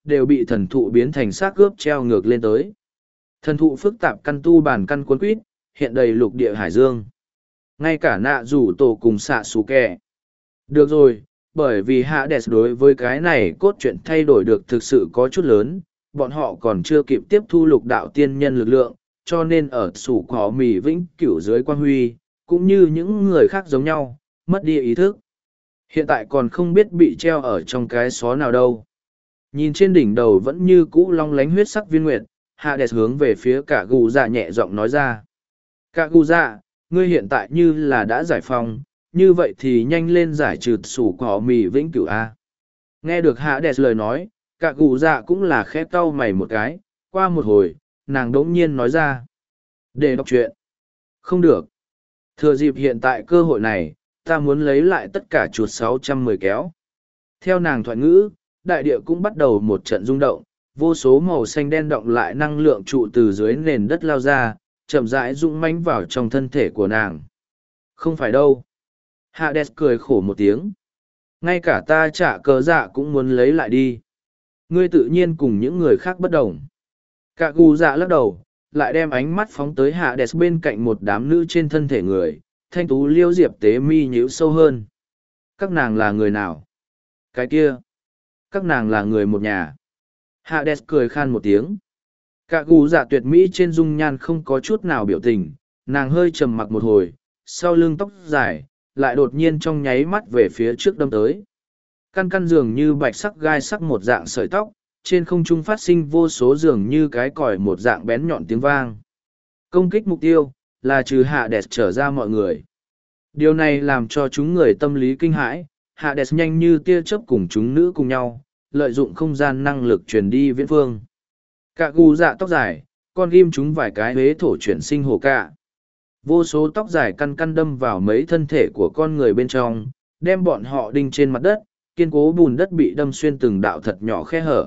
đều bị thần thụ biến thành xác ướp treo ngược lên tới. Thần thụ phức tạp căn tu bàn căn cuốn quýt, hiện đầy lục địa hải dương. Ngay cả nạ rủ tổ cùng xạ xù kẹ. Được rồi, bởi vì Hades đối với cái này cốt truyện thay đổi được thực sự có chút lớn, bọn họ còn chưa kịp tiếp thu lục đạo tiên nhân lực lượng, cho nên ở sủ cỏ mì vĩnh cửu dưới quan huy, cũng như những người khác giống nhau, mất đi ý thức. Hiện tại còn không biết bị treo ở trong cái xó nào đâu. Nhìn trên đỉnh đầu vẫn như cũ long lánh huyết sắc viên nguyệt, Hades hướng về phía cả gù dạ nhẹ giọng nói ra. Cả gù dạ, ngươi hiện tại như là đã giải phóng, như vậy thì nhanh lên giải trừ sủ cỏ mì vĩnh cửu A. Nghe được Hades lời nói, cả gù dạ cũng là khẽ cau mày một cái, qua một hồi, nàng đống nhiên nói ra. Để đọc truyện. Không được. Thừa dịp hiện tại cơ hội này, ta muốn lấy lại tất cả chuột 610 kéo. Theo nàng thoại ngữ, đại địa cũng bắt đầu một trận rung động, vô số màu xanh đen động lại năng lượng trụ từ dưới nền đất lao ra, chậm rãi rung mãnh vào trong thân thể của nàng. Không phải đâu. Hades cười khổ một tiếng. Ngay cả ta trả cờ dạ cũng muốn lấy lại đi. Ngươi tự nhiên cùng những người khác bất đồng. Cả gù dạ lắc đầu, lại đem ánh mắt phóng tới Hades bên cạnh một đám nữ trên thân thể người, thanh tú liêu diệp tế mi nhíu sâu hơn. Các nàng là người nào? Cái kia. Các nàng là người một nhà. Hades cười khan một tiếng. Cả gù dạ tuyệt mỹ trên dung nhan không có chút nào biểu tình, nàng hơi trầm mặc một hồi, sau lưng tóc dài, lại đột nhiên trong nháy mắt về phía trước đâm tới. Căn căn dường như bạch sắc gai sắc một dạng sợi tóc, trên không trung phát sinh vô số dường như cái còi một dạng bén nhọn tiếng vang. Công kích mục tiêu, là trừ Hades trở ra mọi người. Điều này làm cho chúng người tâm lý kinh hãi, Hades nhanh như tia chớp cùng chúng nữ cùng nhau, lợi dụng không gian năng lực truyền đi viễn phương. Cả gù dạ tóc dài, con ghim chúng vài cái huế thổ chuyển sinh hồ cạ. Vô số tóc dài căn căn đâm vào mấy thân thể của con người bên trong, đem bọn họ đinh trên mặt đất, kiên cố bùn đất bị đâm xuyên từng đạo thật nhỏ khe hở.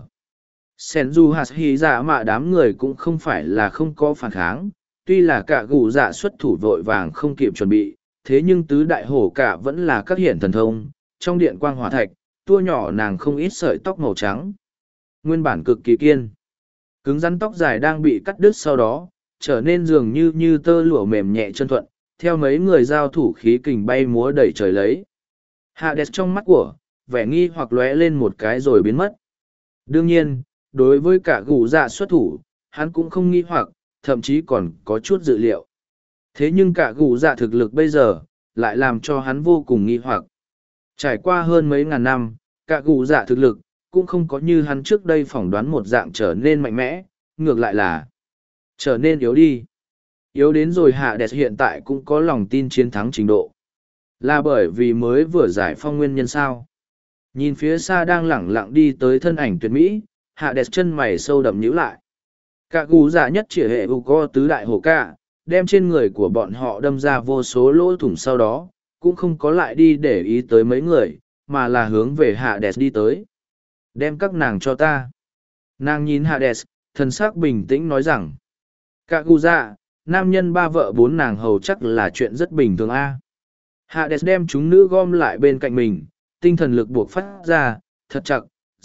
Senju Hashi dạ mạ đám người cũng không phải là không có phản kháng, tuy là cả gù dạ xuất thủ vội vàng không kịp chuẩn bị, thế nhưng tứ đại hổ cả vẫn là các hiển thần thông, trong điện quang hỏa thạch, tua nhỏ nàng không ít sợi tóc màu trắng. Nguyên bản cực kỳ kiên. Cứng rắn tóc dài đang bị cắt đứt sau đó, trở nên dường như tơ lụa mềm nhẹ chân thuận, theo mấy người giao thủ khí kình bay múa đẩy trời lấy. Hades trong mắt của, vẻ nghi hoặc lóe lên một cái rồi biến mất. Đương nhiên, đối với cả gù dạ xuất thủ, hắn cũng không nghi hoặc, thậm chí còn có chút dự liệu. Thế nhưng cả gù dạ thực lực bây giờ, lại làm cho hắn vô cùng nghi hoặc. Trải qua hơn mấy ngàn năm, cả gù dạ thực lực, cũng không có như hắn trước đây phỏng đoán một dạng trở nên mạnh mẽ, ngược lại là trở nên yếu đi. Yếu đến rồi Hades hiện tại cũng có lòng tin chiến thắng trình độ. Là bởi vì mới vừa giải phong nguyên nhân sao. Nhìn phía xa đang lẳng lặng đi tới thân ảnh tuyệt mỹ, Hades chân mày sâu đậm nhíu lại. Cả gù dạ nhất chỉ hệ có tứ đại hồ ca, đem trên người của bọn họ đâm ra vô số lỗ thủng sau đó, cũng không có lại đi để ý tới mấy người, mà là hướng về Hades đi tới. Đem các nàng cho ta. Nàng nhìn Hades, thần sắc bình tĩnh nói rằng. Cả gù dạ, nam nhân ba vợ bốn nàng hầu chắc là chuyện rất bình thường a. Hades đem chúng nữ gom lại bên cạnh mình, tinh thần lực buộc phát ra, thật chặt,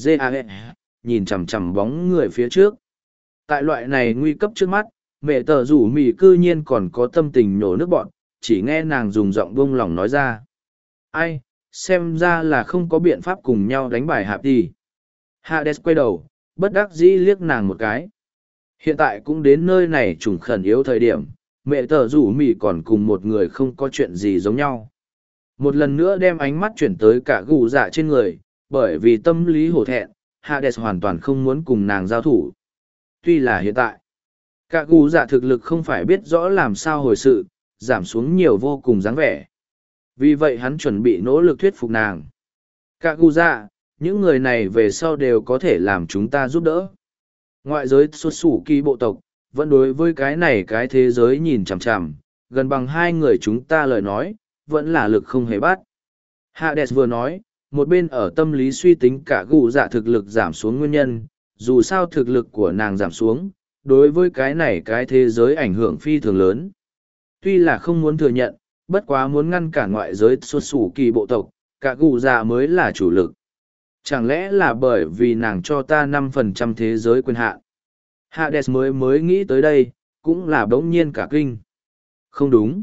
nhìn chằm chằm bóng người phía trước. Tại loại này nguy cấp trước mắt, mẹ tờ rủ mì cư nhiên còn có tâm tình nhổ nước bọn, chỉ nghe nàng dùng giọng buông lòng nói ra. Ai, xem ra là không có biện pháp cùng nhau đánh bài hạp đi. Hades quay đầu, bất đắc dĩ liếc nàng một cái. Hiện tại cũng đến nơi này trùng khẩn yếu thời điểm, mẹ tờ rủ mì còn cùng một người không có chuyện gì giống nhau. Một lần nữa đem ánh mắt chuyển tới cả gù dạ trên người, bởi vì tâm lý hổ thẹn, Hades hoàn toàn không muốn cùng nàng giao thủ. Tuy là hiện tại, cả gù dạ thực lực không phải biết rõ làm sao hồi sự, giảm xuống nhiều vô cùng dáng vẻ. Vì vậy hắn chuẩn bị nỗ lực thuyết phục nàng. Cả gù dạ, những người này về sau đều có thể làm chúng ta giúp đỡ. Ngoại giới xuất xù kỳ bộ tộc, vẫn đối với cái này cái thế giới nhìn chằm chằm, gần bằng hai người chúng ta lời nói, vẫn là lực không hề bắt. Hades vừa nói, một bên ở tâm lý suy tính cả gù dạ thực lực giảm xuống nguyên nhân, dù sao thực lực của nàng giảm xuống, đối với cái này cái thế giới ảnh hưởng phi thường lớn. Tuy là không muốn thừa nhận, bất quá muốn ngăn cản ngoại giới xuất xù kỳ bộ tộc, cả gù dạ mới là chủ lực. Chẳng lẽ là bởi vì nàng cho ta 5% thế giới quyền hạn? Hades mới nghĩ tới đây, cũng là bỗng nhiên cả kinh. Không đúng.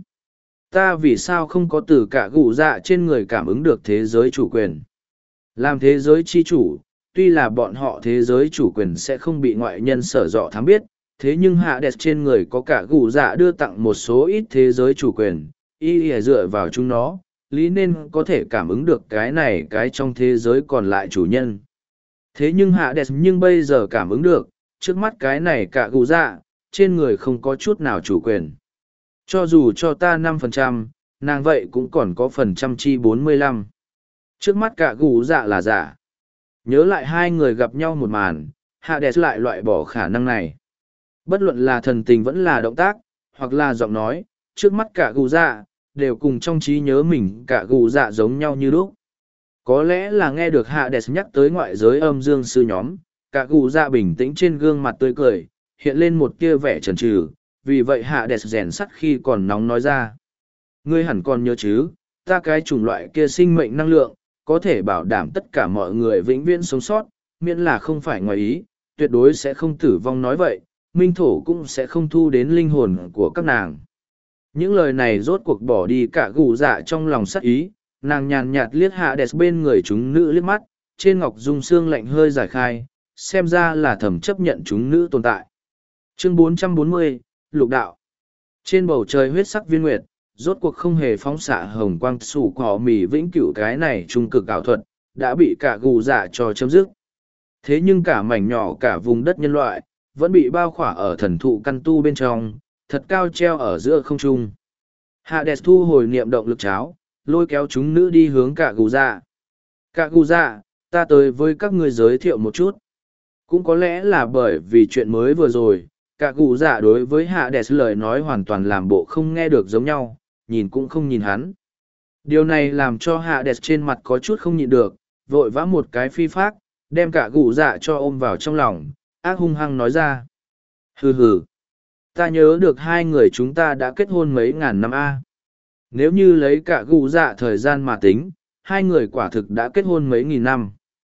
Ta vì sao không có từ cả gù dạ trên người cảm ứng được thế giới chủ quyền? Làm thế giới chi chủ, tuy là bọn họ thế giới chủ quyền sẽ không bị ngoại nhân sở dọ thám biết, thế nhưng Hades trên người có cả gù dạ đưa tặng một số ít thế giới chủ quyền, y dựa vào chúng nó, lý nên có thể cảm ứng được cái này cái trong thế giới còn lại chủ nhân. Thế nhưng Hades nhưng bây giờ cảm ứng được, trước mắt cái này cả gù dạ, trên người không có chút nào chủ quyền. Cho dù cho ta 5%, nàng vậy cũng còn có phần trăm chi 45. Trước mắt cả gù dạ là giả. Nhớ lại hai người gặp nhau một màn, Hades lại loại bỏ khả năng này. Bất luận là thần tình vẫn là động tác, hoặc là giọng nói, trước mắt cả gù dạ, đều cùng trong trí nhớ mình cả gù dạ giống nhau như lúc. Có lẽ là nghe được Hades nhắc tới ngoại giới âm dương sư nhóm, cả gù dạ bình tĩnh trên gương mặt tươi cười, hiện lên một tia vẻ chần chừ, vì vậy Hades rèn sắt khi còn nóng nói ra. Ngươi hẳn còn nhớ chứ, ta cái chủng loại kia sinh mệnh năng lượng, có thể bảo đảm tất cả mọi người vĩnh viễn sống sót, miễn là không phải ngoài ý, tuyệt đối sẽ không tử vong nói vậy, minh thổ cũng sẽ không thu đến linh hồn của các nàng. Những lời này rốt cuộc bỏ đi cả gù dạ trong lòng sắc ý, nàng nhàn nhạt liếc Hades bên người chúng nữ liếc mắt, trên ngọc dung xương lạnh hơi giải khai, xem ra là thầm chấp nhận chúng nữ tồn tại. Chương 440, Lục Đạo. Trên bầu trời huyết sắc viên nguyệt, rốt cuộc không hề phóng xạ hồng quang sủ cỏ mì vĩnh cửu cái này trung cực ảo thuật, đã bị cả gù dạ cho chấm dứt. Thế nhưng cả mảnh nhỏ cả vùng đất nhân loại, vẫn bị bao khỏa ở thần thụ căn tu bên trong, thật cao treo ở giữa không trung. Hades thu hồi niệm động lực cháo, lôi kéo chúng nữ đi hướng cả gù dạ. Cả gù dạ, ta tới với các ngươi giới thiệu một chút. Cũng có lẽ là bởi vì chuyện mới vừa rồi, cả gù dạ đối với Hades lời nói hoàn toàn làm bộ không nghe được giống nhau, nhìn cũng không nhìn hắn. Điều này làm cho Hades trên mặt có chút không nhịn được, vội vã một cái phi phác, đem cả gù dạ cho ôm vào trong lòng, ác hung hăng nói ra. Hừ hừ, ta nhớ được hai người chúng ta đã kết hôn mấy ngàn năm a. Nếu như lấy cả gù dạ thời gian mà tính, hai người quả thực đã kết hôn mấy nghìn năm.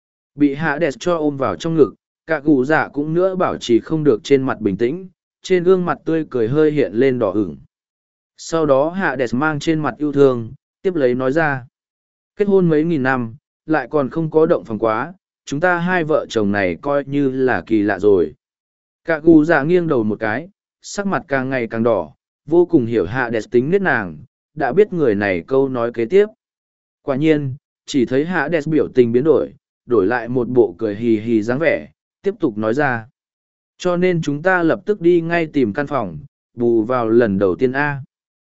Bị Hades cho ôm vào trong ngực, cả gù dạ cũng nữa bảo trì không được trên mặt bình tĩnh, trên gương mặt tươi cười hơi hiện lên đỏ ửng. Sau đó Hades mang trên mặt yêu thương, tiếp lấy nói ra. Kết hôn mấy nghìn năm, lại còn không có động phòng quá, chúng ta hai vợ chồng này coi như là kỳ lạ rồi. Cả gù dạ nghiêng đầu một cái, sắc mặt càng ngày càng đỏ, vô cùng hiểu Hades tính nết nàng, đã biết người này câu nói kế tiếp. Quả nhiên, chỉ thấy Hades biểu tình biến đổi, đổi lại một bộ cười hì hì dáng vẻ, tiếp tục nói ra. Cho nên chúng ta lập tức đi ngay tìm căn phòng, bù vào lần đầu tiên A.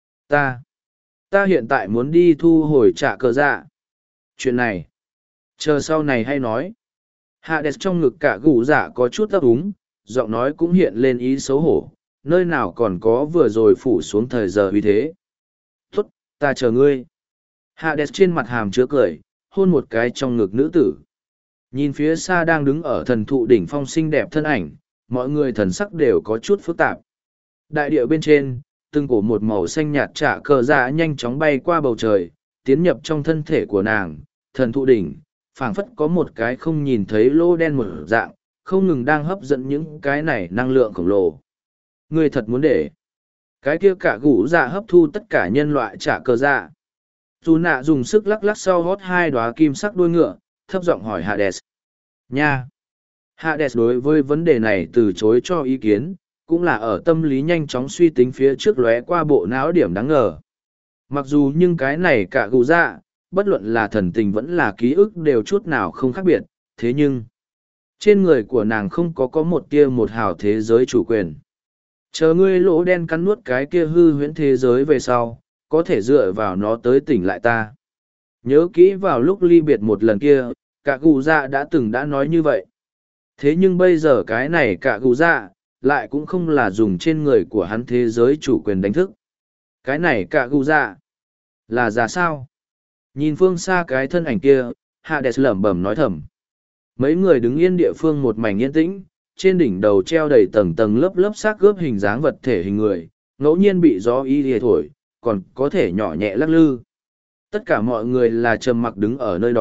Ta hiện tại muốn đi thu hồi trả cờ dạ. Chuyện này, chờ sau này hay nói. Hades trong ngực cả gù dạ có chút ấp úng, giọng nói cũng hiện lên ý xấu hổ, nơi nào còn có vừa rồi phủ xuống thời giờ vì thế. Tốt, ta chờ ngươi. Hades trên mặt hàm chứa cười, hôn một cái trong ngực nữ tử. Nhìn phía xa đang đứng ở thần thụ đỉnh phong xinh đẹp thân ảnh, mọi người thần sắc đều có chút phức tạp. Đại địa bên trên, từng cổ một màu xanh nhạt trả cờ dạ nhanh chóng bay qua bầu trời, tiến nhập trong thân thể của nàng, thần thụ đỉnh, phảng phất có một cái không nhìn thấy lô đen một dạng, không ngừng đang hấp dẫn những cái này năng lượng khổng lồ. Người thật muốn để cái kia cả gũ dạ hấp thu tất cả nhân loại trả cờ dạ. Dù nạ dùng sức lắc lắc sau hót hai đóa kim sắc đuôi ngựa, thấp giọng hỏi Hades. Nha! Hades đối với vấn đề này từ chối cho ý kiến, cũng là ở tâm lý nhanh chóng suy tính phía trước lóe qua bộ não điểm đáng ngờ. Mặc dù nhưng cái này cả gù dạ, bất luận là thần tình vẫn là ký ức đều chút nào không khác biệt, thế nhưng trên người của nàng không có một tia một hào thế giới chủ quyền. Chờ ngươi lỗ đen cắn nuốt cái kia hư huyễn thế giới về sau, có thể dựa vào nó tới tỉnh lại ta. Nhớ kỹ vào lúc ly biệt một lần kia, cả gù dạ đã từng đã nói như vậy. Thế nhưng bây giờ cái này cả gù dạ, lại cũng không là dùng trên người của hắn thế giới chủ quyền đánh thức. Cái này cả gù dạ, là ra sao? Nhìn phương xa cái thân ảnh kia, Hades lẩm bẩm nói thầm. Mấy người đứng yên địa phương một mảnh yên tĩnh, trên đỉnh đầu treo đầy tầng tầng lớp lớp xác gớp hình dáng vật thể hình người, ngẫu nhiên bị gió y lìa thổi, còn có thể nhỏ nhẹ lắc lư. Tất cả mọi người là trầm mặc đứng ở nơi đó,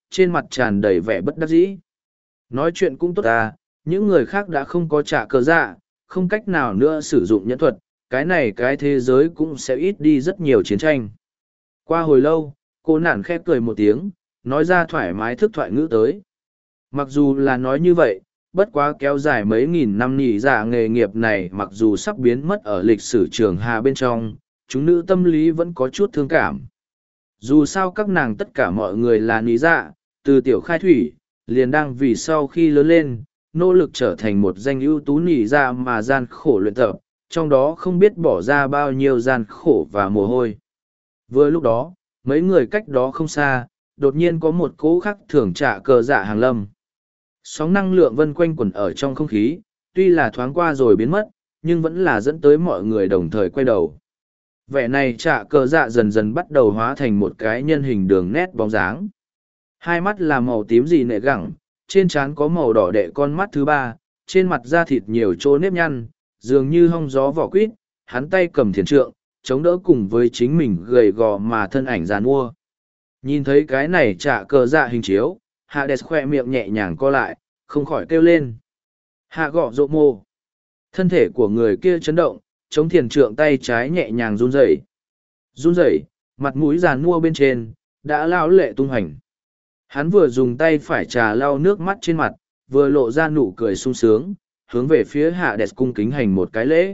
trên mặt tràn đầy vẻ bất đắc dĩ. Nói chuyện cũng tốt à, những người khác đã không có trả cờ dạ, không cách nào nữa sử dụng nhẫn thuật, cái này cái thế giới cũng sẽ ít đi rất nhiều chiến tranh. Qua hồi lâu, cô nản khép cười một tiếng, nói ra thoải mái thức thoại ngữ tới. Mặc dù là nói như vậy, bất quá kéo dài mấy nghìn năm nhị dạ nghề nghiệp này mặc dù sắp biến mất ở lịch sử trường hà bên trong, chúng nữ tâm lý vẫn có chút thương cảm. Dù sao các nàng tất cả mọi người là nhị dạ, từ tiểu khai thủy, liền đang vì sau khi lớn lên, nỗ lực trở thành một danh ưu tú nhị dạ mà gian khổ luyện tập, trong đó không biết bỏ ra bao nhiêu gian khổ và mồ hôi. Vừa lúc đó, mấy người cách đó không xa, đột nhiên có một cỗ khắc thường trả cờ dạ hàng lâm. Sóng năng lượng vân quanh quẩn ở trong không khí, tuy là thoáng qua rồi biến mất, nhưng vẫn là dẫn tới mọi người đồng thời quay đầu. Vẻ này trả cờ dạ dần dần bắt đầu hóa thành một cái nhân hình đường nét bóng dáng. Hai mắt là màu tím dị nệ gẳng, trên trán có màu đỏ đệ con mắt thứ ba, trên mặt da thịt nhiều chỗ nếp nhăn, dường như hong gió vỏ quýt, hắn tay cầm thiền trượng, chống đỡ cùng với chính mình gầy gò mà thân ảnh giàn mua. Nhìn thấy cái này trả cờ dạ hình chiếu, Hades khoe miệng nhẹ nhàng co lại, không khỏi kêu lên. Hạ gọ rộ mô. Thân thể của người kia chấn động, chống thiền trượng tay trái nhẹ nhàng run rẩy. Run rẩy, mặt mũi giàn mua bên trên, đã lao lệ tung hành. Hắn vừa dùng tay phải trà lau nước mắt trên mặt, vừa lộ ra nụ cười sung sướng, hướng về phía Hades cung kính hành một cái lễ.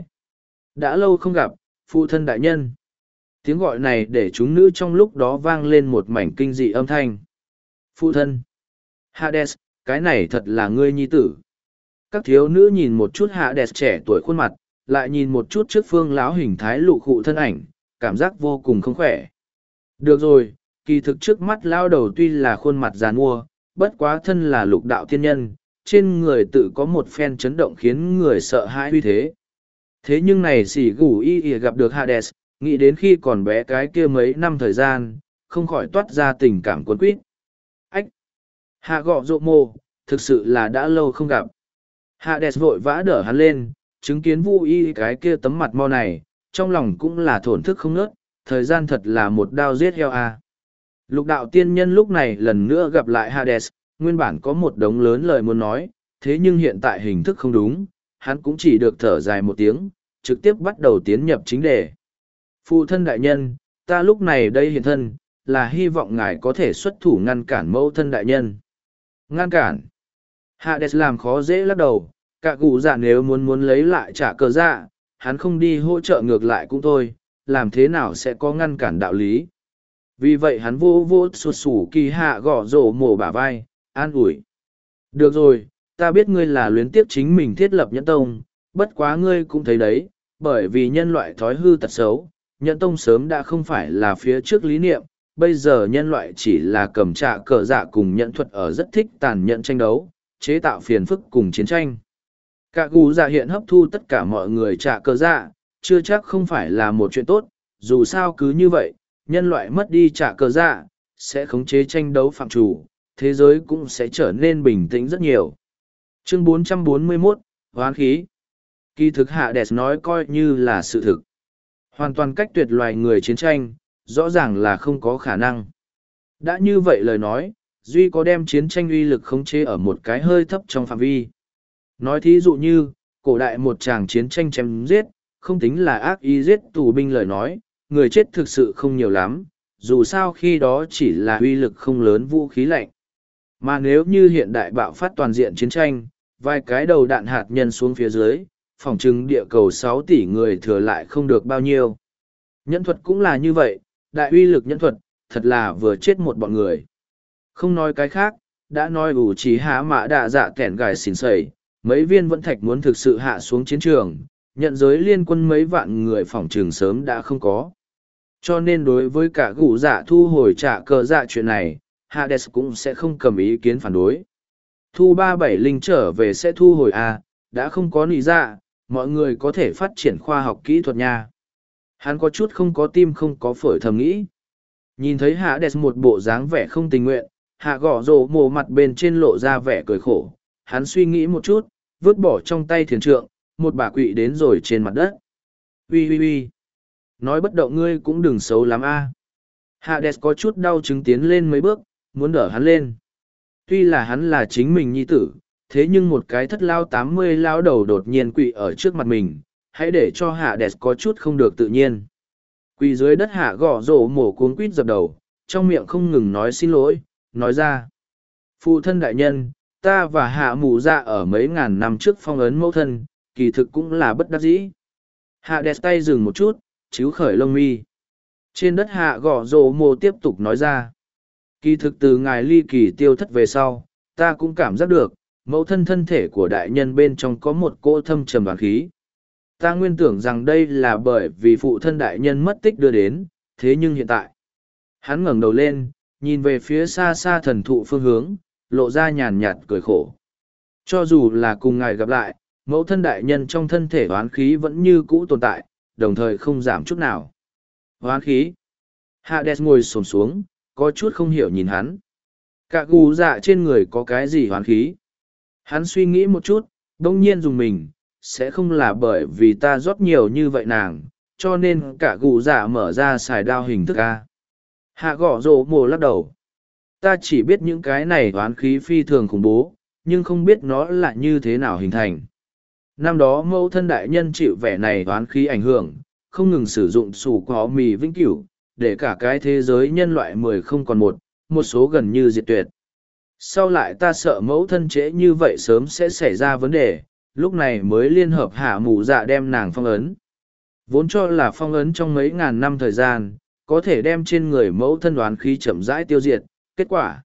Đã lâu không gặp, phụ thân đại nhân. Tiếng gọi này để chúng nữ trong lúc đó vang lên một mảnh kinh dị âm thanh. Phụ thân. Hades, cái này thật là ngươi nhi tử. Các thiếu nữ nhìn một chút Hades trẻ tuổi khuôn mặt, lại nhìn một chút trước phương lão hình thái lụ khụ thân ảnh, cảm giác vô cùng không khỏe. Được rồi, kỳ thực trước mắt lao đầu tuy là khuôn mặt giàn mua, bất quá thân là lục đạo tiên nhân, trên người tự có một phen chấn động khiến người sợ hãi uy thế. Thế nhưng này sỉ gù y gặp được Hades, nghĩ đến khi còn bé cái kia mấy năm thời gian, không khỏi toát ra tình cảm cuốn quýt. Ách! Hạ gọ rộ mô, thực sự là đã lâu không gặp. Hades vội vã đỡ hắn lên, chứng kiến Vu Y cái kia tấm mặt mo này, trong lòng cũng là thổn thức không nớt, thời gian thật là một đao giết heo à. Lục đạo tiên nhân lúc này lần nữa gặp lại Hades, nguyên bản có một đống lớn lời muốn nói, thế nhưng hiện tại hình thức không đúng, hắn cũng chỉ được thở dài một tiếng, trực tiếp bắt đầu tiến nhập chính đề. Phụ thân đại nhân, ta lúc này đây hiện thân, là hy vọng ngài có thể xuất thủ ngăn cản mẫu thân đại nhân. Ngăn cản. Hades làm khó dễ lắc đầu, cả cụ dạ nếu muốn lấy lại trả cờ dạ, hắn không đi hỗ trợ ngược lại cũng thôi, làm thế nào sẽ có ngăn cản đạo lý. Vì vậy hắn vô sụt sủ kỳ hạ gõ rổ mổ bả vai, an ủi. Được rồi, ta biết ngươi là luyến tiếc chính mình thiết lập nhẫn tông, bất quá ngươi cũng thấy đấy, bởi vì nhân loại thói hư tật xấu, nhẫn tông sớm đã không phải là phía trước lý niệm, bây giờ nhân loại chỉ là cầm trạ cờ dạ cùng nhẫn thuật ở rất thích tàn nhẫn tranh đấu, chế tạo phiền phức cùng chiến tranh. Cả gù dạ hiện hấp thu tất cả mọi người trạ cờ dạ, chưa chắc không phải là một chuyện tốt, dù sao cứ như vậy, nhân loại mất đi trạ cờ dạ, sẽ khống chế tranh đấu phạm chủ, thế giới cũng sẽ trở nên bình tĩnh rất nhiều. Chương 441, Hoán khí. Kỳ thực Hades nói coi như là sự thực. Hoàn toàn cách tuyệt loài người chiến tranh, rõ ràng là không có khả năng. Đã như vậy lời nói, duy có đem chiến tranh uy lực khống chế ở một cái hơi thấp trong phạm vi. Nói thí dụ như, cổ đại một tràng chiến tranh chém giết, không tính là ác ý giết tù binh lời nói, người chết thực sự không nhiều lắm, dù sao khi đó chỉ là uy lực không lớn vũ khí lạnh. Mà nếu như hiện đại bạo phát toàn diện chiến tranh, vài cái đầu đạn hạt nhân xuống phía dưới, phỏng chừng địa cầu 6 tỷ người thừa lại không được bao nhiêu. Nhẫn thuật cũng là như vậy, đại uy lực nhẫn thuật, thật là vừa chết một bọn người. Không nói cái khác, đã nói ủ trí há mã đạ dạ kẻn gài xỉn sẩy, mấy viên vẫn thạch muốn thực sự hạ xuống chiến trường, nhận giới liên quân mấy vạn người phỏng trường sớm đã không có. Cho nên đối với cả gủ dạ thu hồi trả cờ dạ chuyện này, Hades cũng sẽ không cầm ý kiến phản đối. Thu 370 trở về sẽ thu hồi A, đã không có nị dạ, mọi người có thể phát triển khoa học kỹ thuật nha. Hắn có chút không có tim không có phổi thầm nghĩ. Nhìn thấy Hades một bộ dáng vẻ không tình nguyện, hạ gõ rồ mồ mặt bên trên lộ ra vẻ cười khổ. Hắn suy nghĩ một chút, vứt bỏ trong tay thiền trượng, một bà quỵ đến rồi trên mặt đất. Ui. Nói bất động ngươi cũng đừng xấu lắm a. Hades có chút đau chứng tiến lên mấy bước, muốn đỡ hắn lên. Tuy là hắn là chính mình nhi tử, thế nhưng một cái thất lao 80 lao đầu đột nhiên quỵ ở trước mặt mình, hãy để cho hạ đẹp có chút không được tự nhiên. Quỳ dưới đất hạ gõ rổ mổ cuống quýt dập đầu, trong miệng không ngừng nói xin lỗi, nói ra. Phụ thân đại nhân, ta và hạ mù dạ ở mấy ngàn năm trước phong ấn mẫu thân, kỳ thực cũng là bất đắc dĩ. Hạ đẹp tay dừng một chút, chíu khởi lông mi. Trên đất hạ gõ rổ mổ tiếp tục nói ra. Kỳ thực từ ngài ly kỳ tiêu thất về sau, ta cũng cảm giác được, mẫu thân thân thể của đại nhân bên trong có một cỗ thâm trầm đoán khí. Ta nguyên tưởng rằng đây là bởi vì phụ thân đại nhân mất tích đưa đến, thế nhưng hiện tại, hắn ngẩng đầu lên, nhìn về phía xa xa thần thụ phương hướng, lộ ra nhàn nhạt cười khổ. Cho dù là cùng ngài gặp lại, mẫu thân đại nhân trong thân thể oán khí vẫn như cũ tồn tại, đồng thời không giảm chút nào. Oán khí. Hades ngồi xổm xuống, có chút không hiểu nhìn hắn. Cả gù dạ trên người có cái gì oán khí? Hắn suy nghĩ một chút, đông nhiên dùng mình, sẽ không là bởi vì ta rót nhiều như vậy nàng, cho nên cả gù dạ mở ra xài đao hình thức A. Hạ gõ rổ mồ lắc đầu. Ta chỉ biết những cái này oán khí phi thường khủng bố, nhưng không biết nó là như thế nào hình thành. Năm đó mẫu thân đại nhân chịu vẻ này oán khí ảnh hưởng, không ngừng sử dụng sủ có mì vĩnh cửu, để cả cái thế giới nhân loại 10 không còn một số gần như diệt tuyệt. Sau lại ta sợ mẫu thân trễ như vậy sớm sẽ xảy ra vấn đề, lúc này mới liên hợp hạ mù dạ đem nàng phong ấn. Vốn cho là phong ấn trong mấy ngàn năm thời gian, có thể đem trên người mẫu thân đoán khí chậm rãi tiêu diệt, kết quả.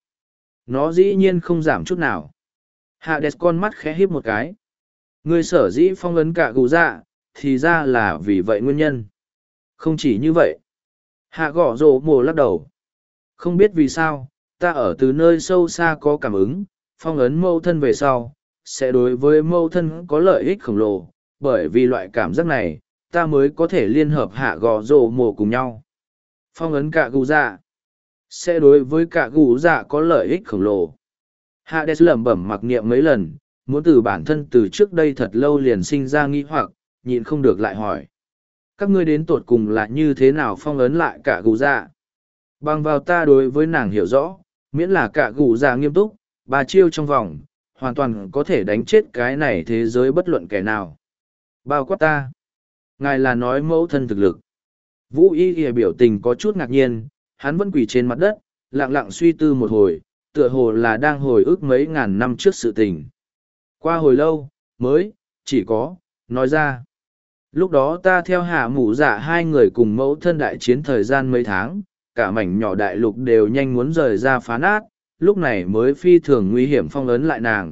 Nó dĩ nhiên không giảm chút nào. Hạ đẹp con mắt khẽ híp một cái. Người sở dĩ phong ấn cả gù dạ, thì ra là vì vậy nguyên nhân. Không chỉ như vậy. Hạ gõ rồ mồ lắc đầu. Không biết vì sao, ta ở từ nơi sâu xa có cảm ứng, phong ấn mâu thân về sau, sẽ đối với mâu thân có lợi ích khổng lồ, bởi vì loại cảm giác này, ta mới có thể liên hợp hạ gõ rồ mồ cùng nhau. Phong ấn cả gù dạ, sẽ đối với cả gù dạ có lợi ích khổng lồ. Hạ đès lẩm bẩm mặc niệm mấy lần, muốn từ bản thân từ trước đây thật lâu liền sinh ra nghi hoặc, nhịn không được lại hỏi. Các ngươi đến tột cùng là như thế nào phong ấn lại cả gù dạ? Bằng vào ta đối với nàng hiểu rõ, miễn là cả gù dạ nghiêm túc, 3 chiêu trong vòng, hoàn toàn có thể đánh chết cái này thế giới bất luận kẻ nào. Bao quát ta. Ngài là nói mẫu thân thực lực. Vũ y ghi biểu tình có chút ngạc nhiên, hắn vẫn quỳ trên mặt đất, lặng lặng suy tư một hồi, tựa hồ là đang hồi ức mấy ngàn năm trước sự tình. Qua hồi lâu, mới, chỉ có, nói ra. Lúc đó ta theo hạ mũ dạ hai người cùng mẫu thân đại chiến thời gian mấy tháng, cả mảnh nhỏ đại lục đều nhanh muốn rời ra phá nát, lúc này mới phi thường nguy hiểm phong ấn lại nàng.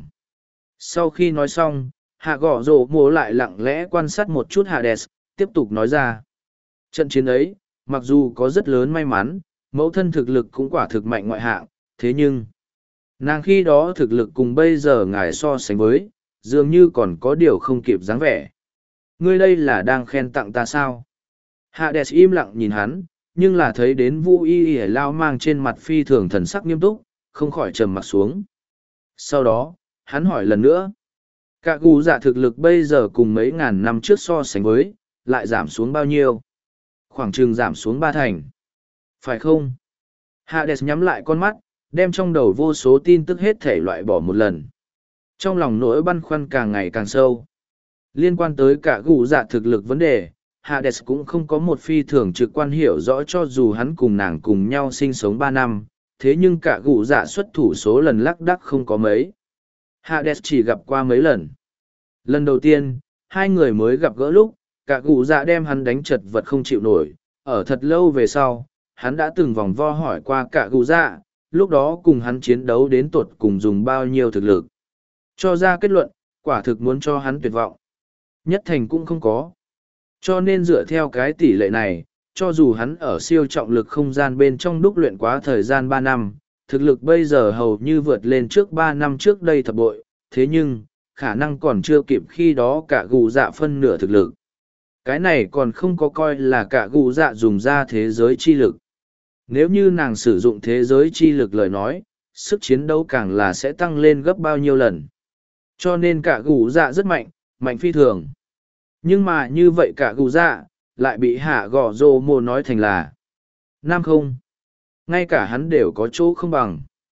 Sau khi nói xong, hạ gõ rổ mồ lại lặng lẽ quan sát một chút Hades, tiếp tục nói ra. Trận chiến ấy, mặc dù có rất lớn may mắn, mẫu thân thực lực cũng quả thực mạnh ngoại hạng, thế nhưng, nàng khi đó thực lực cùng bây giờ ngài so sánh với, dường như còn có điều không kịp dáng vẻ. Ngươi đây là đang khen tặng ta sao? Hades im lặng nhìn hắn, nhưng là thấy đến Vũ Y Y lao mang trên mặt phi thường thần sắc nghiêm túc, không khỏi trầm mặt xuống. Sau đó, hắn hỏi lần nữa. Cả gù dạ thực lực bây giờ cùng mấy ngàn năm trước so sánh với, lại giảm xuống bao nhiêu? Khoảng chừng giảm xuống 3 thành. Phải không? Hades nhắm lại con mắt, đem trong đầu vô số tin tức hết thể loại bỏ một lần. Trong lòng nỗi băn khoăn càng ngày càng sâu. Liên quan tới cả gù dạ thực lực vấn đề, Hades cũng không có một phi thường trực quan hiểu rõ cho dù hắn cùng nàng cùng nhau sinh sống 3 năm, thế nhưng cả gù dạ xuất thủ số lần lác đác không có mấy. Hades chỉ gặp qua mấy lần. Lần đầu tiên, hai người mới gặp gỡ lúc, cả gù dạ đem hắn đánh chật vật không chịu nổi, ở thật lâu về sau, hắn đã từng vòng vo hỏi qua cả gù dạ, lúc đó cùng hắn chiến đấu đến tột cùng dùng bao nhiêu thực lực. Cho ra kết luận, quả thực muốn cho hắn tuyệt vọng. Nhất thành cũng không có. Cho nên dựa theo cái tỷ lệ này, cho dù hắn ở siêu trọng lực không gian bên trong đúc luyện quá thời gian 3 năm, thực lực bây giờ hầu như vượt lên trước 3 năm trước đây thập bội, thế nhưng, khả năng còn chưa kịp khi đó cả gù dạ phân nửa thực lực. Cái này còn không có coi là cả gù dạ dùng ra thế giới chi lực. Nếu như nàng sử dụng thế giới chi lực lời nói, sức chiến đấu càng là sẽ tăng lên gấp bao nhiêu lần. Cho nên cả gù dạ rất mạnh, mạnh phi thường. Nhưng mà như vậy cả gù dạ, lại bị hạ gò rô mô nói thành là nam không. Ngay cả hắn đều có chỗ không bằng.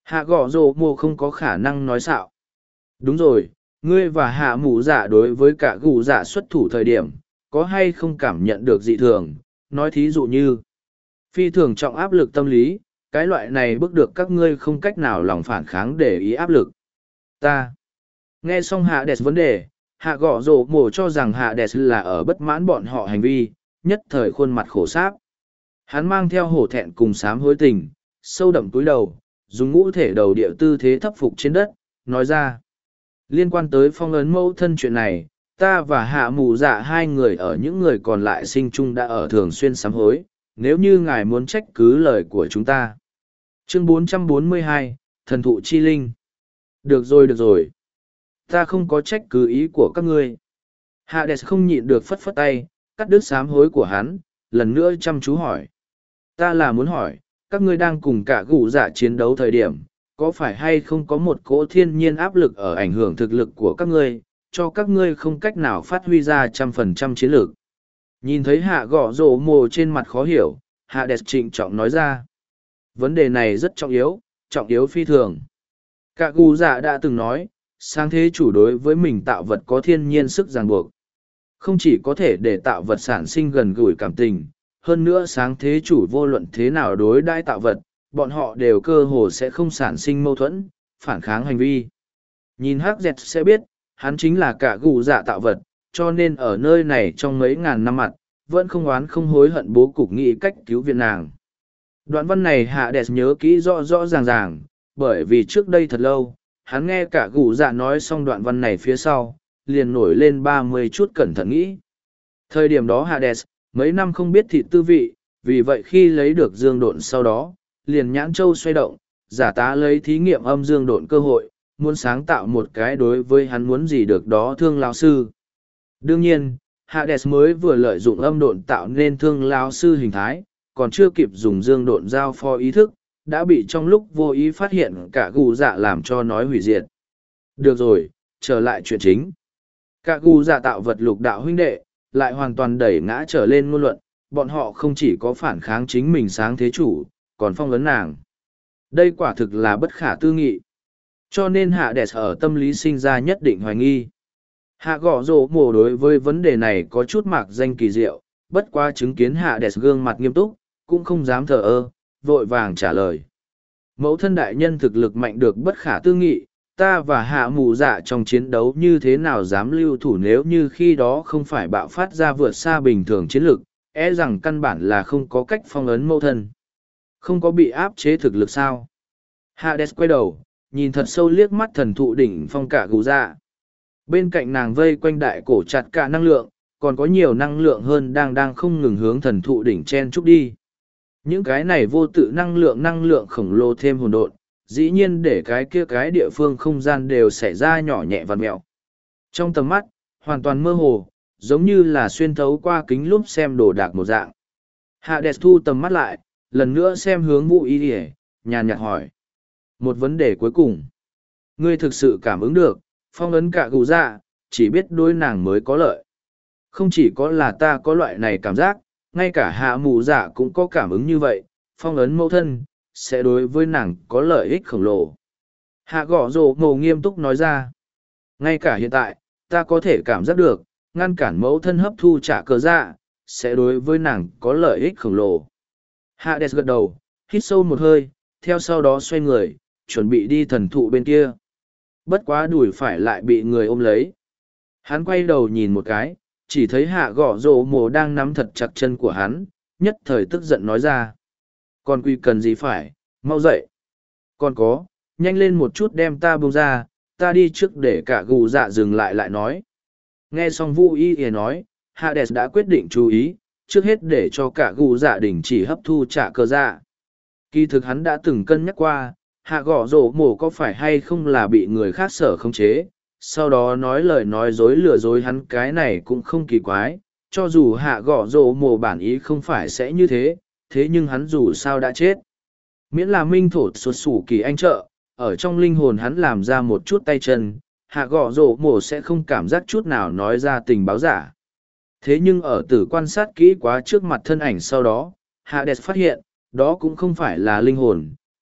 Hạ gõ rồ mồ không có khả năng nói xạo. Đúng rồi, ngươi và hạ mù dạ đối với cả gù dạ xuất thủ thời điểm, có hay không cảm nhận được dị thường, nói thí dụ như phi thường trọng áp lực tâm lý, cái loại này bức được các ngươi không cách nào lòng phản kháng để ý áp lực. Ta nghe xong hạ đẹp vấn đề, hạ gõ rồ mồ cho rằng hạ đẹp là ở bất mãn bọn họ hành vi, nhất thời khuôn mặt khổ sáp. Hắn mang theo hổ thẹn cùng sám hối tình, sâu đậm túi đầu, dùng ngũ thể đầu địa tư thế thấp phục trên đất, nói ra. Liên quan tới phong ấn mẫu thân chuyện này, ta và hạ mù dạ hai người ở những người còn lại sinh chung đã ở thường xuyên sám hối, nếu như ngài muốn trách cứ lời của chúng ta. Chương 442, Thần thụ chi linh. Được rồi. Ta không có trách cứ ý của các ngươi. Hades không nhịn được phất phất tay, cắt đứt sám hối của hắn, lần nữa chăm chú hỏi. Ta là muốn hỏi, các ngươi đang cùng cả gù dạ chiến đấu thời điểm, có phải hay không có một cỗ thiên nhiên áp lực ở ảnh hưởng thực lực của các ngươi, cho các ngươi không cách nào phát huy ra 100% chiến lược. Nhìn thấy hạ gõ rổ mồ trên mặt khó hiểu, hạ đẹp trịnh trọng nói ra. Vấn đề này rất trọng yếu phi thường. Cả gù dạ đã từng nói, sáng thế chủ đối với mình tạo vật có thiên nhiên sức ràng buộc. Không chỉ có thể để tạo vật sản sinh gần gũi cảm tình, hơn nữa sáng thế chủ vô luận thế nào đối đãi tạo vật, bọn họ đều cơ hồ sẽ không sản sinh mâu thuẫn, phản kháng hành vi. Nhìn hắc dẹt sẽ biết, hắn chính là cả gù dạ tạo vật, cho nên ở nơi này trong mấy ngàn năm mặt, vẫn không oán không hối hận bố cục nghĩ cách cứu viện nàng. Đoạn văn này hạ đẹp nhớ kỹ rõ ràng, bởi vì trước đây thật lâu, hắn nghe cả gù dạ nói xong đoạn văn này phía sau, liền nổi lên 30 chút cẩn thận nghĩ. Thời điểm đó Hades, mấy năm không biết thịt tư vị, vì vậy khi lấy được dương độn sau đó, liền nhãn châu xoay động, giả tá lấy thí nghiệm âm dương độn cơ hội, muốn sáng tạo một cái đối với hắn muốn gì được đó thương lão sư. Đương nhiên, Hades mới vừa lợi dụng âm độn tạo nên thương lão sư hình thái, còn chưa kịp dùng dương độn giao phó ý thức, đã bị trong lúc vô ý phát hiện cả gù dạ làm cho nói hủy diệt. Được rồi, trở lại chuyện chính. Cả gù dạ tạo vật lục đạo huynh đệ, lại hoàn toàn đẩy ngã trở lên ngôn luận, bọn họ không chỉ có phản kháng chính mình sáng thế chủ, còn phong ấn nàng. Đây quả thực là bất khả tư nghị. Cho nên hạ đẹp ở tâm lý sinh ra nhất định hoài nghi. Hạ gõ rổ mồ đối với vấn đề này có chút mạc danh kỳ diệu, bất qua chứng kiến hạ đẹp gương mặt nghiêm túc, cũng không dám thờ ơ, vội vàng trả lời. Mẫu thân đại nhân thực lực mạnh được bất khả tư nghị, ta và hạ mù dạ trong chiến đấu như thế nào dám lưu thủ nếu như khi đó không phải bạo phát ra vượt xa bình thường chiến lực, e rằng căn bản là không có cách phong ấn mẫu thân. Không có bị áp chế thực lực sao? Hades quay đầu, nhìn thật sâu liếc mắt thần thụ đỉnh phong cả gù dạ. Bên cạnh nàng vây quanh đại cổ chặt cả năng lượng, còn có nhiều năng lượng hơn đang không ngừng hướng thần thụ đỉnh chen chúc đi. Những cái này vô tự năng lượng khổng lồ thêm hồn độn, dĩ nhiên để cái địa phương không gian đều xảy ra nhỏ nhẹ vằn mẹo. Trong tầm mắt, hoàn toàn mơ hồ, giống như là xuyên thấu qua kính lúp xem đồ đạc một dạng. Hades thu tầm mắt lại, lần nữa xem hướng Vũ Y Điề, nhàn nhạt hỏi. Một vấn đề cuối cùng. Ngươi thực sự cảm ứng được, phong ấn cả gù dạ, chỉ biết đối nàng mới có lợi. Không chỉ có là ta có loại này cảm giác, ngay cả hạ mù dạ cũng có cảm ứng như vậy, phong ấn mẫu thân, sẽ đối với nàng có lợi ích khổng lồ. Hạ gõ rồ mồ nghiêm túc nói ra. Ngay cả hiện tại, ta có thể cảm giác được, ngăn cản mẫu thân hấp thu trả cờ dạ, sẽ đối với nàng có lợi ích khổng lồ. Hades gật đầu, hít sâu một hơi, theo sau đó xoay người, chuẩn bị đi thần thụ bên kia. Bất quá đùi phải lại bị người ôm lấy. Hắn quay đầu nhìn một cái, chỉ thấy hạ gõ rồ mồ đang nắm thật chặt chân của hắn, nhất thời tức giận nói ra. Còn quy cần gì phải, mau dậy. Còn có, nhanh lên một chút đem ta buông ra, ta đi trước để cả gù dạ dừng lại nói. Nghe xong Vũ Y Y nói, Hades đã quyết định chú ý, trước hết để cho cả gù dạ đình chỉ hấp thu trả cờ dạ. Kỳ thực hắn đã từng cân nhắc qua, hạ gõ rổ mổ có phải hay không là bị người khác sở khống chế, sau đó nói lời nói dối lừa dối hắn, cái này cũng không kỳ quái, cho dù hạ gõ rổ mổ bản ý không phải sẽ như thế, thế nhưng hắn dù sao đã chết. Miễn là minh thổ xuất sủ kỳ anh trợ, ở trong linh hồn hắn làm ra một chút tay chân, hạ gõ rổ mổ sẽ không cảm giác chút nào nói ra tình báo giả. Thế nhưng ở tử quan sát kỹ quá trước mặt thân ảnh sau đó, Hades phát hiện, đó cũng không phải là linh hồn,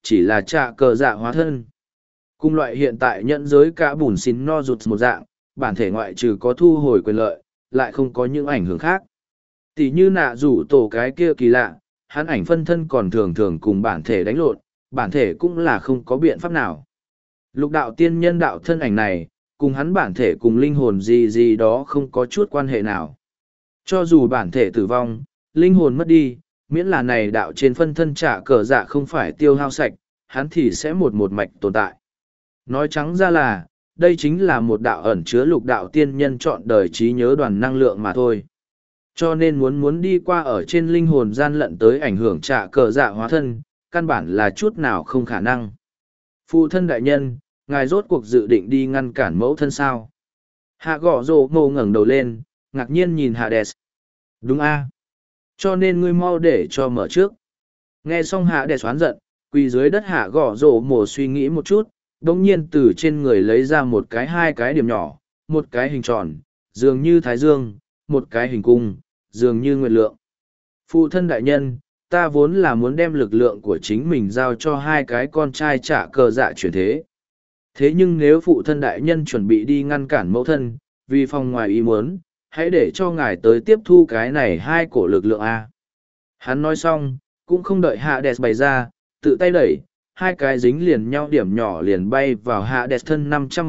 chỉ là trạ cờ dạ hóa thân. Cùng loại hiện tại nhẫn giới cả bùn xin no rụt một dạng, bản thể ngoại trừ có thu hồi quyền lợi, lại không có những ảnh hưởng khác. Tỷ như nạ rủ tổ cái kia kỳ lạ, hắn ảnh phân thân còn thường thường cùng bản thể đánh lộn, bản thể cũng là không có biện pháp nào. Lục đạo tiên nhân đạo thân ảnh này, cùng hắn bản thể cùng linh hồn gì gì đó không có chút quan hệ nào. Cho dù bản thể tử vong, linh hồn mất đi, miễn là này đạo trên phân thân trả cờ dạ không phải tiêu hao sạch, hắn thì sẽ một mạch tồn tại. Nói trắng ra là, đây chính là một đạo ẩn chứa lục đạo tiên nhân chọn đời trí nhớ đoàn năng lượng mà thôi. Cho nên muốn đi qua ở trên linh hồn gian lận tới ảnh hưởng trả cờ dạ hóa thân, căn bản là chút nào không khả năng. Phụ thân đại nhân, ngài rốt cuộc dự định đi ngăn cản mẫu thân sao? Hạ gõ rồ ngô ngẩng đầu lên, ngạc nhiên nhìn Hades. Đúng a, cho nên ngươi mau để cho mở trước. Nghe xong Hades oán giận, quỳ dưới đất hạ gõ rồ mồ suy nghĩ một chút, đồng nhiên từ trên người lấy ra một cái hai cái điểm nhỏ, một cái hình tròn, dường như thái dương, một cái hình cung, dường như nguyệt lượng. Phụ thân đại nhân, ta vốn là muốn đem lực lượng của chính mình giao cho hai cái con trai trả cờ dạ chuyển thế. Thế nhưng nếu phụ thân đại nhân chuẩn bị đi ngăn cản mẫu thân, vì phòng ngoài ý muốn, hãy để cho ngài tới tiếp thu cái này hai cổ lực lượng A. Hắn nói xong, cũng không đợi Hades bày ra, tự tay đẩy, hai cái dính liền nhau điểm nhỏ liền bay vào Hades thân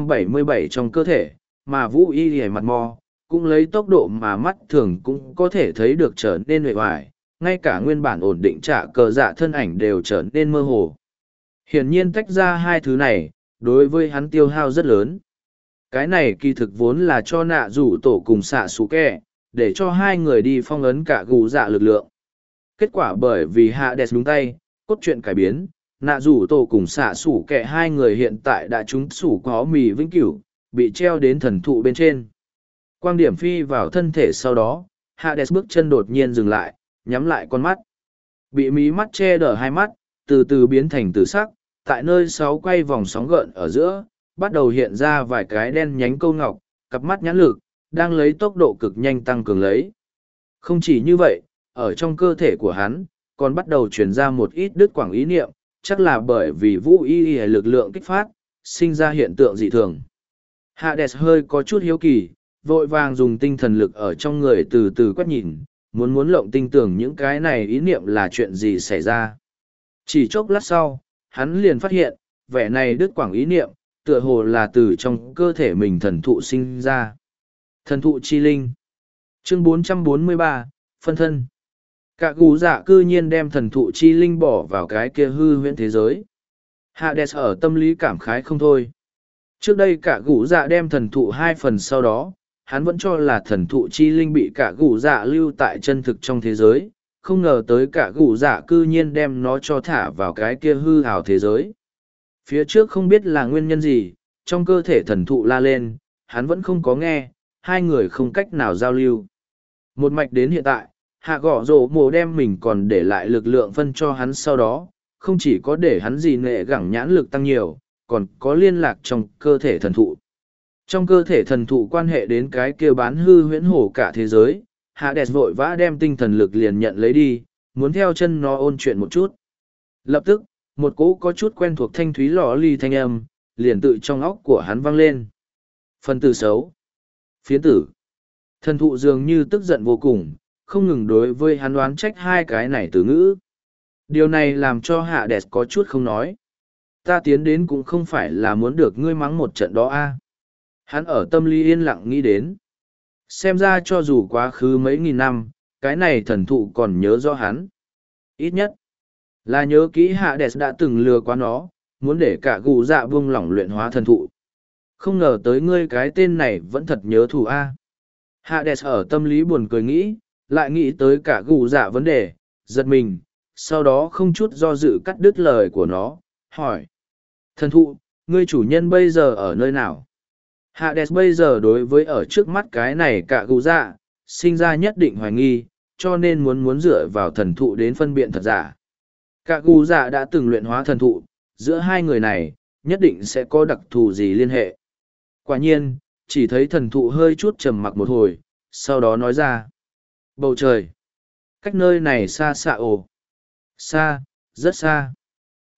577 trong cơ thể, mà Vũ Y hề mặt mò, cũng lấy tốc độ mà mắt thường cũng có thể thấy được trở nên uể oải, ngay cả nguyên bản ổn định trả cờ dạ thân ảnh đều trở nên mơ hồ. Hiển nhiên tách ra hai thứ này, đối với hắn tiêu hao rất lớn. Cái này kỳ thực vốn là cho nạ rủ tổ cùng xạ xú kẹ, để cho hai người đi phong ấn cả gù dạ lực lượng. Kết quả bởi vì Hades đúng tay, cốt truyện cải biến, nạ rủ tổ cùng xạ xủ kẹ hai người hiện tại đã trúng sủ có mì vĩnh cửu, bị treo đến thần thụ bên trên. Quang điểm phi vào thân thể sau đó, Hades bước chân đột nhiên dừng lại, nhắm lại con mắt. Bị mí mắt che đỡ hai mắt, từ từ biến thành tử sắc, tại nơi sáu quay vòng sóng gợn ở giữa, bắt đầu hiện ra vài cái đen nhánh câu ngọc, cặp mắt nhãn lực, đang lấy tốc độ cực nhanh tăng cường lấy. Không chỉ như vậy, ở trong cơ thể của hắn, còn bắt đầu truyền ra một ít đứt quãng ý niệm, chắc là bởi vì vũ y lực lượng kích phát, sinh ra hiện tượng dị thường. Hades hơi có chút hiếu kỳ, vội vàng dùng tinh thần lực ở trong người từ từ quét nhìn, muốn lộng tinh tưởng những cái này ý niệm là chuyện gì xảy ra. Chỉ chốc lát sau, hắn liền phát hiện, vẻ này đứt quãng ý niệm, tựa hồ là từ trong cơ thể mình thần thụ sinh ra. Thần thụ chi linh. Chương 443, phân thân. Cả gù dạ cư nhiên đem thần thụ chi linh bỏ vào cái kia hư huyễn thế giới. Hades ở tâm lý cảm khái không thôi. Trước đây cả gù dạ đem thần thụ hai phần sau đó, hắn vẫn cho là thần thụ chi linh bị cả gù dạ lưu tại chân thực trong thế giới, không ngờ tới cả gù dạ cư nhiên đem nó cho thả vào cái kia hư hào thế giới. Phía trước không biết là nguyên nhân gì, trong cơ thể thần thụ la lên, hắn vẫn không có nghe, hai người không cách nào giao lưu. Một mạch đến hiện tại, hạ gõ rổ mồ đem mình còn để lại lực lượng phân cho hắn sau đó, không chỉ có để hắn gì nệ gẳng nhãn lực tăng nhiều, còn có liên lạc trong cơ thể thần thụ. Trong cơ thể thần thụ quan hệ đến cái kia bán hư huyễn hổ cả thế giới, Hades vội vã đem tinh thần lực liền nhận lấy đi, muốn theo chân nó ôn chuyện một chút. Lập tức, một cỗ có chút quen thuộc thanh thúy lò ly thanh âm, liền tự trong óc của hắn vang lên. Phần tử xấu. Phiến tử. Thần thụ dường như tức giận vô cùng, không ngừng đối với hắn đoán trách hai cái này từ ngữ. Điều này làm cho Hades có chút không nói. Ta tiến đến cũng không phải là muốn được ngươi mắng một trận đó a. Hắn ở tâm lý yên lặng nghĩ đến. Xem ra cho dù quá khứ mấy nghìn năm, cái này thần thụ còn nhớ rõ hắn. Ít nhất là nhớ kỹ Hades đã từng lừa qua nó, muốn để cả gù dạ buông lỏng luyện hóa thần thụ. Không ngờ tới ngươi cái tên này vẫn thật nhớ thù A. Hades ở tâm lý buồn cười nghĩ, lại nghĩ tới cả gù dạ vấn đề, giật mình, sau đó không chút do dự cắt đứt lời của nó, hỏi. Thần thụ, ngươi chủ nhân bây giờ ở nơi nào? Hades bây giờ đối với ở trước mắt cái này cả gù dạ, sinh ra nhất định hoài nghi, cho nên muốn dựa vào thần thụ đến phân biện thật giả. Cả gù dạ đã từng luyện hóa thần thụ, giữa hai người này, nhất định sẽ có đặc thù gì liên hệ. Quả nhiên, chỉ thấy thần thụ hơi chút trầm mặc một hồi, sau đó nói ra. Bầu trời. Cách nơi này xa xạ ồ. Xa, rất xa.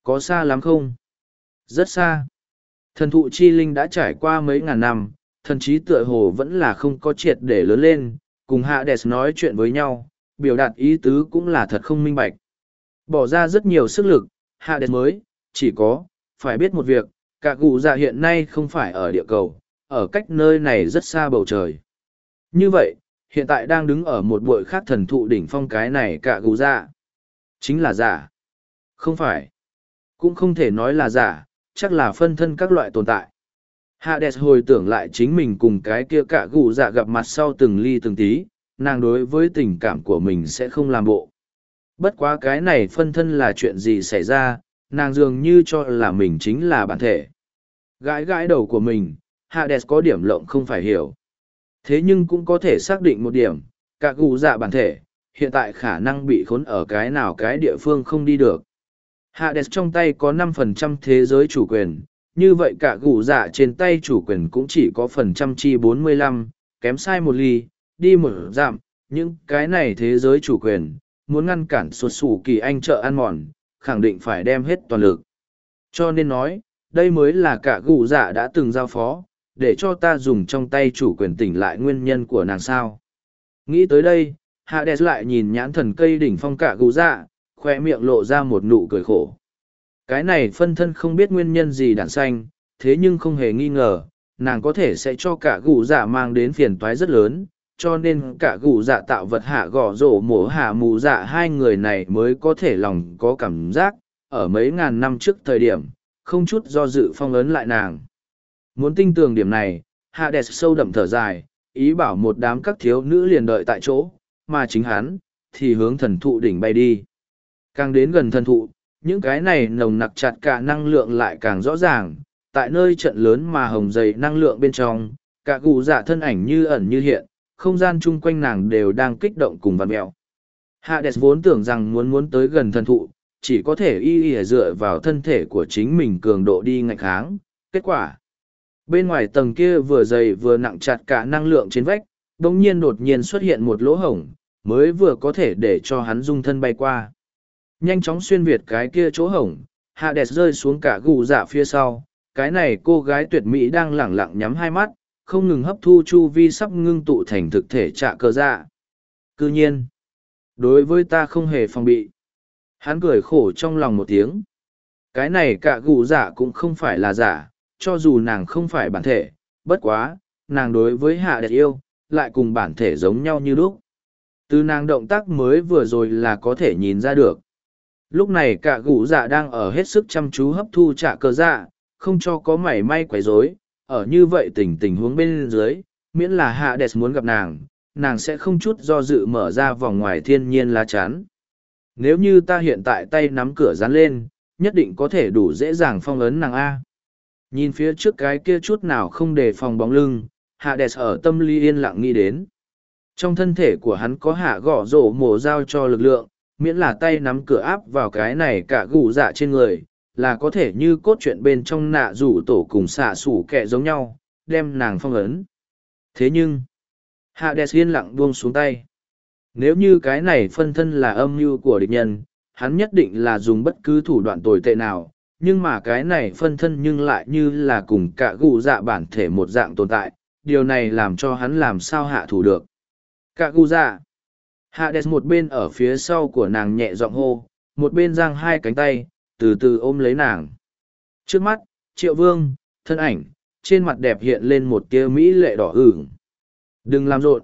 Có xa lắm không? Rất xa. Thần thụ chi linh đã trải qua mấy ngàn năm, thần trí tựa hồ vẫn là không có triệt để lớn lên, cùng Hades nói chuyện với nhau, biểu đạt ý tứ cũng là thật không minh bạch. Bỏ ra rất nhiều sức lực, Hades mới, chỉ có, phải biết một việc, cả cụ dạ hiện nay không phải ở địa cầu, ở cách nơi này rất xa bầu trời. Như vậy, hiện tại đang đứng ở một bụi khác thần thụ đỉnh phong cái này cả cụ dạ. Chính là giả. Không phải. Cũng không thể nói là giả, chắc là phân thân các loại tồn tại. Hades hồi tưởng lại chính mình cùng cái kia cả cụ dạ gặp mặt sau từng ly từng tí, nàng đối với tình cảm của mình sẽ không làm bộ. Bất quá cái này phân thân là chuyện gì xảy ra, nàng dường như cho là mình chính là bản thể. Gãi gãi đầu của mình, Hades có điểm lộng không phải hiểu. Thế nhưng cũng có thể xác định một điểm, cả cụ dạ bản thể, hiện tại khả năng bị khốn ở cái nào cái địa phương không đi được. Hades trong tay có 5% thế giới chủ quyền, như vậy cả cụ dạ trên tay chủ quyền cũng chỉ có phần trăm chi 45, kém sai một ly, đi một dặm, những cái này thế giới chủ quyền, muốn ngăn cản xuất xù kỳ anh trợ ăn mòn, khẳng định phải đem hết toàn lực. Cho nên nói, đây mới là cả cụ dạ đã từng giao phó, để cho ta dùng trong tay chủ quyền tỉnh lại nguyên nhân của nàng sao. Nghĩ tới đây, Hades lại nhìn nhãn thần cây đỉnh phong cả cụ dạ, khoe miệng lộ ra một nụ cười khổ. Cái này phân thân không biết nguyên nhân gì đản sanh, thế nhưng không hề nghi ngờ, nàng có thể sẽ cho cả cụ dạ mang đến phiền toái rất lớn, cho nên cả cụ dạ tạo vật hạ gõ rổ mổ hạ mù dạ hai người này mới có thể lòng có cảm giác, ở mấy ngàn năm trước thời điểm, không chút do dự phong ấn lại nàng. Muốn tin tưởng điểm này, Hades sâu đậm thở dài, ý bảo một đám các thiếu nữ liền đợi tại chỗ, mà chính hắn, thì hướng thần thụ đỉnh bay đi. Càng đến gần thần thụ, những cái này nồng nặc chặt cả năng lượng lại càng rõ ràng, tại nơi trận lớn mà hồng dày năng lượng bên trong, cả cụ dạ thân ảnh như ẩn như hiện, không gian chung quanh nàng đều đang kích động cùng vặn mẹo. Hades vốn tưởng rằng muốn tới gần thần thụ, chỉ có thể dựa vào thân thể của chính mình cường độ đi ngạch kháng. Kết quả, bên ngoài tầng kia vừa dày vừa nặng chặt cả năng lượng trên vách, bỗng nhiên đột nhiên xuất hiện một lỗ hổng, mới vừa có thể để cho hắn dung thân bay qua. Nhanh chóng xuyên việt cái kia chỗ hổng, Hades rơi xuống cả gù dạ phía sau, cái này cô gái tuyệt mỹ đang lẳng lặng nhắm hai mắt, không ngừng hấp thu chu vi sắp ngưng tụ thành thực thể trạ cơ dạ. Cư nhiên, đối với ta không hề phòng bị. Hắn cười khổ trong lòng một tiếng. Cái này cả gù dạ cũng không phải là giả, cho dù nàng không phải bản thể, bất quá, nàng đối với Hades yêu, lại cùng bản thể giống nhau như lúc. Từ nàng động tác mới vừa rồi là có thể nhìn ra được. Lúc này cả gũ dạ đang ở hết sức chăm chú hấp thu trạ cơ dạ, không cho có mảy may quấy rối. Ở như vậy tình huống bên dưới, miễn là Hades muốn gặp nàng, nàng sẽ không chút do dự mở ra vòng ngoài thiên nhiên lá chắn. Nếu như ta hiện tại tay nắm cửa dán lên, nhất định có thể đủ dễ dàng phong ấn nàng A. Nhìn phía trước cái kia chút nào không đề phòng bóng lưng, Hades ở tâm lý yên lặng nghĩ đến. Trong thân thể của hắn có hạ gõ rổ mổ giao cho lực lượng, miễn là tay nắm cửa áp vào cái này cả gù dạ trên người, là có thể như cốt truyện bên trong nạ rủ tổ cùng xạ sủ kẹ giống nhau, đem nàng phong ấn. Thế nhưng, Hades yên lặng buông xuống tay. Nếu như cái này phân thân là âm mưu của địch nhân, hắn nhất định là dùng bất cứ thủ đoạn tồi tệ nào, nhưng mà cái này phân thân nhưng lại như là cùng cả gù dạ bản thể một dạng tồn tại, điều này làm cho hắn làm sao hạ thủ được. Cả gù dạ. Hades một bên ở phía sau của nàng nhẹ giọng hô, một bên giang hai cánh tay, từ từ ôm lấy nàng. Trước mắt, Triệu Vương, thân ảnh, trên mặt đẹp hiện lên một tia mỹ lệ đỏ ửng. Đừng làm rộn.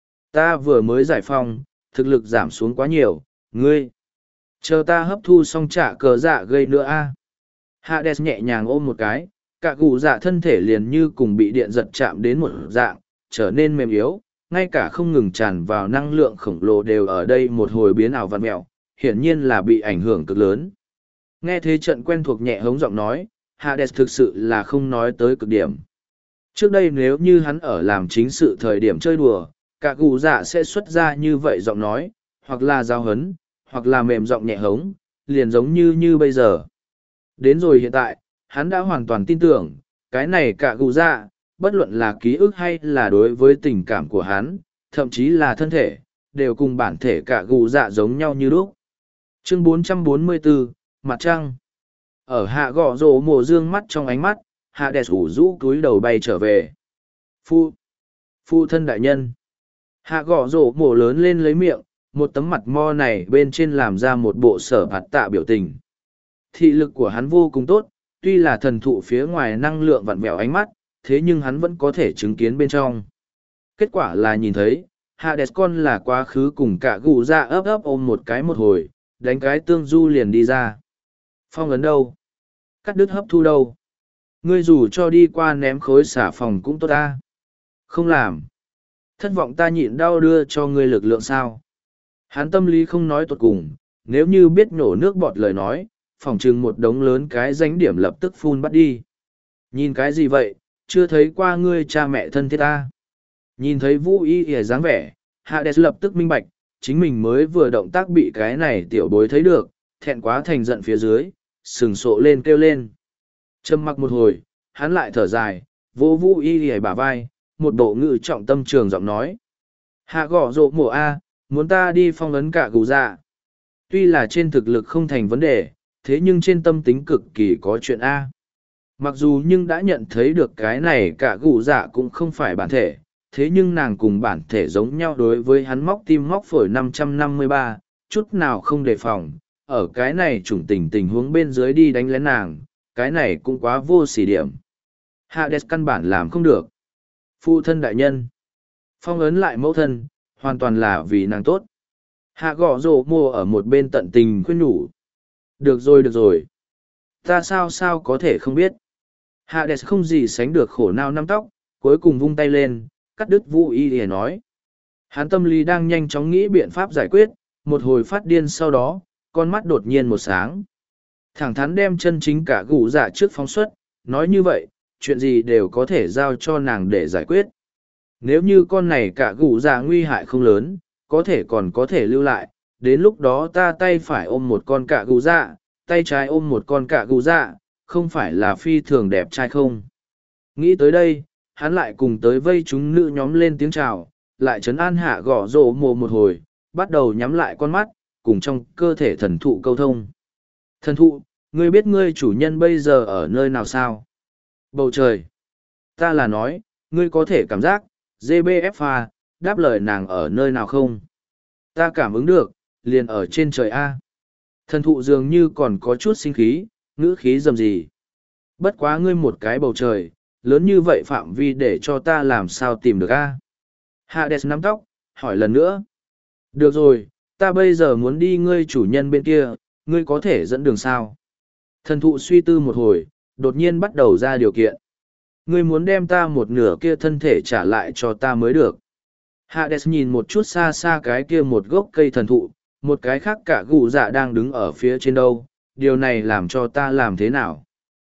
Ta vừa mới giải phong, thực lực giảm xuống quá nhiều, ngươi. Chờ ta hấp thu xong trả cờ dạ gây nữa a. Hades nhẹ nhàng ôm một cái, cả gù dạ thân thể liền như cùng bị điện giật chạm đến một dạng, trở nên mềm yếu, ngay cả không ngừng tràn vào năng lượng khổng lồ đều ở đây một hồi biến ảo vặn mẹo, hiển nhiên là bị ảnh hưởng cực lớn. Nghe thế trận quen thuộc nhẹ hống giọng nói, Hades thực sự là không nói tới cực điểm. Trước đây nếu như hắn ở làm chính sự thời điểm chơi đùa, cả gù dạ sẽ xuất ra như vậy giọng nói, hoặc là giao hấn, hoặc là mềm giọng nhẹ hống, liền giống như bây giờ. Đến rồi hiện tại, hắn đã hoàn toàn tin tưởng, cái này cả gù dạ, bất luận là ký ức hay là đối với tình cảm của hắn, thậm chí là thân thể, đều cùng bản thể cả gù dạ giống nhau như lúc. Chương 444, Mặt Trăng. Ở hạ gõ rổ mồ dương mắt trong ánh mắt, hạ đẹp ủ rũ túi đầu bay trở về. Phu thân đại nhân. Hạ gõ rổ mồ lớn lên lấy miệng, một tấm mặt mo này bên trên làm ra một bộ sở hạt tạ biểu tình. Thị lực của hắn vô cùng tốt, tuy là thần thụ phía ngoài năng lượng vặn vẹo ánh mắt, thế nhưng hắn vẫn có thể chứng kiến bên trong. Kết quả là nhìn thấy, Hades con là quá khứ cùng cả gù ra ấp ấp ôm một cái một hồi, đánh cái tương du liền đi ra. Phong ấn đâu? Cắt đứt hấp thu đâu? Ngươi dù cho đi qua ném khối xả phòng cũng tốt ta. Không làm. Thất vọng ta nhịn đau đưa cho ngươi lực lượng sao? Hắn tâm lý không nói tuột cùng, nếu như biết nổ nước bọt lời nói, phỏng chừng một đống lớn cái danh điểm lập tức phun bắt đi. Nhìn cái gì vậy, chưa thấy qua ngươi cha mẹ thân thiết ta. Nhìn thấy Vũ Y ỉa dáng vẻ, Hades lập tức minh bạch, chính mình mới vừa động tác bị cái này tiểu bối thấy được, thẹn quá thành giận phía dưới, sừng sộ lên kêu lên. Trầm mặc một hồi, hắn lại thở dài, vỗ Vũ Y ỉa bả vai, một bộ ngữ trọng tâm trường giọng nói. Hạ gõ rộ mổ A, muốn ta đi phong ấn cả gù dạ. Tuy là trên thực lực không thành vấn đề, thế nhưng trên tâm tính cực kỳ có chuyện A. Mặc dù nhưng đã nhận thấy được cái này cả gù dạ cũng không phải bản thể, thế nhưng nàng cùng bản thể giống nhau đối với hắn móc tim móc phổi 553, chút nào không đề phòng, ở cái này chủng tình huống bên dưới đi đánh lén nàng, cái này cũng quá vô sỉ điểm. Hades căn bản làm không được. Phụ thân đại nhân, phong ấn lại mẫu thân, hoàn toàn là vì nàng tốt. Hạ gõ rổ mồ ở một bên tận tình khuyên nhủ. Được rồi. Ta sao có thể không biết. Hades không gì sánh được khổ não nắm tóc, cuối cùng vung tay lên, cắt đứt Vũ Y để nói. Hắn tâm lý đang nhanh chóng nghĩ biện pháp giải quyết, một hồi phát điên sau đó, con mắt đột nhiên một sáng. Thẳng thắn đem chân chính cả gù dạ trước phóng xuất, nói như vậy, chuyện gì đều có thể giao cho nàng để giải quyết. Nếu như con này cả gù dạ nguy hại không lớn, còn có thể lưu lại, đến lúc đó ta tay phải ôm một con cả gù dạ, tay trái ôm một con cả gù dạ, không phải là phi thường đẹp trai không? Nghĩ tới đây, hắn lại cùng tới vây chúng nữ nhóm lên tiếng chào, lại trấn an hạ gõ rổ mồ một hồi, bắt đầu nhắm lại con mắt, cùng trong cơ thể thần thụ câu thông. Thần thụ, ngươi biết ngươi chủ nhân bây giờ ở nơi nào sao? Bầu trời. Ta là nói, ngươi có thể cảm giác, GBFA, đáp lời nàng ở nơi nào không? Ta cảm ứng được, liền ở trên trời A. Thần thụ dường như còn có chút sinh khí, ngữ khí dầm gì. Bất quá ngươi một cái bầu trời, lớn như vậy phạm vi để cho ta làm sao tìm được A. Hades nắm tóc, hỏi lần nữa. Được rồi, ta bây giờ muốn đi ngươi chủ nhân bên kia, ngươi có thể dẫn đường sao? Thần thụ suy tư một hồi, đột nhiên bắt đầu ra điều kiện. Ngươi muốn đem ta một nửa kia thân thể trả lại cho ta mới được. Hades nhìn một chút xa xa cái kia một gốc cây thần thụ, một cái khác cả gù dạ đang đứng ở phía trên đâu, điều này làm cho ta làm thế nào?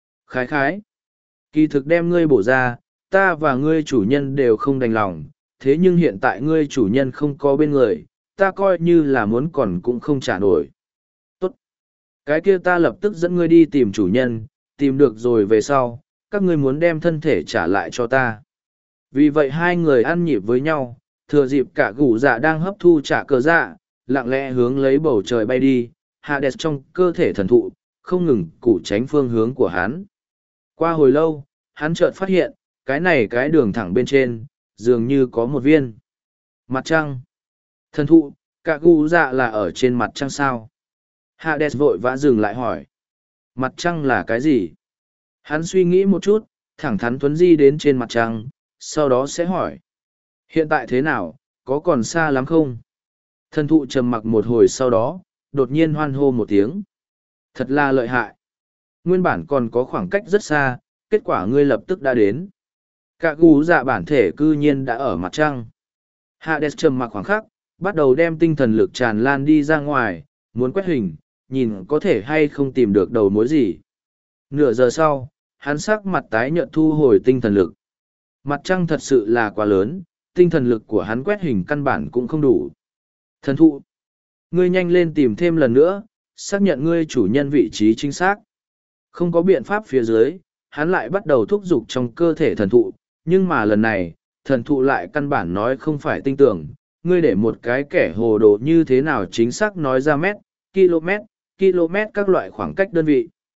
Khái. Kỳ thực đem ngươi bổ ra, ta và ngươi chủ nhân đều không đành lòng, thế nhưng hiện tại ngươi chủ nhân không có bên người, ta coi như là muốn còn cũng không trả nổi. Tốt. Cái kia ta lập tức dẫn ngươi đi tìm chủ nhân, tìm được rồi về sau, các ngươi muốn đem thân thể trả lại cho ta. Vì vậy hai người ăn nhịp với nhau, thừa dịp cả gù dạ đang hấp thu trả cờ dạ, lặng lẽ hướng lấy bầu trời bay đi, Hades trong cơ thể thần thụ, không ngừng củ tránh phương hướng của hắn. Qua hồi lâu, hắn chợt phát hiện, cái đường thẳng bên trên, dường như có một viên. Mặt trăng. Thần thụ, cả gù dạ là ở trên mặt trăng sao? Hades vội vã dừng lại hỏi. Mặt trăng là cái gì? Hắn suy nghĩ một chút, thẳng thắn thuấn di đến trên mặt trăng, sau đó sẽ hỏi. Hiện tại thế nào, có còn xa lắm không? Thần thụ trầm mặc một hồi sau đó, đột nhiên hoan hô một tiếng. Thật là lợi hại. Nguyên bản còn có khoảng cách rất xa, kết quả ngươi lập tức đã đến. Cả gù dạ bản thể cư nhiên đã ở mặt trăng. Hades trầm mặc khoảng khắc, bắt đầu đem tinh thần lực tràn lan đi ra ngoài, muốn quét hình, nhìn có thể hay không tìm được đầu mối gì. Nửa giờ sau, hắn sắc mặt tái nhợt thu hồi tinh thần lực. Mặt trăng thật sự là quá lớn, tinh thần lực của hắn quét hình căn bản cũng không đủ. Thần thụ, ngươi nhanh lên tìm thêm lần nữa, xác nhận ngươi chủ nhân vị trí chính xác. Không có biện pháp phía dưới, hắn lại bắt đầu thúc giục trong cơ thể thần thụ, nhưng mà lần này, thần thụ lại căn bản nói không phải tinh tưởng, ngươi để một cái kẻ hồ đồ như thế nào chính xác nói ra mét, km các loại khoảng cách đơn vị.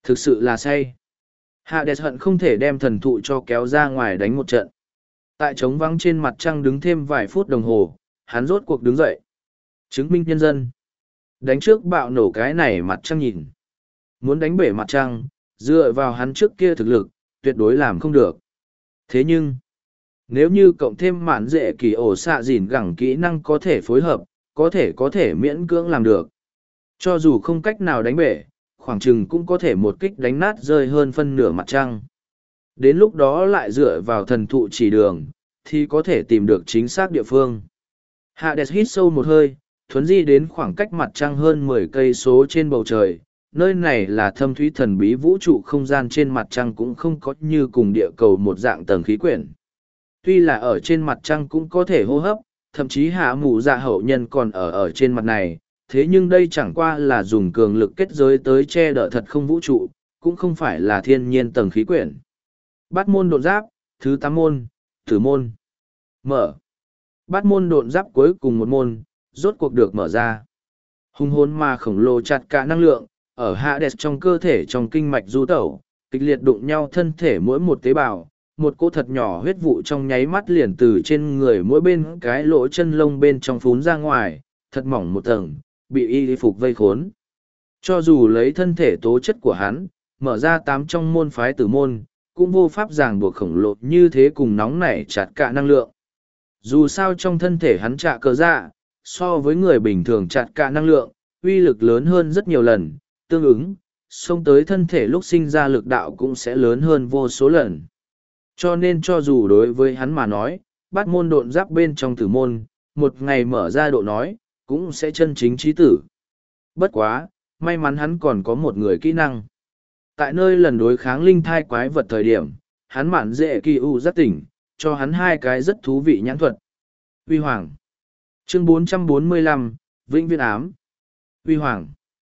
Thực sự là say. Hades hận không thể đem thần thụ cho kéo ra ngoài đánh một trận. Tại trống vắng trên mặt trăng đứng thêm vài phút đồng hồ, hắn rốt cuộc đứng dậy. Chứng minh nhân dân. Đánh trước bạo nổ cái này mặt trăng nhìn. Muốn đánh bể mặt trăng, dựa vào hắn trước kia thực lực, tuyệt đối làm không được. Thế nhưng, nếu như cộng thêm mạn dễ kỳ ổ xạ dìn gẳng kỹ năng có thể phối hợp, có thể miễn cưỡng làm được. Cho dù không cách nào đánh bể, khoảng chừng cũng có thể một kích đánh nát rơi hơn phân nửa mặt trăng. Đến lúc đó lại dựa vào thần thụ chỉ đường, thì có thể tìm được chính xác địa phương. Hades hít sâu một hơi, thuấn di đến khoảng cách mặt trăng hơn 10 cây số trên bầu trời. Nơi này là thâm thúy thần bí vũ trụ, không gian trên mặt trăng cũng không có như cùng địa cầu một dạng tầng khí quyển. Tuy là ở trên mặt trăng cũng có thể hô hấp, thậm chí hạ mù dạ hậu nhân còn ở trên mặt này, thế nhưng đây chẳng qua là dùng cường lực kết giới tới che đỡ thật không vũ trụ, cũng không phải là thiên nhiên tầng khí quyển. Bát môn độn giáp, thứ 8 môn, tử môn. Mở. Bát môn độn giáp cuối cùng một môn, rốt cuộc được mở ra. Hung hồn mà khổng lồ chặt cả năng lượng, ở Hades trong cơ thể trong kinh mạch du tẩu, kịch liệt đụng nhau thân thể mỗi một tế bào, một cỗ thật nhỏ huyết vụ trong nháy mắt liền từ trên người mỗi bên cái lỗ chân lông bên trong phún ra ngoài, thật mỏng một tầng, bị y phục vây khốn. Cho dù lấy thân thể tố chất của hắn, mở ra 8 trong môn phái tử môn, cũng vô pháp ràng buộc khổng lồ như thế cùng nóng nảy chặt cả năng lượng. Dù sao trong thân thể hắn trạ cờ dạ, so với người bình thường chặt cả năng lượng, uy lực lớn hơn rất nhiều lần, tương ứng, xông tới thân thể lúc sinh ra lực đạo cũng sẽ lớn hơn vô số lần. Cho nên cho dù đối với hắn mà nói, bát môn độn giáp bên trong tử môn, một ngày mở ra độ nói, cũng sẽ chân chính trí tử. Bất quá, may mắn hắn còn có một người kỹ năng. Tại nơi lần đối kháng linh thai quái vật thời điểm, hắn mạn dễ kỳ u rất tỉnh, cho hắn 2 cái rất thú vị nhãn thuật. Huy Hoàng. Chương 445, Vĩnh Viễn Ám. Huy Hoàng.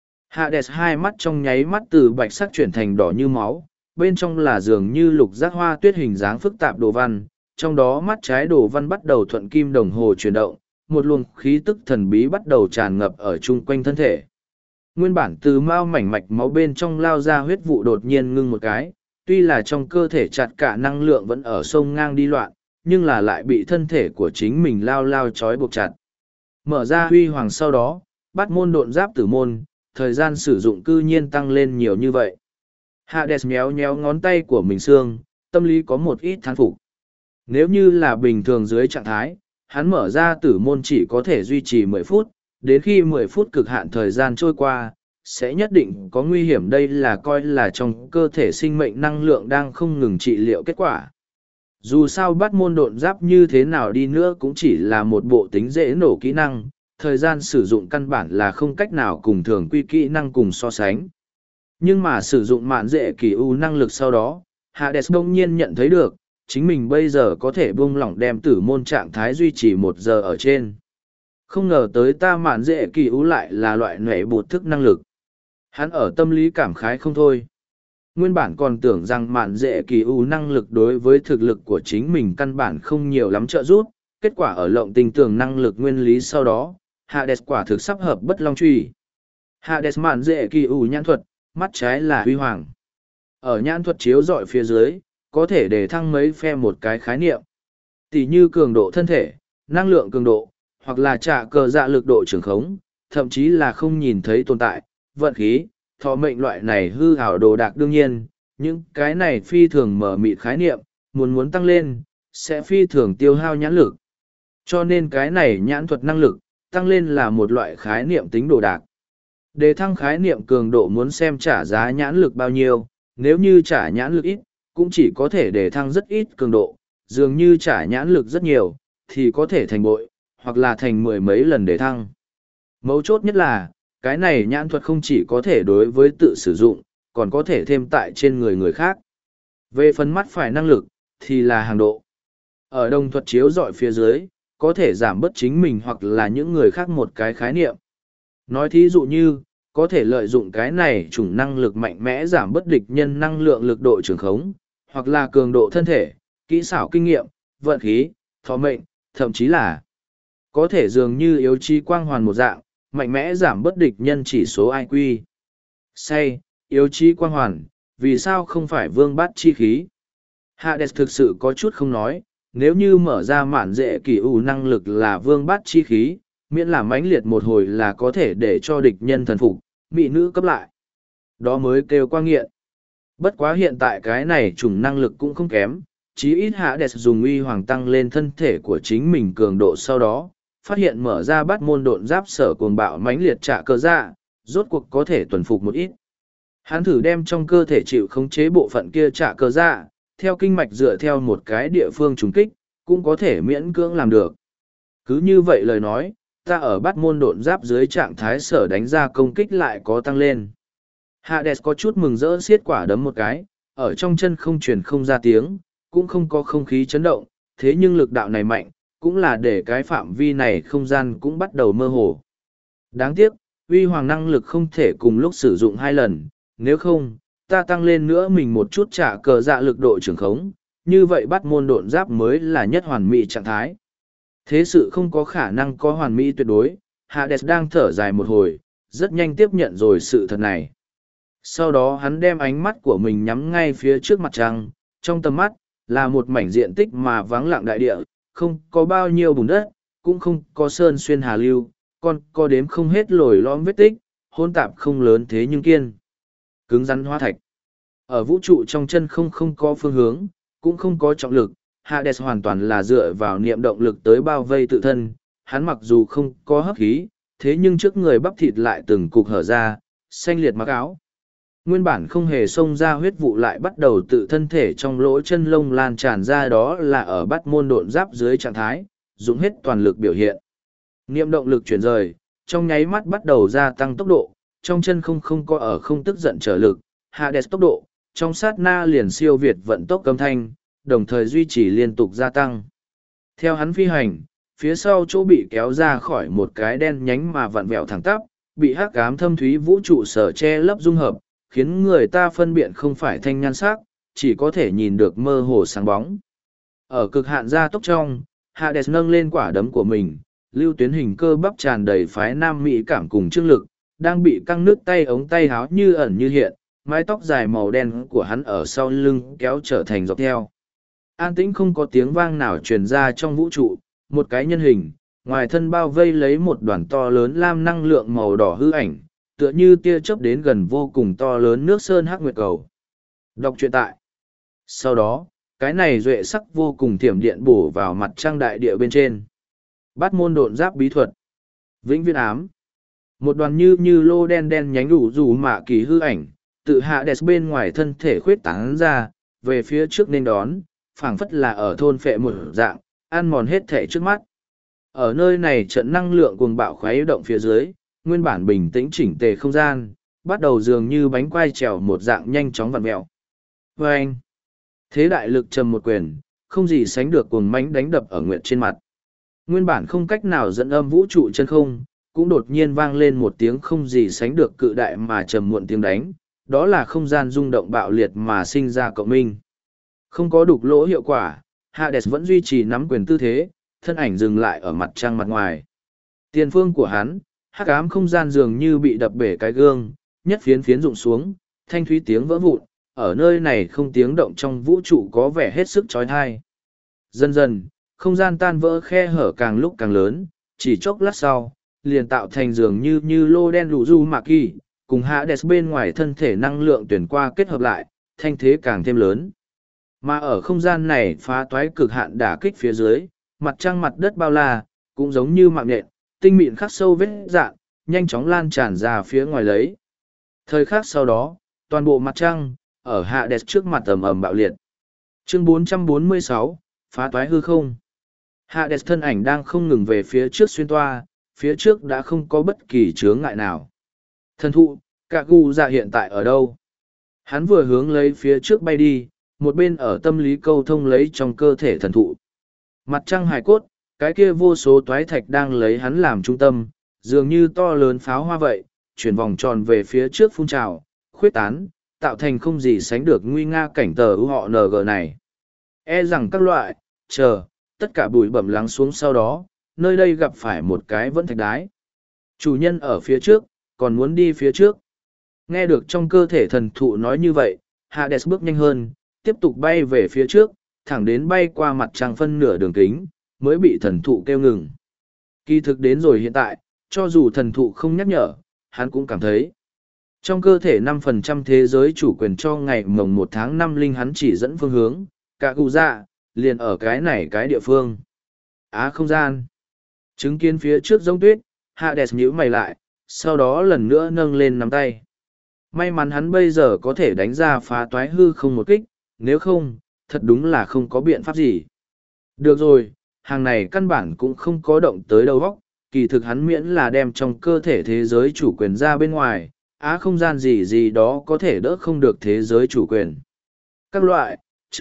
Hades 2 mắt trong nháy mắt từ bạch sắc chuyển thành đỏ như máu, bên trong là dường như lục giác hoa tuyết hình dáng phức tạp đồ văn, trong đó mắt trái đồ văn bắt đầu thuận kim đồng hồ chuyển động, một luồng khí tức thần bí bắt đầu tràn ngập ở chung quanh thân thể. Nguyên bản từ mao mảnh mạch máu bên trong lao ra huyết vụ đột nhiên ngưng một cái, tuy là trong cơ thể chặt cả năng lượng vẫn ở sông ngang đi loạn, nhưng là lại bị thân thể của chính mình lao trói buộc chặt. Mở ra huy hoàng sau đó, bắt môn độn giáp tử môn, thời gian sử dụng cư nhiên tăng lên nhiều như vậy. Hades méo ngón tay của mình xương, tâm lý có một ít thán phục. Nếu như là bình thường dưới trạng thái, hắn mở ra tử môn chỉ có thể duy trì 10 phút, đến khi 10 phút cực hạn thời gian trôi qua, sẽ nhất định có nguy hiểm, đây là coi là trong cơ thể sinh mệnh năng lượng đang không ngừng trị liệu kết quả. Dù sao bắt môn độn giáp như thế nào đi nữa cũng chỉ là một bộ tính dễ nổ kỹ năng, thời gian sử dụng căn bản là không cách nào cùng thường quy kỹ năng cùng so sánh. Nhưng mà sử dụng mạn dễ kỳ u năng lực sau đó, Hades đông nhiên nhận thấy được, chính mình bây giờ có thể buông lỏng đem tử môn trạng thái duy trì 1 giờ ở trên. Không ngờ tới ta mạn dễ kỳ u lại là loại nhuệ bột thức năng lực. Hắn ở tâm lý cảm khái không thôi. Nguyên bản còn tưởng rằng mạn dễ kỳ u năng lực đối với thực lực của chính mình căn bản không nhiều lắm trợ giúp, kết quả ở lộng tình tưởng năng lực nguyên lý sau đó, Hades quả thực sắp hợp bất long truy. Hades mạn dễ kỳ u nhãn thuật, mắt trái là huy hoàng. Ở nhãn thuật chiếu dọi phía dưới, có thể để thăng mấy phe một cái khái niệm. Tỷ như cường độ thân thể, năng lượng cường độ, hoặc là trả cờ dạ lực độ trường khống, thậm chí là không nhìn thấy tồn tại, vận khí, thọ mệnh loại này hư ảo đồ đạc. Đương nhiên, những cái này phi thường mở mịt khái niệm, muốn tăng lên, sẽ phi thường tiêu hao nhãn lực. Cho nên cái này nhãn thuật năng lực, tăng lên là một loại khái niệm tính đồ đạc. Để thăng khái niệm cường độ muốn xem trả giá nhãn lực bao nhiêu, nếu như trả nhãn lực ít, cũng chỉ có thể để thăng rất ít cường độ, dường như trả nhãn lực rất nhiều, thì có thể thành bội, hoặc là thành 10 mấy lần để thăng. Mấu chốt nhất là, cái này nhãn thuật không chỉ có thể đối với tự sử dụng, còn có thể thêm tại trên người khác. Về phần mắt phải năng lực, thì là hàng độ. Ở đồng thuật chiếu dọi phía dưới, có thể giảm bớt chính mình hoặc là những người khác một cái khái niệm. Nói thí dụ như, có thể lợi dụng cái này chủng năng lực mạnh mẽ giảm bớt địch nhân năng lượng lực độ trường khống, hoặc là cường độ thân thể, kỹ xảo kinh nghiệm, vận khí, thọ mệnh, thậm chí là có thể dường như yếu trí quang hoàn một dạng, mạnh mẽ giảm bớt địch nhân chỉ số IQ. Say, Yếu chí quang hoàn, vì sao không phải vương bát chi khí? Hades thực sự có chút không nói, nếu như mở ra mạn dễ kỳ ủ năng lực là vương bát chi khí, miễn là mãnh liệt một hồi là có thể để cho địch nhân thần phục, mỹ nữ cấp lại. Đó mới kêu qua nghiện. Bất quá hiện tại cái này chủng năng lực cũng không kém, chí ít Hades dùng uy hoàng tăng lên thân thể của chính mình cường độ sau đó, phát hiện mở ra bắt môn độn giáp sở cuồng bạo mãnh liệt trả cơ dạ, rốt cuộc có thể tuần phục một ít. Hắn thử đem trong cơ thể chịu khống chế bộ phận kia trả cơ dạ, theo kinh mạch dựa theo một cái địa phương trùng kích, cũng có thể miễn cưỡng làm được. Cứ như vậy lời nói, ta ở bắt môn độn giáp dưới trạng thái sở đánh ra công kích lại có tăng lên. Hades có chút mừng rỡ xiết quả đấm một cái, ở trong chân không truyền không ra tiếng, cũng không có không khí chấn động, thế nhưng lực đạo này mạnh, cũng là để cái phạm vi này không gian cũng bắt đầu mơ hồ. Đáng tiếc, uy hoàng năng lực không thể cùng lúc sử dụng hai lần, nếu không, ta tăng lên nữa mình một chút trả cờ dạ lực độ trường khống, như vậy bắt môn độn giáp mới là nhất hoàn mỹ trạng thái. Thế sự không có khả năng có hoàn mỹ tuyệt đối, Hades đang thở dài một hồi, rất nhanh tiếp nhận rồi sự thật này. Sau đó hắn đem ánh mắt của mình nhắm ngay phía trước mặt trăng, trong tầm mắt, là một mảnh diện tích mà vắng lặng đại địa, không có bao nhiêu bùn đất, cũng không có sơn xuyên hà lưu, còn có đếm không hết lồi lõm vết tích, hỗn tạp không lớn thế nhưng kiên. Cứng rắn hóa thạch. Ở vũ trụ trong chân không có phương hướng, cũng không có trọng lực, Hades hoàn toàn là dựa vào niệm động lực tới bao vây tự thân, hắn mặc dù không có hấp khí, thế nhưng trước người bắp thịt lại từng cục hở ra, xanh liệt mặc áo. Nguyên bản không hề xông ra huyết vụ lại bắt đầu tự thân thể trong lỗ chân lông lan tràn ra, đó là ở bắt môn độn giáp dưới trạng thái, dùng hết toàn lực biểu hiện. Niệm động lực chuyển rời, trong nháy mắt bắt đầu gia tăng tốc độ, trong chân không có ở không tức giận trở lực, Hades tốc độ, trong sát na liền siêu việt vận tốc âm thanh, đồng thời duy trì liên tục gia tăng. Theo hắn phi hành, phía sau chỗ bị kéo ra khỏi một cái đen nhánh mà vặn vẹo thẳng tắp, bị hắc ám thâm thúy vũ trụ sở che lấp dung hợp, khiến người ta phân biện không phải thanh nhan sắc, chỉ có thể nhìn được mơ hồ sáng bóng. Ở cực hạn gia tốc trong, Hades nâng lên quả đấm của mình, lưu tuyến hình cơ bắp tràn đầy phái nam mỹ cảm cùng trương lực, đang bị căng nước tay ống tay háo như ẩn như hiện, mái tóc dài màu đen của hắn ở sau lưng kéo trở thành dọc theo. An tĩnh không có tiếng vang nào truyền ra trong vũ trụ, một cái nhân hình, ngoài thân bao vây lấy một đoàn to lớn lam năng lượng màu đỏ hư ảnh, tựa như tia chớp đến gần vô cùng to lớn nước sơn hắc nguyệt cầu. Đọc truyện tại. Sau đó, cái này duệ sắc vô cùng thiểm điện bổ vào mặt trăng đại địa bên trên. Bát môn độn giáp bí thuật. Vĩnh viễn ám. Một đoàn như lô đen đen nhánh đủ dù mạ kỳ hư ảnh, tự Hades bên ngoài thân thể khuyết tán ra, về phía trước nên đón, phảng phất là ở thôn phệ một dạng, ăn mòn hết thể trước mắt. Ở nơi này trận năng lượng cuồng bạo khuấy động phía dưới, nguyên bản bình tĩnh chỉnh tề không gian, bắt đầu dường như bánh quai trèo một dạng nhanh chóng vặn mẹo. Vâng! Thế đại lực trầm một quyền, không gì sánh được cuồng mãnh đánh đập ở nguyệt trên mặt. Nguyên bản không cách nào dẫn âm vũ trụ chân không, cũng đột nhiên vang lên một tiếng không gì sánh được cự đại mà trầm muộn tiếng đánh, đó là không gian rung động bạo liệt mà sinh ra cộng minh. Không có đục lỗ hiệu quả, Hades vẫn duy trì nắm quyền tư thế, thân ảnh dừng lại ở mặt trăng mặt ngoài. Tiền phương của hắn, hắc ám không gian dường như bị đập bể cái gương, nhất phiến phiến rụng xuống, thanh thúy tiếng vỡ vụn, ở nơi này không tiếng động trong vũ trụ có vẻ hết sức trói thai. Dần dần, không gian tan vỡ, khe hở càng lúc càng lớn, chỉ chốc lát sau, liền tạo thành dường như lô đen lũ du mạc kỳ, cùng Hades bên ngoài thân thể năng lượng tuyển qua kết hợp lại, thanh thế càng thêm lớn. Mà ở không gian này phá toái cực hạn đả kích phía dưới, mặt trăng mặt đất bao la, cũng giống như mạng nhện, tinh mịn khắc sâu vết dạn, nhanh chóng lan tràn ra phía ngoài lấy. Thời khắc sau đó, toàn bộ mặt trăng, ở Hades trước mặt ầm ầm bạo liệt. Chương 446, phá toái hư không. Hades thân ảnh đang không ngừng về phía trước xuyên toa, phía trước đã không có bất kỳ chướng ngại nào. Thần thụ, cả gu dạ hiện tại ở đâu? Hắn vừa hướng lấy phía trước bay đi, một bên ở tâm lý câu thông lấy trong cơ thể thần thụ. Mặt trăng hài cốt, cái kia vô số toái thạch đang lấy hắn làm trung tâm, dường như to lớn pháo hoa vậy, chuyển vòng tròn về phía trước phun trào, khuyết tán, tạo thành không gì sánh được nguy nga cảnh tờ ưu họ NG này. E rằng các loại, tất cả bụi bẩm lắng xuống sau đó, nơi đây gặp phải một cái vẫn thạch đái. Chủ nhân ở phía trước, còn muốn đi phía trước. Nghe được trong cơ thể thần thụ nói như vậy, Hades bước nhanh hơn, tiếp tục bay về phía trước, thẳng đến bay qua mặt trăng phân nửa đường kính, mới bị thần thụ kêu ngừng. Kỳ thực đến rồi hiện tại, cho dù thần thụ không nhắc nhở, hắn cũng cảm thấy. Trong cơ thể 5% thế giới chủ quyền cho ngày mồng 1 tháng 5 linh hắn chỉ dẫn phương hướng, cả cụ dạ, liền ở cái này cái địa phương. Không gian. Chứng kiến phía trước giống tuyết, Hades nhíu mày lại, sau đó lần nữa nâng lên nắm tay. May mắn hắn bây giờ có thể đánh ra phá toái hư không một kích, nếu không, thật đúng là không có biện pháp gì. Được rồi, hàng này căn bản cũng không có động tới đầu óc, kỳ thực hắn miễn là đem trong cơ thể thế giới chủ quyền ra bên ngoài, không gian gì gì đó có thể đỡ không được thế giới chủ quyền. Các loại,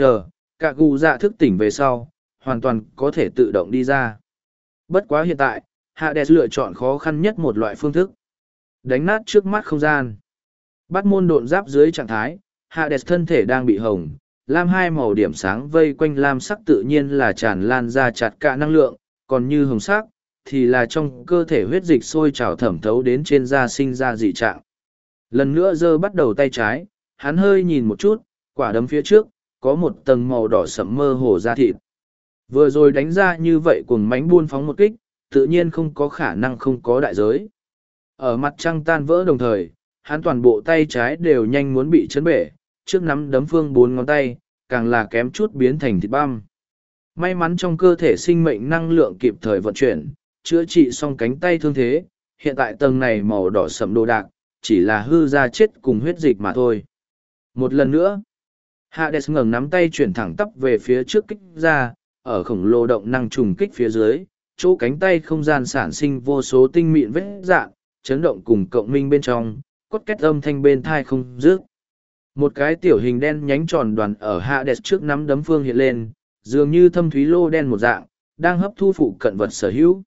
cả gù dạ thức tỉnh về sau, hoàn toàn có thể tự động đi ra. Bất quá hiện tại, Hades lựa chọn khó khăn nhất một loại phương thức. Đánh nát trước mắt không gian. Bắt môn độn giáp dưới trạng thái, Hades thân thể đang bị hồng, lam hai màu điểm sáng vây quanh lam sắc tự nhiên là tràn lan ra chặt cả năng lượng, còn như hồng sắc, thì là trong cơ thể huyết dịch sôi trào thẩm thấu đến trên da sinh ra dị trạng. Lần nữa giơ bắt đầu tay trái, hắn hơi nhìn một chút, quả đấm phía trước, có một tầng màu đỏ sẫm mơ hồ da thịt. Vừa rồi đánh ra như vậy cuồng mánh buôn phóng một kích, tự nhiên không có khả năng không có đại giới. Ở mặt trăng tan vỡ đồng thời, hắn toàn bộ tay trái đều nhanh muốn bị chấn bể, trước nắm đấm phương 4 ngón tay, càng là kém chút biến thành thịt băm. May mắn trong cơ thể sinh mệnh năng lượng kịp thời vận chuyển, chữa trị xong cánh tay thương thế, hiện tại tầng này màu đỏ sẫm đồ đạc, chỉ là hư ra chết cùng huyết dịch mà thôi. Một lần nữa, Hades ngẩng nắm tay chuyển thẳng tắp về phía trước kích ra, ở khổng lồ động năng trùng kích phía dưới, chỗ cánh tay không gian sản sinh vô số tinh mịn vết dạn, chấn động cùng cộng minh bên trong, cốt két âm thanh bên thai không dứt. Một cái tiểu hình đen nhánh tròn đoàn ở Hades trước nắm đấm phương hiện lên, dường như thâm thúy lô đen một dạng, đang hấp thu phụ cận vật sở hữu.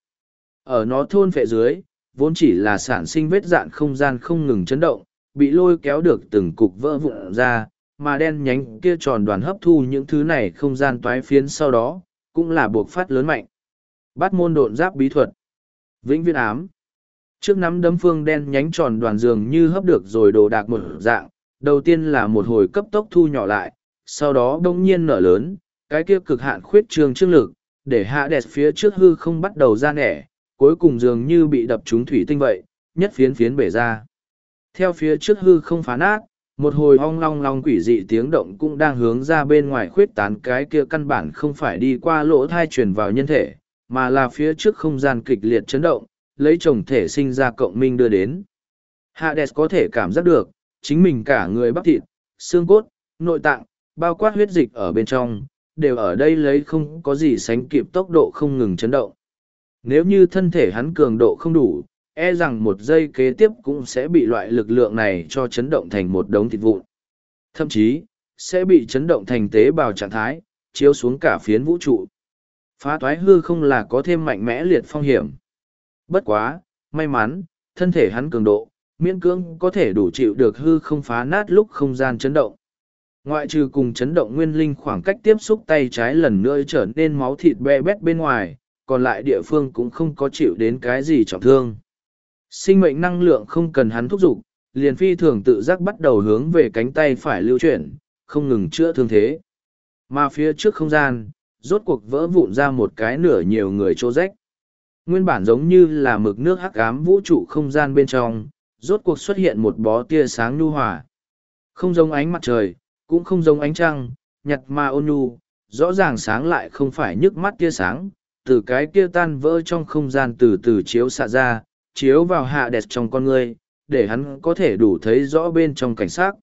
Ở nó thôn phệ dưới, vốn chỉ là sản sinh vết dạn không gian không ngừng chấn động, bị lôi kéo được từng cục vỡ vụn ra, mà đen nhánh kia tròn đoàn hấp thu những thứ này không gian toái phiến sau đó, cũng là buộc phát lớn mạnh. Bát môn độn giáp bí thuật. Vĩnh viễn ám. Trước nắm đấm phương đen nhánh tròn đoàn dường như hấp được rồi đồ đạc một dạng, đầu tiên là một hồi cấp tốc thu nhỏ lại, sau đó đông nhiên nở lớn, cái kia cực hạn khuyết trường trương lực, để Hades phía trước hư không bắt đầu ra nẻ, cuối cùng dường như bị đập trúng thủy tinh vậy, nhất phiến phiến bể ra. Theo phía trước hư không phá nát, một hồi ong long long quỷ dị tiếng động cũng đang hướng ra bên ngoài khuyết tán, cái kia căn bản không phải đi qua lỗ thai truyền vào nhân thể, mà là phía trước không gian kịch liệt chấn động, lấy chồng thể sinh ra cộng minh đưa đến. Hades có thể cảm giác được, chính mình cả người bắp thịt, xương cốt, nội tạng, bao quát huyết dịch ở bên trong, đều ở đây lấy không có gì sánh kịp tốc độ không ngừng chấn động. Nếu như thân thể hắn cường độ không đủ, e rằng một giây kế tiếp cũng sẽ bị loại lực lượng này cho chấn động thành một đống thịt vụn. Thậm chí, sẽ bị chấn động thành tế bào trạng thái, chiếu xuống cả phiến vũ trụ. Phá toái hư không là có thêm mạnh mẽ liệt phong hiểm. Bất quá, may mắn, thân thể hắn cường độ, miễn cưỡng có thể đủ chịu được hư không phá nát lúc không gian chấn động. Ngoại trừ cùng chấn động nguyên linh khoảng cách tiếp xúc tay trái lần nữa trở nên máu thịt be bét bên ngoài, còn lại địa phương cũng không có chịu đến cái gì trọng thương. Sinh mệnh năng lượng không cần hắn thúc giục, liền phi thường tự giác bắt đầu hướng về cánh tay phải lưu chuyển, không ngừng chữa thương thế. Mà phía trước không gian, rốt cuộc vỡ vụn ra một cái nửa nhiều người chỗ rách. Nguyên bản giống như là mực nước hắc ám vũ trụ không gian bên trong, rốt cuộc xuất hiện một bó tia sáng nhu hòa. Không giống ánh mặt trời, cũng không giống ánh trăng, nhạt mà ôn nhu, rõ ràng sáng lại không phải nhức mắt tia sáng, từ cái kia tan vỡ trong không gian từ từ chiếu xạ ra, chiếu vào Hades trong con người, để hắn có thể đủ thấy rõ bên trong cảnh sát.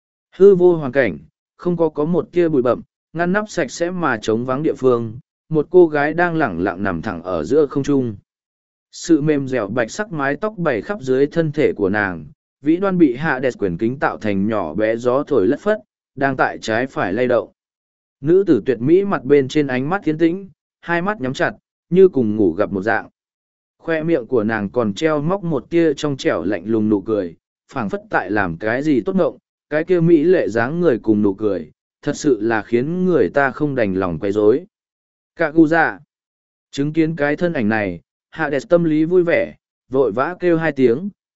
Hư vô hoàn cảnh, không có một tia bụi bậm, ngăn nắp sạch sẽ mà trống vắng địa phương, một cô gái đang lẳng lặng nằm thẳng ở giữa không trung. Sự mềm dẻo bạch sắc mái tóc bày khắp dưới thân thể của nàng, vĩ đoan bị Hades quyền kính tạo thành nhỏ bé gió thổi lất phất, đang tại trái phải lay động. Nữ tử tuyệt mỹ mặt bên trên ánh mắt thiên tĩnh, hai mắt nhắm chặt, như cùng ngủ gặp một dạng. Khoe miệng của nàng còn treo móc một tia trong trẻo lạnh lùng nụ cười, phảng phất tại làm cái gì tốt ngộng, cái kia mỹ lệ dáng người cùng nụ cười, thật sự là khiến người ta không đành lòng quấy rối. Cả gu dạ. Chứng kiến cái thân ảnh này, Hades tâm lý vui vẻ, vội vã kêu hai tiếng,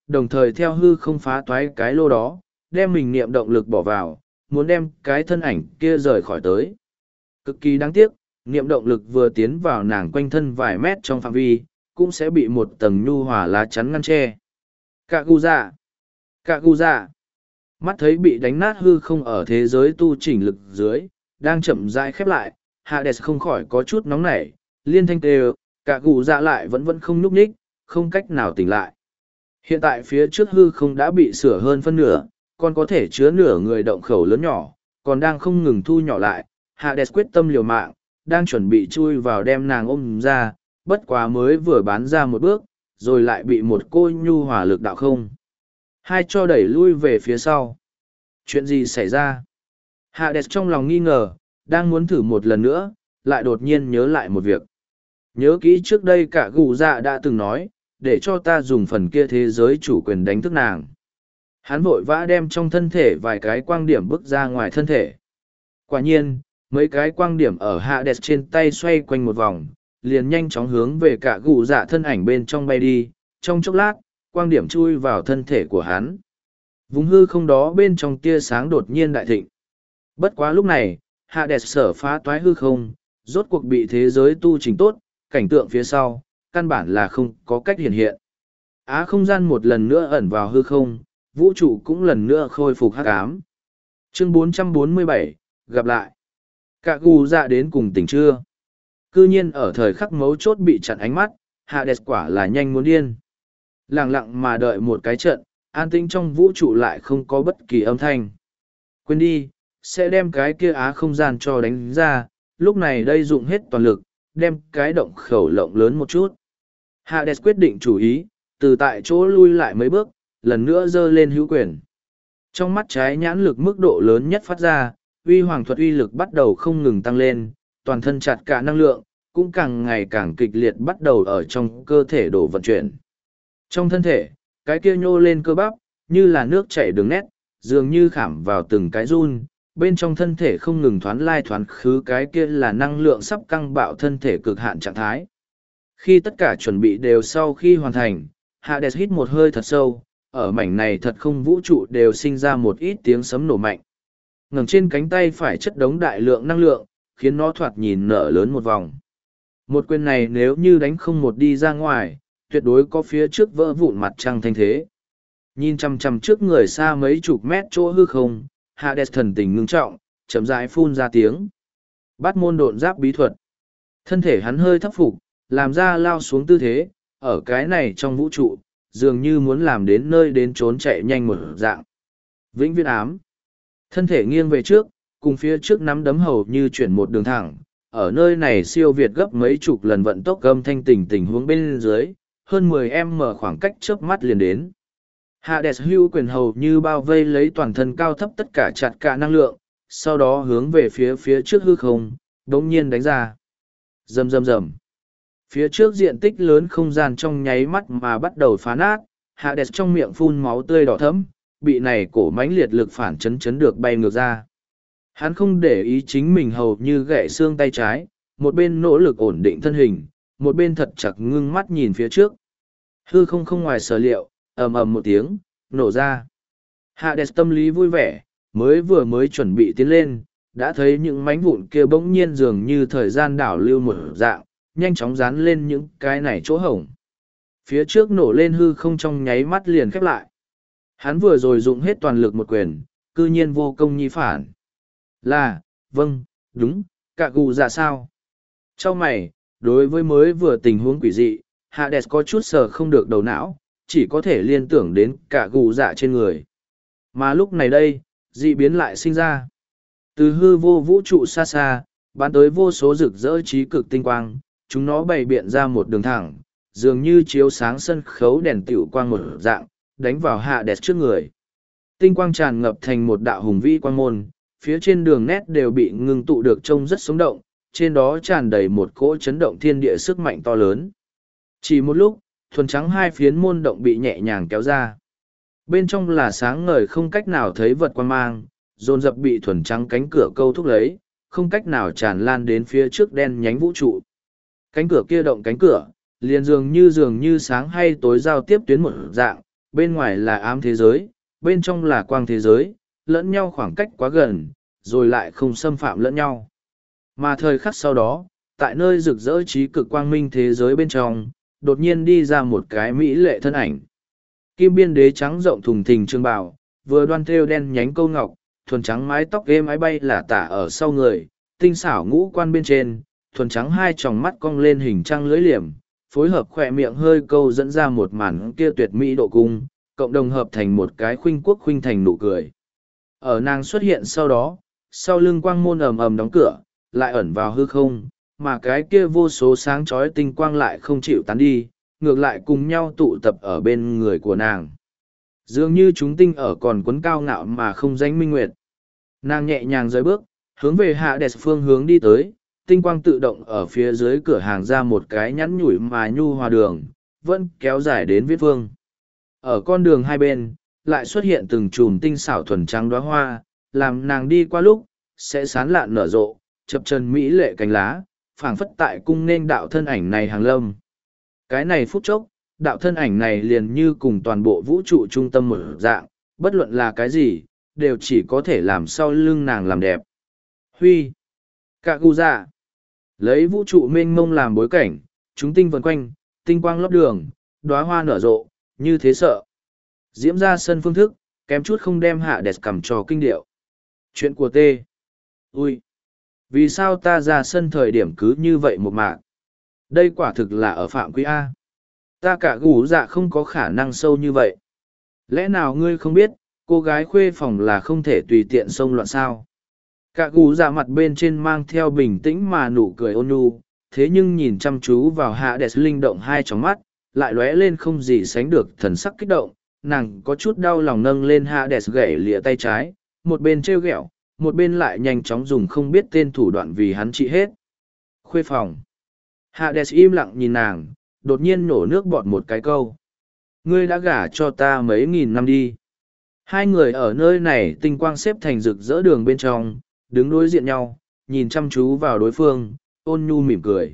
đồng thời theo hư không phá toái cái lô đó, đem mình niệm động lực bỏ vào, muốn đem cái thân ảnh kia rời khỏi tới. Cực kỳ đáng tiếc, niệm động lực vừa tiến vào nàng quanh thân vài mét trong phạm vi, cũng sẽ bị một tầng nhu hòa lá chắn ngăn che. Cạ gu dạ! Cạ gu dạ! Mắt thấy bị đánh nát hư không ở thế giới tu chỉnh lực dưới, đang chậm rãi khép lại, Hades không khỏi có chút nóng nảy, liên thanh kêu, cạ gu dạ lại vẫn không nhúc nhích, không cách nào tỉnh lại. Hiện tại phía trước hư không đã bị sửa hơn phân nửa, còn có thể chứa nửa người động khẩu lớn nhỏ, còn đang không ngừng thu nhỏ lại. Hades quyết tâm liều mạng, đang chuẩn bị chui vào đem nàng ôm ra, bất quá mới vừa bán ra một bước, rồi lại bị một cô nhu hỏa lực đạo không. Hai cho đẩy lui về phía sau. Chuyện gì xảy ra? Hades trong lòng nghi ngờ, đang muốn thử một lần nữa, lại đột nhiên nhớ lại một việc. Nhớ kỹ trước đây cả gù dạ đã từng nói, để cho ta dùng phần kia thế giới chủ quyền đánh thức nàng. Hắn vội vã đem trong thân thể vài cái quang điểm bước ra ngoài thân thể. Quả nhiên, mấy cái quang điểm ở Hades trên tay xoay quanh một vòng, liền nhanh chóng hướng về cả gù dạ thân ảnh bên trong bay đi. Trong chốc lát, quang điểm chui vào thân thể của hắn. Vùng hư không đó bên trong tia sáng đột nhiên đại thịnh. Bất quá lúc này, Hades sở phá toái hư không, rốt cuộc bị thế giới tu chỉnh tốt, cảnh tượng phía sau, căn bản là không có cách hiện hiện. Không gian một lần nữa ẩn vào hư không, vũ trụ cũng lần nữa khôi phục hắc ám. Chương 447, gặp lại. Cả gù dạ đến cùng tỉnh chưa? Cư nhiên ở thời khắc mấu chốt bị chặn ánh mắt, Hades quả là nhanh muốn điên. Lặng lặng mà đợi một cái trận, an tĩnh trong vũ trụ lại không có bất kỳ âm thanh. Quên đi, sẽ đem cái kia không gian cho đánh ra, lúc này đây dụng hết toàn lực, đem cái động khẩu lộng lớn một chút. Hades quyết định chủ ý, từ tại chỗ lui lại mấy bước, lần nữa giơ lên hữu quyền. Trong mắt trái nhãn lực mức độ lớn nhất phát ra, uy hoàng thuật uy lực bắt đầu không ngừng tăng lên, toàn thân chặt cả năng lượng, cũng càng ngày càng kịch liệt bắt đầu ở trong cơ thể đổ vận chuyển. Trong thân thể, cái kia nhô lên cơ bắp, như là nước chảy đường nét, dường như khảm vào từng cái run, bên trong thân thể không ngừng thoán lai thoán khứ, cái kia là năng lượng sắp căng bạo thân thể cực hạn trạng thái. Khi tất cả chuẩn bị đều sau khi hoàn thành, Hades hít một hơi thật sâu, ở mảnh này thật không vũ trụ đều sinh ra một ít tiếng sấm nổ mạnh. Ngẩng trên cánh tay phải chất đống đại lượng năng lượng, khiến nó thoạt nhìn nở lớn một vòng. Một quyền này nếu như đánh không một đi ra ngoài, tuyệt đối có phía trước vỡ vụn mặt trăng thanh thế. Nhìn chằm chằm trước người xa mấy chục mét chỗ hư không, Hades thần tình ngưng trọng, chậm rãi phun ra tiếng. Bát môn độn giáp bí thuật. Thân thể hắn hơi thấp phục, làm ra lao xuống tư thế, ở cái này trong vũ trụ, dường như muốn làm đến nơi đến trốn chạy nhanh một dạng. Vĩnh viễn ám. Thân thể nghiêng về trước, cùng phía trước nắm đấm hầu như chuyển một đường thẳng. Ở nơi này siêu việt gấp mấy chục lần vận tốc âm thanh tình huống bên dưới, hơn 10m khoảng cách chớp mắt liền đến. Hades hưu quyền hầu như bao vây lấy toàn thân cao thấp tất cả chặt cả năng lượng, sau đó hướng về phía trước hư không, đống nhiên đánh ra. Rầm rầm rầm. Phía trước diện tích lớn không gian trong nháy mắt mà bắt đầu phá nát, Hades trong miệng phun máu tươi đỏ thẫm, bị này cổ mãnh liệt lực phản chấn được bay ngược ra. Hắn không để ý chính mình hầu như gãy xương tay trái, một bên nỗ lực ổn định thân hình, một bên thật chặt ngưng mắt nhìn phía trước. Hư không ngoài sở liệu, ầm ầm một tiếng, nổ ra. Hades tâm lý vui vẻ, mới chuẩn bị tiến lên, đã thấy những mảnh vụn kia bỗng nhiên dường như thời gian đảo lưu một dạng, nhanh chóng dán lên những cái này chỗ hổng. Phía trước nổ lên hư không trong nháy mắt liền khép lại. Hắn vừa rồi dụng hết toàn lực một quyền, cư nhiên vô công nhi phản. Vâng, đúng, cả gù dạ sao? Trong mày, đối với mới vừa tình huống quỷ dị, Hades có chút sờ không được đầu não, chỉ có thể liên tưởng đến cả gù dạ trên người. Mà lúc này đây, dị biến lại sinh ra. Từ hư vô vũ trụ xa xa, bắn tới vô số rực rỡ trí cực tinh quang, chúng nó bày biện ra một đường thẳng, dường như chiếu sáng sân khấu đèn tiểu quang một dạng, đánh vào Hades trước người. Tinh quang tràn ngập thành một đạo hùng vĩ quang môn, phía trên đường nét đều bị ngưng tụ được trông rất sống động, trên đó tràn đầy một cỗ chấn động thiên địa sức mạnh to lớn. Chỉ một lúc, thuần trắng hai phiến môn động bị nhẹ nhàng kéo ra. Bên trong là sáng ngời không cách nào thấy vật quan mang, dồn dập bị thuần trắng cánh cửa câu thúc lấy, không cách nào tràn lan đến phía trước đen nhánh vũ trụ. Cánh cửa kia động cánh cửa, liền dường như sáng hay tối giao tiếp tuyến một dạng, bên ngoài là ám thế giới, bên trong là quang thế giới, lẫn nhau khoảng cách quá gần, rồi lại không xâm phạm lẫn nhau. Mà thời khắc sau đó, tại nơi rực rỡ trí cực quang minh thế giới bên trong, đột nhiên đi ra một cái mỹ lệ thân ảnh. Kim biên đế trắng rộng thùng thình trương bào, vừa đoan thêu đen nhánh câu ngọc, thuần trắng mái tóc êm ái bay là tả ở sau người, tinh xảo ngũ quan bên trên, thuần trắng hai tròng mắt cong lên hình trăng lưỡi liềm, phối hợp khỏe miệng hơi câu dẫn ra một màn kia tuyệt mỹ độ cung, cộng đồng hợp thành một cái khuynh quốc khuynh thành nụ cười. Ở nàng xuất hiện sau đó, sau lưng quang môn ầm ầm đóng cửa, lại ẩn vào hư không, mà cái kia vô số sáng chói tinh quang lại không chịu tán đi, ngược lại cùng nhau tụ tập ở bên người của nàng. Dường như chúng tinh ở còn quấn cao ngạo mà không danh minh nguyệt. Nàng nhẹ nhàng rời bước, hướng về Hades phương hướng đi tới, tinh quang tự động ở phía dưới cửa hàng ra một cái nhắn nhủi mà nhu hòa đường, vẫn kéo dài đến viết phương. Ở con đường hai bên, lại xuất hiện từng chùm tinh xảo thuần trắng đóa hoa, làm nàng đi qua lúc, sẽ sán lạn nở rộ, chập chân mỹ lệ cánh lá, phảng phất tại cung nên đạo thân ảnh này hàng lâm. Cái này phút chốc, đạo thân ảnh này liền như cùng toàn bộ vũ trụ trung tâm một dạng, bất luận là cái gì, đều chỉ có thể làm sau lưng nàng làm đẹp. Huy, Cạ Cụ Dạ, lấy vũ trụ mênh mông làm bối cảnh, chúng tinh vần quanh, tinh quang lót đường, đóa hoa nở rộ, như thế sợ. Diễm ra sân phương thức, kém chút không đem hạ đẹp cầm trò kinh điệu. Chuyện của tê. Ui, vì sao ta ra sân thời điểm cứ như vậy một mạng? Đây quả thực là ở phạm quy A. Ta Cạ Cụ Dạ không có khả năng sâu như vậy. Lẽ nào ngươi không biết, cô gái khuê phòng là không thể tùy tiện xông loạn sao? Cạ Cụ Dạ mặt bên trên mang theo bình tĩnh mà nụ cười ôn nhu, thế nhưng nhìn chăm chú vào hạ đẹp linh động hai tròng mắt, lại lóe lên không gì sánh được thần sắc kích động. Nàng có chút đau lòng nâng lên hạ đẹp gãy lìa tay trái, một bên trêu ghẹo, một bên lại nhanh chóng dùng không biết tên thủ đoạn vì hắn trị hết. Khuê phòng. Hạ đẹp im lặng nhìn nàng, đột nhiên nổ nước bọt một cái câu. Ngươi đã gả cho ta mấy nghìn năm đi. Hai người ở nơi này tinh quang xếp thành rực rỡ đường bên trong, đứng đối diện nhau, nhìn chăm chú vào đối phương, ôn nhu mỉm cười.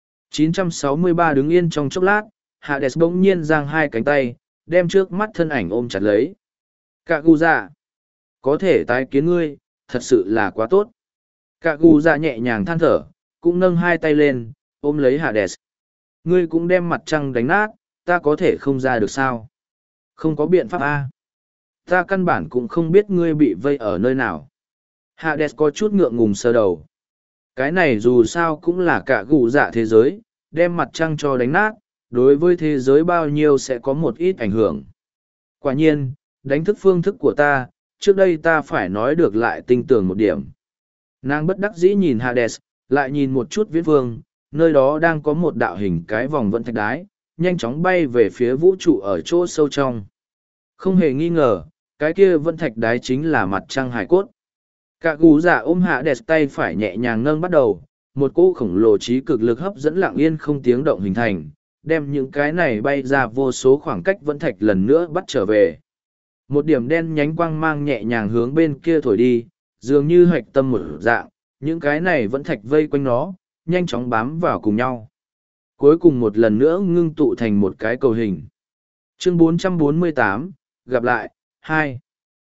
963 đứng yên trong chốc lát, Hades bỗng nhiên giang hai cánh tay, đem trước mắt thân ảnh ôm chặt lấy. Cạ Cụ Dạ, có thể tái kiến ngươi, thật sự là quá tốt. Cạ Cụ Dạ nhẹ nhàng than thở, cũng nâng hai tay lên, ôm lấy Hades. Ngươi cũng đem mặt trăng đánh nát, ta có thể không ra được sao? Không có biện pháp a. Ta căn bản cũng không biết ngươi bị vây ở nơi nào. Hades có chút ngượng ngùng sơ đầu. Cái này dù sao cũng là Cạ Cụ Dạ thế giới, đem mặt trăng cho đánh nát, đối với thế giới bao nhiêu sẽ có một ít ảnh hưởng. Quả nhiên, đánh thức phương thức của ta, trước đây ta phải nói được lại tinh tường một điểm. Nàng bất đắc dĩ nhìn Hades, lại nhìn một chút viễn vương, nơi đó đang có một đạo hình cái vòng vận thạch đái, nhanh chóng bay về phía vũ trụ ở chỗ sâu trong. Không hề nghi ngờ, cái kia vận thạch đái chính là mặt trăng hải cốt. Cạ Cụ Dạ ôm Hades tay phải nhẹ nhàng nâng bắt đầu, một cỗ khổng lồ trí cực lực hấp dẫn lặng yên không tiếng động hình thành, đem những cái này bay ra vô số khoảng cách vận thạch lần nữa bắt trở về. Một điểm đen nhánh quang mang nhẹ nhàng hướng bên kia thổi đi, dường như hoạch tâm một dạng, những cái này vẫn thạch vây quanh nó, nhanh chóng bám vào cùng nhau. Cuối cùng một lần nữa ngưng tụ thành một cái cầu hình. Chương 448, gặp lại, 2.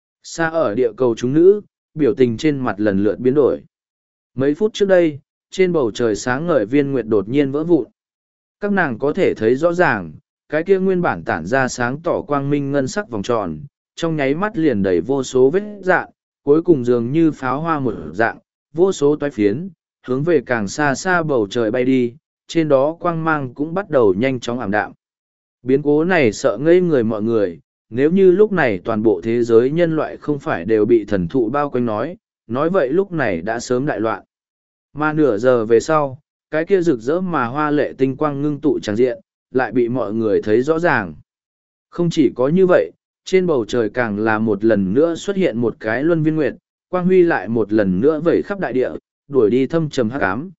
Xa ở địa cầu chúng nữ, biểu tình trên mặt lần lượt biến đổi. Mấy phút trước đây, trên bầu trời sáng ngời viên nguyệt đột nhiên vỡ vụn. Các nàng có thể thấy rõ ràng, cái kia nguyên bản tản ra sáng tỏ quang minh ngân sắc vòng tròn, trong nháy mắt liền đầy vô số vết dạng, cuối cùng dường như pháo hoa một dạng, vô số toái phiến, hướng về càng xa xa bầu trời bay đi, trên đó quang mang cũng bắt đầu nhanh chóng ảm đạm. Biến cố này sợ ngây người mọi người, nếu như lúc này toàn bộ thế giới nhân loại không phải đều bị thần thụ bao quanh nói vậy lúc này đã sớm đại loạn. Mà nửa giờ về sau, cái kia rực rỡ mà hoa lệ tinh quang ngưng tụ tràn diện, lại bị mọi người thấy rõ ràng. Không chỉ có như vậy, trên bầu trời càng là một lần nữa xuất hiện một cái luân viên nguyệt, quang huy lại một lần nữa vẩy khắp đại địa, đuổi đi thâm trầm hắc ám.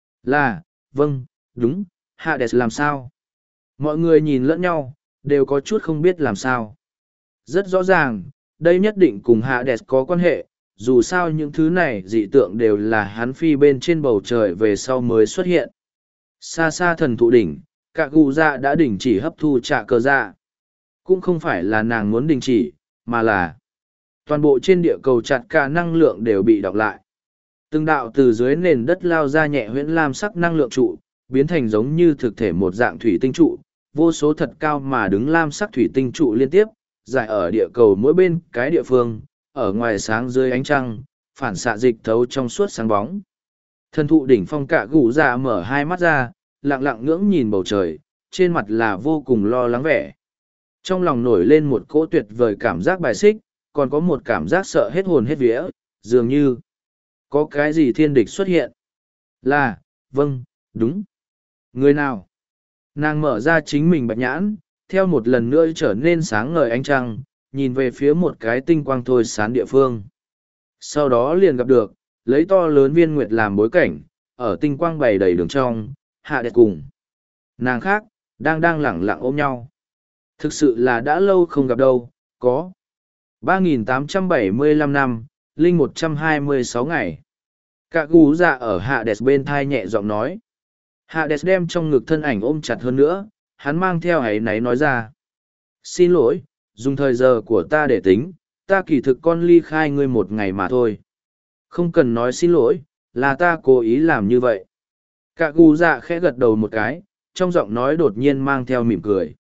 Vâng, đúng, Hades làm sao? Mọi người nhìn lẫn nhau, đều có chút không biết làm sao. Rất rõ ràng, đây nhất định cùng Hades có quan hệ, dù sao những thứ này dị tượng đều là hắn phi bên trên bầu trời về sau mới xuất hiện. Xa xa thần thụ đỉnh, Cạ Cụ Dạ đã đình chỉ hấp thu trạ cơ dạ. Cũng không phải là nàng muốn đình chỉ, mà là toàn bộ trên địa cầu chặt cả năng lượng đều bị đọc lại. Từng đạo từ dưới nền đất lao ra nhẹ huyễn lam sắc năng lượng trụ, biến thành giống như thực thể một dạng thủy tinh trụ, vô số thật cao mà đứng lam sắc thủy tinh trụ liên tiếp, dài ở địa cầu mỗi bên cái địa phương, ở ngoài sáng dưới ánh trăng, phản xạ dịch thấu trong suốt sáng bóng. Thân thụ đỉnh phong cả gù dạ mở hai mắt ra, lặng lặng ngưỡng nhìn bầu trời, trên mặt là vô cùng lo lắng vẻ. Trong lòng nổi lên một cỗ tuyệt vời cảm giác bài xích, còn có một cảm giác sợ hết hồn hết vía, dường như có cái gì thiên địch xuất hiện. Là, vâng, đúng. Người nào? Nàng mở ra chính mình bạch nhãn, theo một lần nữa trở nên sáng ngời ánh trăng, nhìn về phía một cái tinh quang thôi sán địa phương. Sau đó liền gặp được, lấy to lớn viên nguyệt làm bối cảnh, ở tinh quang bày đầy đường trong, hạ đẹp cùng. Nàng khác, đang lẳng lặng ôm nhau. Thực sự là đã lâu không gặp đâu, có 3.875 năm, linh 126 ngày. Cả gú dạ ở hạ đẹp bên thai nhẹ giọng nói. Hạ đẹp đem trong ngực thân ảnh ôm chặt hơn nữa, hắn mang theo áy náy nói ra. Xin lỗi, dùng thời giờ của ta để tính, ta kỳ thực con ly khai ngươi một ngày mà thôi. Không cần nói xin lỗi, là ta cố ý làm như vậy. Cả gù dạ khẽ gật đầu một cái, trong giọng nói đột nhiên mang theo mỉm cười.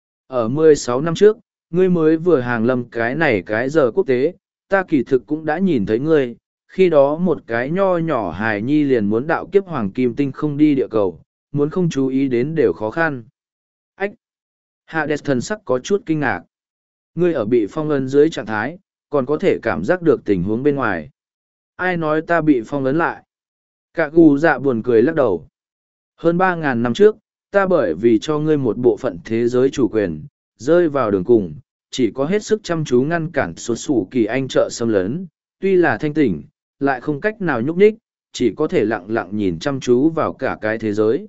Ở 16 năm trước, ngươi mới vừa hàng lâm cái này cái giờ quốc tế, ta kỳ thực cũng đã nhìn thấy ngươi, khi đó một cái nho nhỏ hài nhi liền muốn đạo kiếp hoàng kim tinh không đi địa cầu, muốn không chú ý đến đều khó khăn. Ách! Hạ đẹp thần sắc có chút kinh ngạc. Ngươi ở bị phong ấn dưới trạng thái, còn có thể cảm giác được tình huống bên ngoài. Ai nói ta bị phong ấn lại? Cả gù dạ buồn cười lắc đầu. Hơn 3.000 năm trước, ta bởi vì cho ngươi một bộ phận thế giới chủ quyền, rơi vào đường cùng, chỉ có hết sức chăm chú ngăn cản xuất xù kỳ anh trợ xâm lấn, tuy là thanh tỉnh, lại không cách nào nhúc nhích, chỉ có thể lặng lặng nhìn chăm chú vào cả cái thế giới.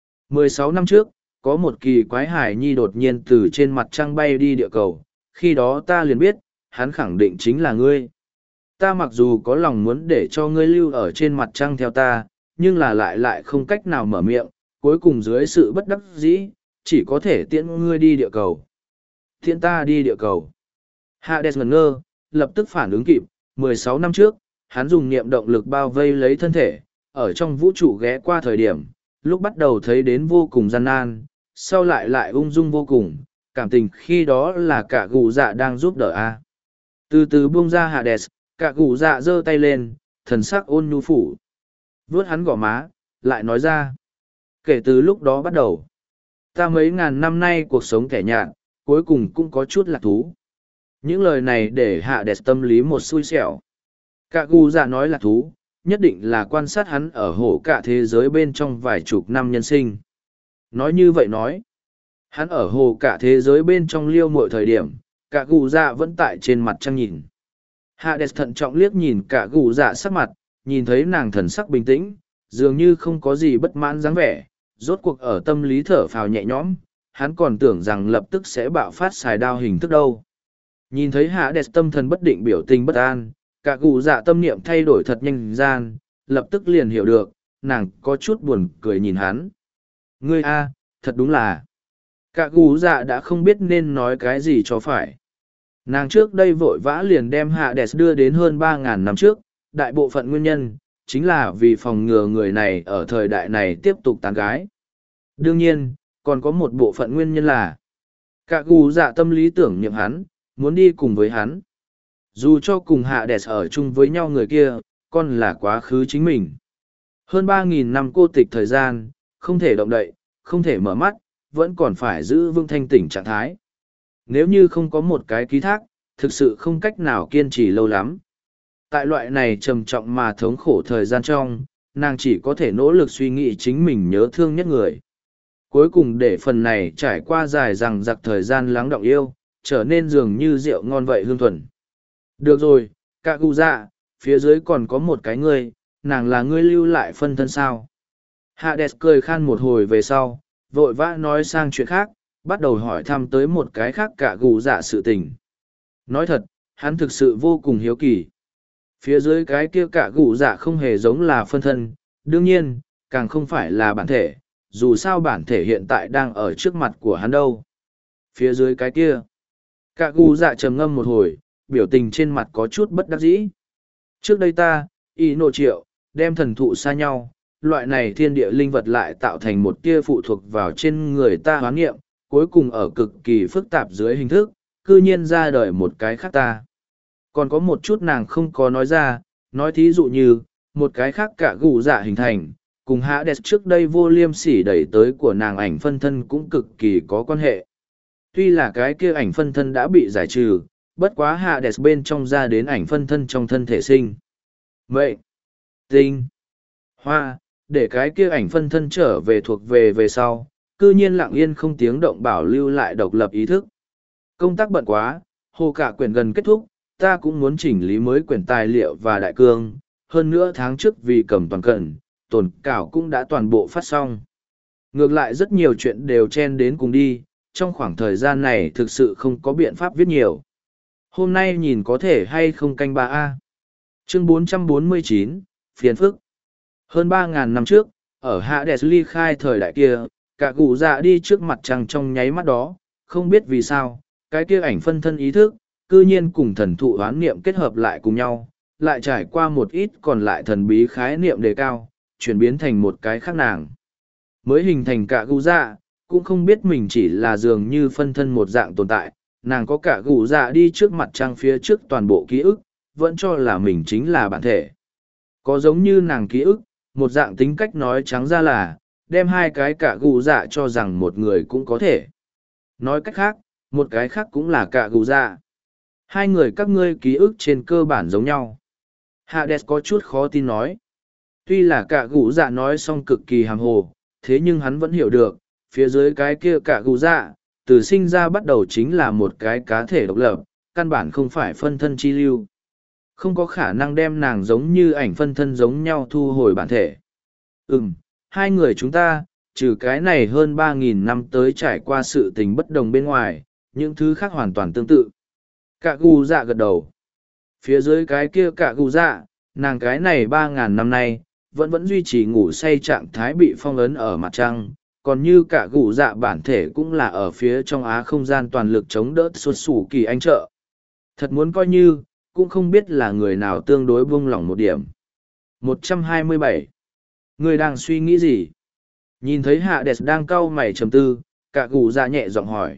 16 năm trước, có một kỳ quái hải nhi đột nhiên từ trên mặt trăng bay đi địa cầu, khi đó ta liền biết, hắn khẳng định chính là ngươi. Ta mặc dù có lòng muốn để cho ngươi lưu ở trên mặt trăng theo ta, nhưng là lại không cách nào mở miệng, cuối cùng dưới sự bất đắc dĩ, chỉ có thể tiễn ngươi đi địa cầu. Tiễn ta đi địa cầu. Hades ngẩn ngơ, lập tức phản ứng kịp, 16 năm trước, hắn dùng niệm động lực bao vây lấy thân thể, ở trong vũ trụ ghé qua thời điểm, lúc bắt đầu thấy đến vô cùng gian nan, sau lại ung dung vô cùng, cảm tình khi đó là cả gù dạ đang giúp đỡ a. Từ từ buông ra Hades, cả gù dạ giơ tay lên, thần sắc ôn nhu phủ. Vuốt hắn gò má, lại nói ra. Kể từ lúc đó bắt đầu, ta mấy ngàn năm nay cuộc sống kẻ nhạt, cuối cùng cũng có chút lạc thú. Những lời này để Hades tâm lý một xui xẻo. Cả gù dạ nói lạc thú, nhất định là quan sát hắn ở hổ cả thế giới bên trong vài chục năm nhân sinh. Nói như vậy nói, hắn ở hồ cả thế giới bên trong liêu mọi thời điểm, cả gù dạ vẫn tại trên mặt trăng nhìn. Hades thận trọng liếc nhìn cả gù dạ sắc mặt, nhìn thấy nàng thần sắc bình tĩnh, dường như không có gì bất mãn dáng vẻ, rốt cuộc ở tâm lý thở phào nhẹ nhõm, hắn còn tưởng rằng lập tức sẽ bạo phát xài đao hình thức đâu. Nhìn thấy Hades tâm thần bất định biểu tình bất an, cả gù dạ tâm niệm thay đổi thật nhanh gian, lập tức liền hiểu được, nàng có chút buồn cười nhìn hắn. Ngươi a, thật đúng là. Cả gù dạ đã không biết nên nói cái gì cho phải. Nàng trước đây vội vã liền đem Hades đưa đến hơn 3.000 năm trước, đại bộ phận nguyên nhân, chính là vì phòng ngừa người này ở thời đại này tiếp tục tán gái. Đương nhiên, còn có một bộ phận nguyên nhân là cả gù dạ tâm lý tưởng niệm hắn, muốn đi cùng với hắn. Dù cho cùng Hades ở chung với nhau người kia, còn là quá khứ chính mình. Hơn 3.000 năm cô tịch thời gian, không thể động đậy, không thể mở mắt, vẫn còn phải giữ vững thanh tỉnh trạng thái. Nếu như không có một cái ký thác, thực sự không cách nào kiên trì lâu lắm. Tại loại này trầm trọng mà thống khổ thời gian trong, nàng chỉ có thể nỗ lực suy nghĩ chính mình nhớ thương nhất người. Cuối cùng để phần này trải qua dài rằng giặc thời gian lắng đọng yêu, trở nên dường như rượu ngon vậy hương thuần. Được rồi, cả cụ dạ, phía dưới còn có một cái ngươi, nàng là ngươi lưu lại phân thân sao. Hades cười khan một hồi về sau, vội vã nói sang chuyện khác, bắt đầu hỏi thăm tới một cái khác cả cụ dạ sự tình. Nói thật, hắn thực sự vô cùng hiếu kỳ. Phía dưới cái kia cả cụ dạ không hề giống là phân thân, đương nhiên, càng không phải là bản thể, dù sao bản thể hiện tại đang ở trước mặt của hắn đâu. Phía dưới cái kia, Cả gu dạ trầm ngâm một hồi, biểu tình trên mặt có chút bất đắc dĩ. Trước đây ta, y nộ triệu, đem thần thụ xa nhau, loại này thiên địa linh vật lại tạo thành một tia phụ thuộc vào trên người ta hoán nghiệm, cuối cùng ở cực kỳ phức tạp dưới hình thức, cư nhiên ra đời một cái khác ta. Còn có một chút nàng không có nói ra, nói thí dụ như, một cái khác cả gù dạ hình thành, cùng Hades trước đây vô liêm sỉ đẩy tới của nàng ảnh phân thân cũng cực kỳ có quan hệ. Tuy là cái kia ảnh phân thân đã bị giải trừ, bất quá Hades bên trong ra đến ảnh phân thân trong thân thể sinh. Vậy, tinh, hoa, để cái kia ảnh phân thân trở về thuộc về sau, cư nhiên lặng yên không tiếng động bảo lưu lại độc lập ý thức. Công tác bận quá, hồ cả quyển gần kết thúc, ta cũng muốn chỉnh lý mới quyển tài liệu và đại cương, hơn nữa tháng trước vì cầm toàn cận, tồn cảo cũng đã toàn bộ phát xong. Ngược lại rất nhiều chuyện đều chen đến cùng đi, trong khoảng thời gian này thực sự không có biện pháp viết nhiều. Hôm nay nhìn có thể hay không canh 3A. Chương 449, phiền phức. Hơn 3.000 năm trước, ở Hades ly khai thời đại kia, cả cụ dạ đi trước mặt trăng trong nháy mắt đó, không biết vì sao, cái kia ảnh phân thân ý thức, cư nhiên cùng thần thụ hoán niệm kết hợp lại cùng nhau, lại trải qua một ít còn lại thần bí khái niệm đề cao, chuyển biến thành một cái khác nàng. Mới hình thành cả cụ dạ, cũng không biết mình chỉ là dường như phân thân một dạng tồn tại, nàng có cả cụ dạ đi trước mặt trăng phía trước toàn bộ ký ức, vẫn cho là mình chính là bản thể. Có giống như nàng ký ức, một dạng tính cách nói trắng ra là, đem hai cái cả cụ dạ cho rằng một người cũng có thể. Nói cách khác, một cái khác cũng là cả cụ dạ. Hai người các ngươi ký ức trên cơ bản giống nhau. Hades có chút khó tin nói. Tuy là cả cụ dạ nói xong cực kỳ hàm hồ, thế nhưng hắn vẫn hiểu được, phía dưới cái kia cả cụ dạ, từ sinh ra bắt đầu chính là một cái cá thể độc lập, căn bản không phải phân thân chi lưu. Không có khả năng đem nàng giống như ảnh phân thân giống nhau thu hồi bản thể. Hai người chúng ta, trừ cái này hơn 3.000 năm tới trải qua sự tình bất đồng bên ngoài, những thứ khác hoàn toàn tương tự. Cả cụ dạ gật đầu. Phía dưới cái kia cả cụ dạ, nàng cái này 3.000 năm nay, vẫn duy trì ngủ say trạng thái bị phong ấn ở mặt trăng, còn như cả cụ dạ bản thể cũng là ở phía trong á không gian toàn lực chống đỡ xuất xù kỳ anh trợ. Thật muốn coi như, cũng không biết là người nào tương đối buông lỏng một điểm. 127. Người đang suy nghĩ gì? Nhìn thấy Hades đang cau mày trầm tư, cả cụ dạ nhẹ giọng hỏi.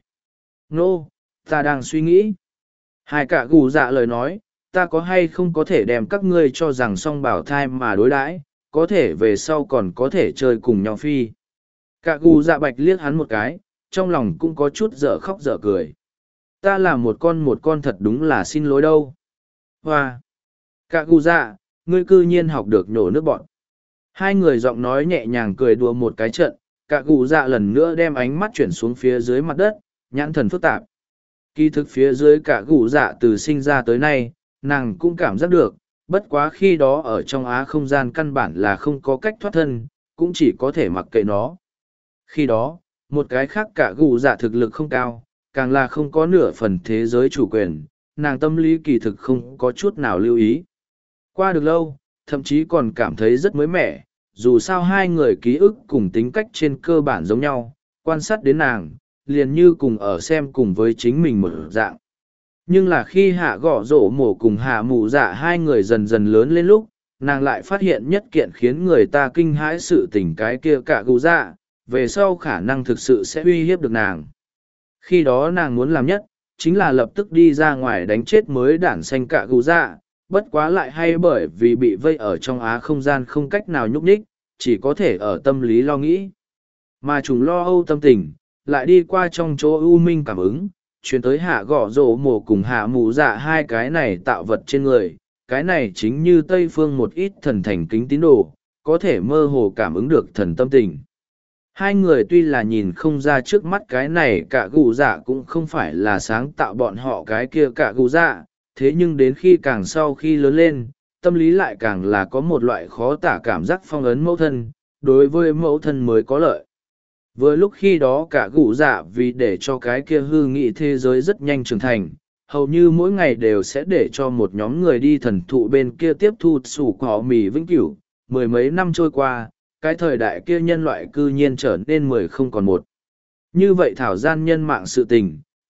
Nô, ta đang suy nghĩ. Hai cả cụ dạ lời nói, ta có hay không có thể đem các ngươi cho rằng song bảo thai mà đối đãi, có thể về sau còn có thể chơi cùng nhau phi. Cả cụ dạ bạch liếc hắn một cái, trong lòng cũng có chút dở khóc dở cười. Ta là một con thật đúng là xin lỗi đâu. Hoa! Cả cụ dạ, ngươi cư nhiên học được nhổ nước bọn. Hai người giọng nói nhẹ nhàng cười đùa một cái trận, cả cụ dạ lần nữa đem ánh mắt chuyển xuống phía dưới mặt đất, nhãn thần phức tạp. Kỳ thực phía dưới cả cụ dạ từ sinh ra tới nay, nàng cũng cảm giác được, bất quá khi đó ở trong á không gian căn bản là không có cách thoát thân, cũng chỉ có thể mặc kệ nó. Khi đó, một cái khác cả cụ dạ thực lực không cao, càng là không có nửa phần thế giới chủ quyền, nàng tâm lý kỳ thực không có chút nào lưu ý. Qua được lâu, thậm chí còn cảm thấy rất mới mẻ, dù sao hai người ký ức cùng tính cách trên cơ bản giống nhau, quan sát đến nàng, liền như cùng ở xem cùng với chính mình một dạng. Nhưng là khi hạ gõ rổ mổ cùng hạ mù dạ hai người dần dần lớn lên lúc, nàng lại phát hiện nhất kiện khiến người ta kinh hãi sự tình cái kia cả cụ dạ, về sau khả năng thực sự sẽ uy hiếp được nàng. Khi đó nàng muốn làm nhất, chính là lập tức đi ra ngoài đánh chết mới đản xanh cả cụ dạ, bất quá lại hay bởi vì bị vây ở trong á không gian không cách nào nhúc nhích, chỉ có thể ở tâm lý lo nghĩ. Mà chúng lo âu tâm tình, lại đi qua trong chỗ u minh cảm ứng, chuyển tới hạ gõ rổ mổ cùng hạ mù dạ hai cái này tạo vật trên người, cái này chính như Tây Phương một ít thần thành kính tín đồ, có thể mơ hồ cảm ứng được thần tâm tình. Hai người tuy là nhìn không ra trước mắt cái này cả gù dạ cũng không phải là sáng tạo bọn họ cái kia cả gù dạ, thế nhưng đến khi càng sau khi lớn lên, tâm lý lại càng là có một loại khó tả cảm giác phong ấn mẫu thân, đối với mẫu thân mới có lợi. Vừa lúc khi đó cả gù dạ vì để cho cái kia hư nghị thế giới rất nhanh trưởng thành, hầu như mỗi ngày đều sẽ để cho một nhóm người đi thần thụ bên kia tiếp thu sủ cỏ mì vĩnh cửu. Mười mấy năm trôi qua, cái thời đại kia nhân loại cư nhiên trở nên 10 không còn một. Như vậy thảo gian nhân mạng sự tình,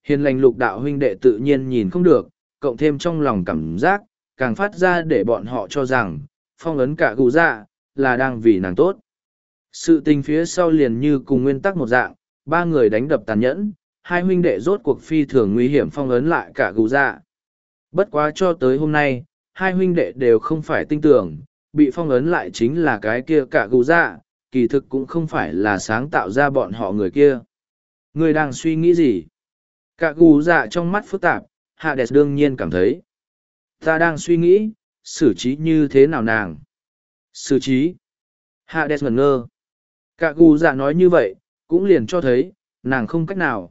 Hiền lành lục đạo huynh đệ tự nhiên nhìn không được, cộng thêm trong lòng cảm giác, càng phát ra để bọn họ cho rằng, phong ấn cả gù dạ, là đang vì nàng tốt. Sự tình phía sau liền như cùng nguyên tắc một dạng, ba người đánh đập tàn nhẫn, hai huynh đệ rốt cuộc phi thường nguy hiểm phong ấn lại cả gù dạ. Bất quá cho tới hôm nay, hai huynh đệ đều không phải tin tưởng, bị phong ấn lại chính là cái kia cả gù dạ, kỳ thực cũng không phải là sáng tạo ra bọn họ người kia. Người đang suy nghĩ gì? Cả gù dạ trong mắt phức tạp, Hades đương nhiên cảm thấy. Ta đang suy nghĩ, xử trí như thế nào nàng? Xử trí? Hades ngẩn ngơ. Cả gù dạ nói như vậy, cũng liền cho thấy, nàng không cách nào,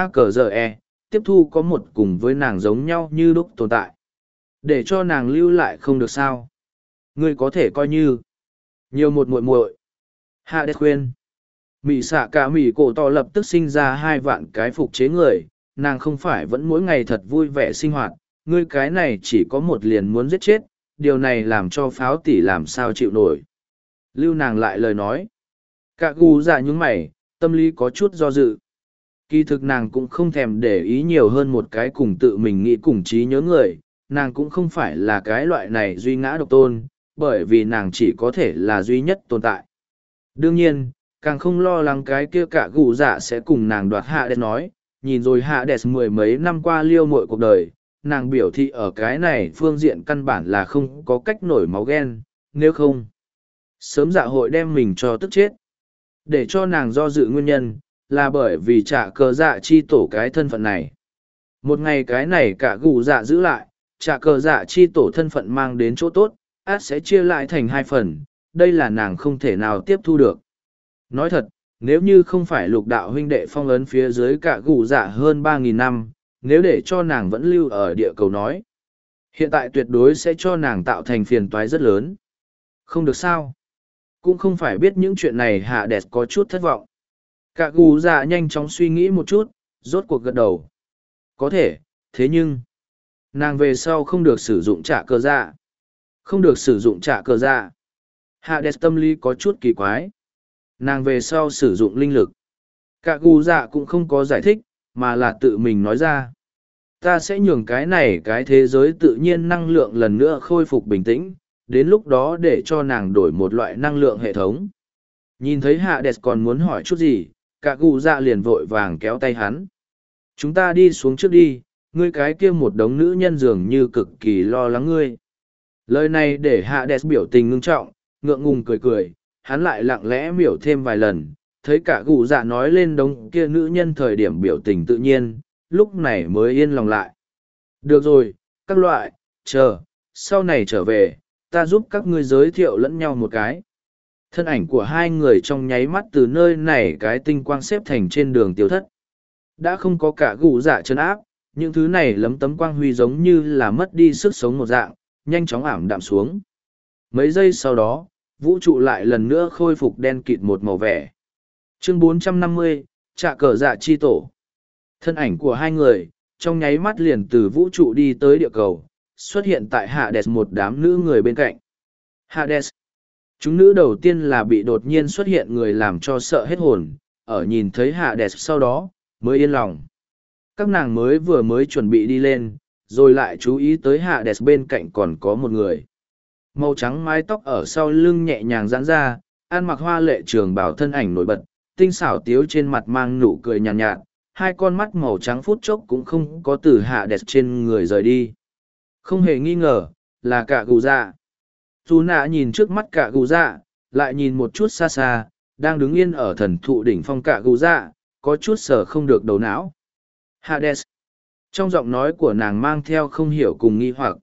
tiếp thu có một cùng với nàng giống nhau như lúc tồn tại. Để cho nàng lưu lại không được sao. Ngươi có thể coi như nhiều một muội muội. Hades khuyên. Mị xạ cả mị cổ tỏ lập tức sinh ra 2 vạn cái phục chế người, nàng không phải vẫn mỗi ngày thật vui vẻ sinh hoạt, ngươi cái này chỉ có một liền muốn giết chết, điều này làm cho pháo tỷ làm sao chịu nổi. Lưu nàng lại lời nói. Cả gù dạ những mày, tâm lý có chút do dự. Kỳ thực nàng cũng không thèm để ý nhiều hơn một cái cùng tự mình nghĩ cùng trí nhớ người, nàng cũng không phải là cái loại này duy ngã độc tôn, bởi vì nàng chỉ có thể là duy nhất tồn tại. Đương nhiên, càng không lo lắng cái kia cả gù dạ sẽ cùng nàng đoạt Hades nói, nhìn rồi Hades mười mấy năm qua liêu mội cuộc đời, nàng biểu thị ở cái này phương diện căn bản là không có cách nổi máu ghen, nếu không, sớm dạ hội đem mình cho tức chết. Để cho nàng do dự nguyên nhân, là bởi vì trả cờ dạ chi tổ cái thân phận này. Một ngày cái này cả gù dạ giữ lại, trả cờ dạ chi tổ thân phận mang đến chỗ tốt, át sẽ chia lại thành 2 phần, đây là nàng không thể nào tiếp thu được. Nói thật, nếu như không phải lục đạo huynh đệ phong ấn phía dưới cả gù dạ hơn 3.000 năm, nếu để cho nàng vẫn lưu ở địa cầu nói, hiện tại tuyệt đối sẽ cho nàng tạo thành phiền toái rất lớn. Không được sao. Cũng không phải biết những chuyện này Hades có chút thất vọng. Cả gù dạ nhanh chóng suy nghĩ một chút, rốt cuộc gật đầu. Có thể, thế nhưng, nàng về sau không được sử dụng trả cờ dạ. Không được sử dụng trả cờ dạ. Hades tâm lý có chút kỳ quái. Nàng về sau sử dụng linh lực. Cả gù dạ cũng không có giải thích, mà là tự mình nói ra. Ta sẽ nhường cái này cái thế giới tự nhiên năng lượng lần nữa khôi phục bình tĩnh, đến lúc đó để cho nàng đổi một loại năng lượng hệ thống. Nhìn thấy Hades còn muốn hỏi chút gì, cả gù dạ liền vội vàng kéo tay hắn. Chúng ta đi xuống trước đi, ngươi cái kia một đống nữ nhân dường như cực kỳ lo lắng ngươi. Lời này để Hades biểu tình ngưng trọng, ngượng ngùng cười cười, hắn lại lặng lẽ miểu thêm vài lần, thấy cả gù dạ nói lên đống kia nữ nhân thời điểm biểu tình tự nhiên, lúc này mới yên lòng lại. Được rồi, các loại, chờ, sau này trở về, ta giúp các ngươi giới thiệu lẫn nhau một cái. Thân ảnh của hai người trong nháy mắt từ nơi này cái tinh quang xếp thành trên đường tiêu thất. Đã không có cả gù dạ chân áp, những thứ này lấm tấm quang huy giống như là mất đi sức sống một dạng, nhanh chóng ảm đạm xuống. Mấy giây sau đó, vũ trụ lại lần nữa khôi phục đen kịt một màu vẻ. Chương 450, Trạ cờ dạ chi tổ. Thân ảnh của hai người, trong nháy mắt liền từ vũ trụ đi tới địa cầu, xuất hiện tại Hades một đám nữ người bên cạnh. Hades. Chúng nữ đầu tiên là bị đột nhiên xuất hiện người làm cho sợ hết hồn, ở nhìn thấy Hades sau đó, mới yên lòng. Các nàng mới chuẩn bị đi lên, rồi lại chú ý tới Hades bên cạnh còn có một người. Màu trắng mái tóc ở sau lưng nhẹ nhàng giãn ra, ăn mặc hoa lệ trường bào thân ảnh nổi bật, tinh xảo tiếu trên mặt mang nụ cười nhàn nhạt, hai con mắt màu trắng phút chốc cũng không có từ Hades trên người rời đi. Không hề nghi ngờ, là cả gù dạ. Dù nạ nhìn trước mắt cả gù dạ, lại nhìn một chút xa xa, đang đứng yên ở thần thụ đỉnh phong cả gù dạ, có chút sở không được đầu não. Hades. Trong giọng nói của nàng mang theo không hiểu cùng nghi hoặc.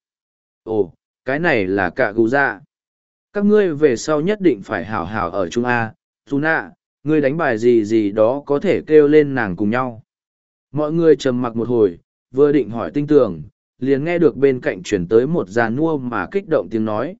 Ồ, cái này là cả gù dạ. Các ngươi về sau nhất định phải hảo hảo ở chung A, dù nạ, ngươi đánh bài gì gì đó có thể kêu lên nàng cùng nhau. Mọi người trầm mặc một hồi, vừa định hỏi tinh tường, liền nghe được bên cạnh chuyển tới một già nua mà kích động tiếng nói.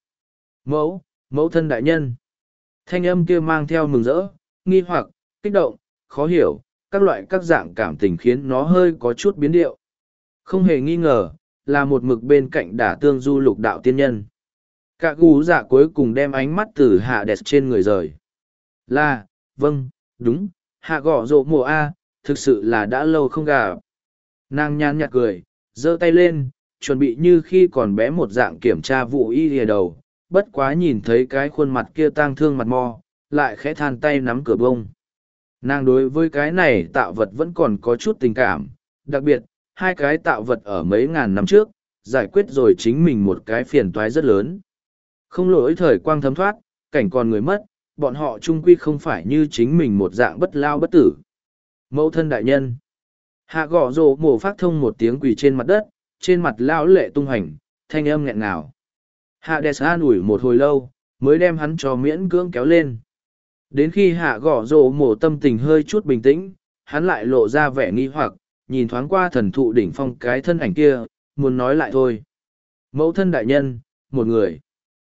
Mẫu thân đại nhân. Thanh âm kia mang theo mừng rỡ, nghi hoặc, kích động, khó hiểu, các loại các dạng cảm tình khiến nó hơi có chút biến điệu. Không hề nghi ngờ, là một mực bên cạnh đả tương du lục đạo tiên nhân. Cả gù dạ cuối cùng đem ánh mắt từ Hades trên người rời. Là, vâng, đúng, hạ gõ rộ mùa A, thực sự là đã lâu không gặp. Nàng nhàn nhạt cười, giơ tay lên, chuẩn bị như khi còn bé một dạng kiểm tra vụ y lìa đầu, bất quá nhìn thấy cái khuôn mặt kia tang thương mặt mò, lại khẽ than tay nắm cửa bông. Nàng đối với cái này tạo vật vẫn còn có chút tình cảm, đặc biệt, hai cái tạo vật ở mấy ngàn năm trước, giải quyết rồi chính mình một cái phiền toái rất lớn. Không lỗi thời quang thấm thoát, cảnh còn người mất, bọn họ trung quy không phải như chính mình một dạng bất lao bất tử. Mẫu thân đại nhân. Hạ gõ rồ mổ phát thông một tiếng quỳ trên mặt đất, trên mặt lão lệ tung hành, thanh âm nghẹn ngào. Hạ đẹp an ủi một hồi lâu, mới đem hắn cho miễn cưỡng kéo lên. Đến khi hạ gõ rồ mổ tâm tình hơi chút bình tĩnh, hắn lại lộ ra vẻ nghi hoặc, nhìn thoáng qua thần thụ đỉnh phong cái thân ảnh kia, muốn nói lại thôi. Mẫu thân đại nhân, một người.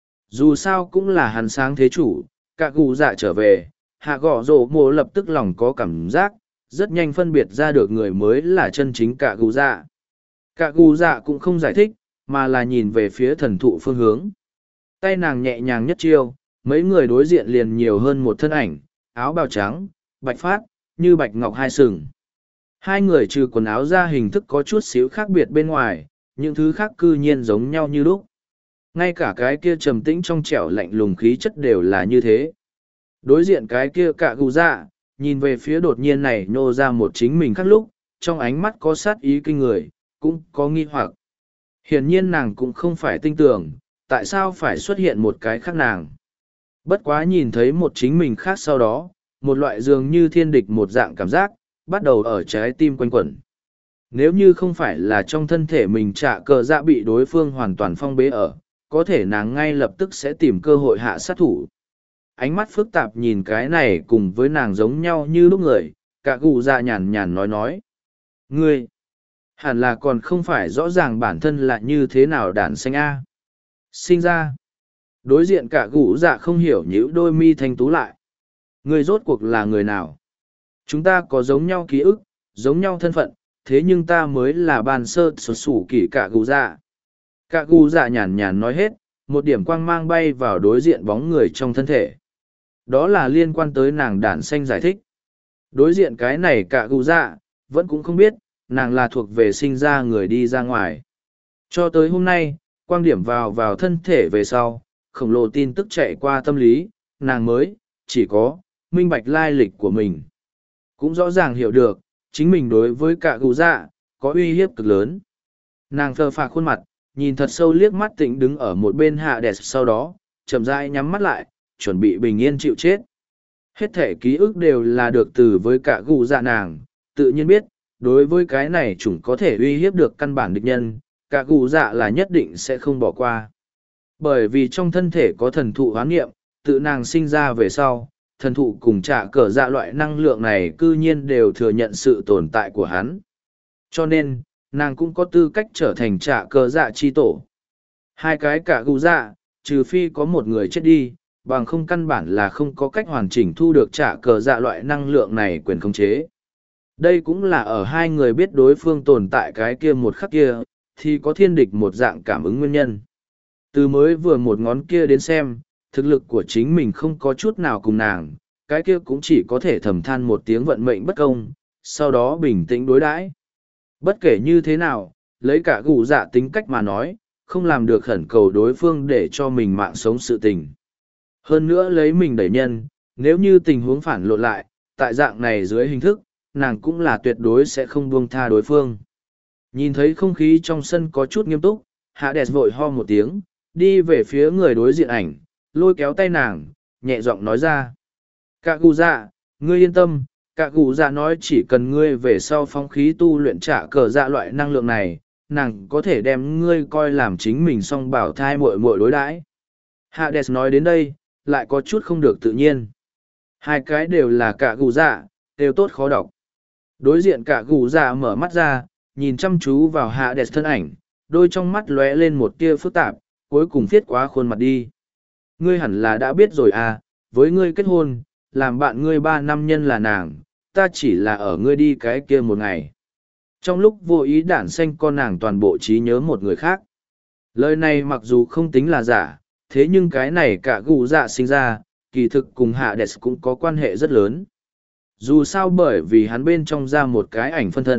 Dù sao cũng là hắn sáng thế chủ, cả gù dạ trở về, hạ gõ rồ mổ lập tức lòng có cảm giác, rất nhanh phân biệt ra được người mới là chân chính cả gù dạ. Cả gù dạ cũng không giải thích, mà là nhìn về phía thần thụ phương hướng. Tay nàng nhẹ nhàng nhất chiêu, mấy người đối diện liền nhiều hơn một thân ảnh, áo bào trắng, bạch phát, như bạch ngọc hai sừng. Hai người trừ quần áo ra hình thức có chút xíu khác biệt bên ngoài, những thứ khác cư nhiên giống nhau như lúc. Ngay cả cái kia trầm tĩnh trong trẻo lạnh lùng khí chất đều là như thế. Đối diện cái kia cả gù dạ, nhìn về phía đột nhiên này nô ra một chính mình khác lúc, trong ánh mắt có sát ý kinh người, cũng có nghi hoặc. Hiển nhiên nàng cũng không phải tin tưởng, tại sao phải xuất hiện một cái khác nàng. Bất quá nhìn thấy một chính mình khác sau đó, một loại dường như thiên địch một dạng cảm giác, bắt đầu ở trái tim quanh quẩn. Nếu như không phải là trong thân thể mình trả cờ dạ bị đối phương hoàn toàn phong bế ở, có thể nàng ngay lập tức sẽ tìm cơ hội hạ sát thủ. Ánh mắt phức tạp nhìn cái này cùng với nàng giống nhau như lúc người, cả gù dạ nhàn nhàn nói. Ngươi, hẳn là còn không phải rõ ràng bản thân là như thế nào đản xanh A. Sinh ra, đối diện cả gù dạ không hiểu nhíu đôi mi thanh tú lại. Ngươi rốt cuộc là người nào? Chúng ta có giống nhau ký ức, giống nhau thân phận, thế nhưng ta mới là bàn sơ sổ sủ kỷ cả gù dạ. Cả gù dạ nhàn nhàn nói hết, một điểm quang mang bay vào đối diện bóng người trong thân thể. Đó là liên quan tới nàng đản xanh giải thích. Đối diện cái này cả gù dạ, vẫn cũng không biết, nàng là thuộc về sinh ra người đi ra ngoài. Cho tới hôm nay, quang điểm vào thân thể về sau, khổng lồ tin tức chạy qua tâm lý, nàng mới, chỉ có, minh bạch lai lịch của mình. Cũng rõ ràng hiểu được, chính mình đối với cả gù dạ, có uy hiếp cực lớn. Nàng phờ phạc khuôn mặt, nhìn thật sâu liếc mắt tĩnh đứng ở một bên hạ đẹp sau đó, chậm rãi nhắm mắt lại, chuẩn bị bình yên chịu chết. Hết thể ký ức đều là được từ với cả gù dạ nàng, tự nhiên biết, đối với cái này chúng có thể uy hiếp được căn bản địch nhân, cả gù dạ là nhất định sẽ không bỏ qua. Bởi vì trong thân thể có thần thụ hoán nghiệm, tự nàng sinh ra về sau, thần thụ cùng trả cờ dạ loại năng lượng này cư nhiên đều thừa nhận sự tồn tại của hắn. Cho nên, nàng cũng có tư cách trở thành trả cờ dạ chi tổ. Hai cái cả gù dạ, trừ phi có một người chết đi, bằng không căn bản là không có cách hoàn chỉnh thu được trả cờ dạ loại năng lượng này quyền khống chế. Đây cũng là ở hai người biết đối phương tồn tại cái kia một khắc kia, thì có thiên địch một dạng cảm ứng nguyên nhân. Từ mới vừa một ngón kia đến xem, thực lực của chính mình không có chút nào cùng nàng, cái kia cũng chỉ có thể thầm than một tiếng vận mệnh bất công, sau đó bình tĩnh đối đãi. Bất kể như thế nào, lấy cả gù dạ tính cách mà nói, không làm được khẩn cầu đối phương để cho mình mạng sống sự tình. Hơn nữa lấy mình đẩy nhân, nếu như tình huống phản lộn lại, tại dạng này dưới hình thức, nàng cũng là tuyệt đối sẽ không buông tha đối phương. Nhìn thấy không khí trong sân có chút nghiêm túc, hạ đẹp vội ho một tiếng, đi về phía người đối diện ảnh, lôi kéo tay nàng, nhẹ giọng nói ra. Cả gù dạ, ngươi yên tâm, cả gù dạ nói chỉ cần ngươi về sau phong khí tu luyện trả cờ dạ loại năng lượng này, nàng có thể đem ngươi coi làm chính mình song bảo thai muội muội đối đãi. Hades nói đến đây, lại có chút không được tự nhiên. Hai cái đều là cả gù dạ, đều tốt khó đọc. Đối diện cả gù dạ mở mắt ra, nhìn chăm chú vào Hades thân ảnh, đôi trong mắt lóe lên một tia phức tạp, cuối cùng viết quá khuôn mặt đi. Ngươi hẳn là đã biết rồi à, với ngươi kết hôn, làm bạn ngươi 3 năm nhân là nàng, ta chỉ là ở ngươi đi cái kia một ngày. Trong lúc vô ý đản xanh con nàng toàn bộ trí nhớ một người khác. Lời này mặc dù không tính là giả, thế nhưng cái này cả gù dạ sinh ra, kỳ thực cùng Hades cũng có quan hệ rất lớn. Dù sao bởi vì hắn bên trong ra một cái ảnh phân thân,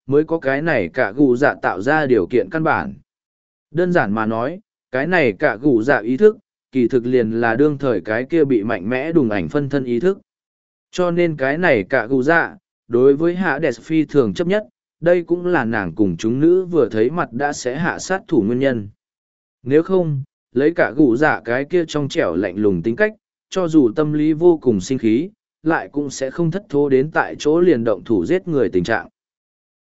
mới có cái này cả gù dạ tạo ra điều kiện căn bản. Đơn giản mà nói, cái này cả gù dạ ý thức, kỳ thực liền là đương thời cái kia bị mạnh mẽ đùng ảnh phân thân ý thức. Cho nên cái này cả gù dạ, đối với hạ đẹp phi thường chấp nhất, đây cũng là nàng cùng chúng nữ vừa thấy mặt đã sẽ hạ sát thủ nguyên nhân. Nếu không, lấy cả gù dạ cái kia trong trẻo lạnh lùng tính cách, cho dù tâm lý vô cùng sinh khí, lại cũng sẽ không thất thố đến tại chỗ liền động thủ giết người tình trạng.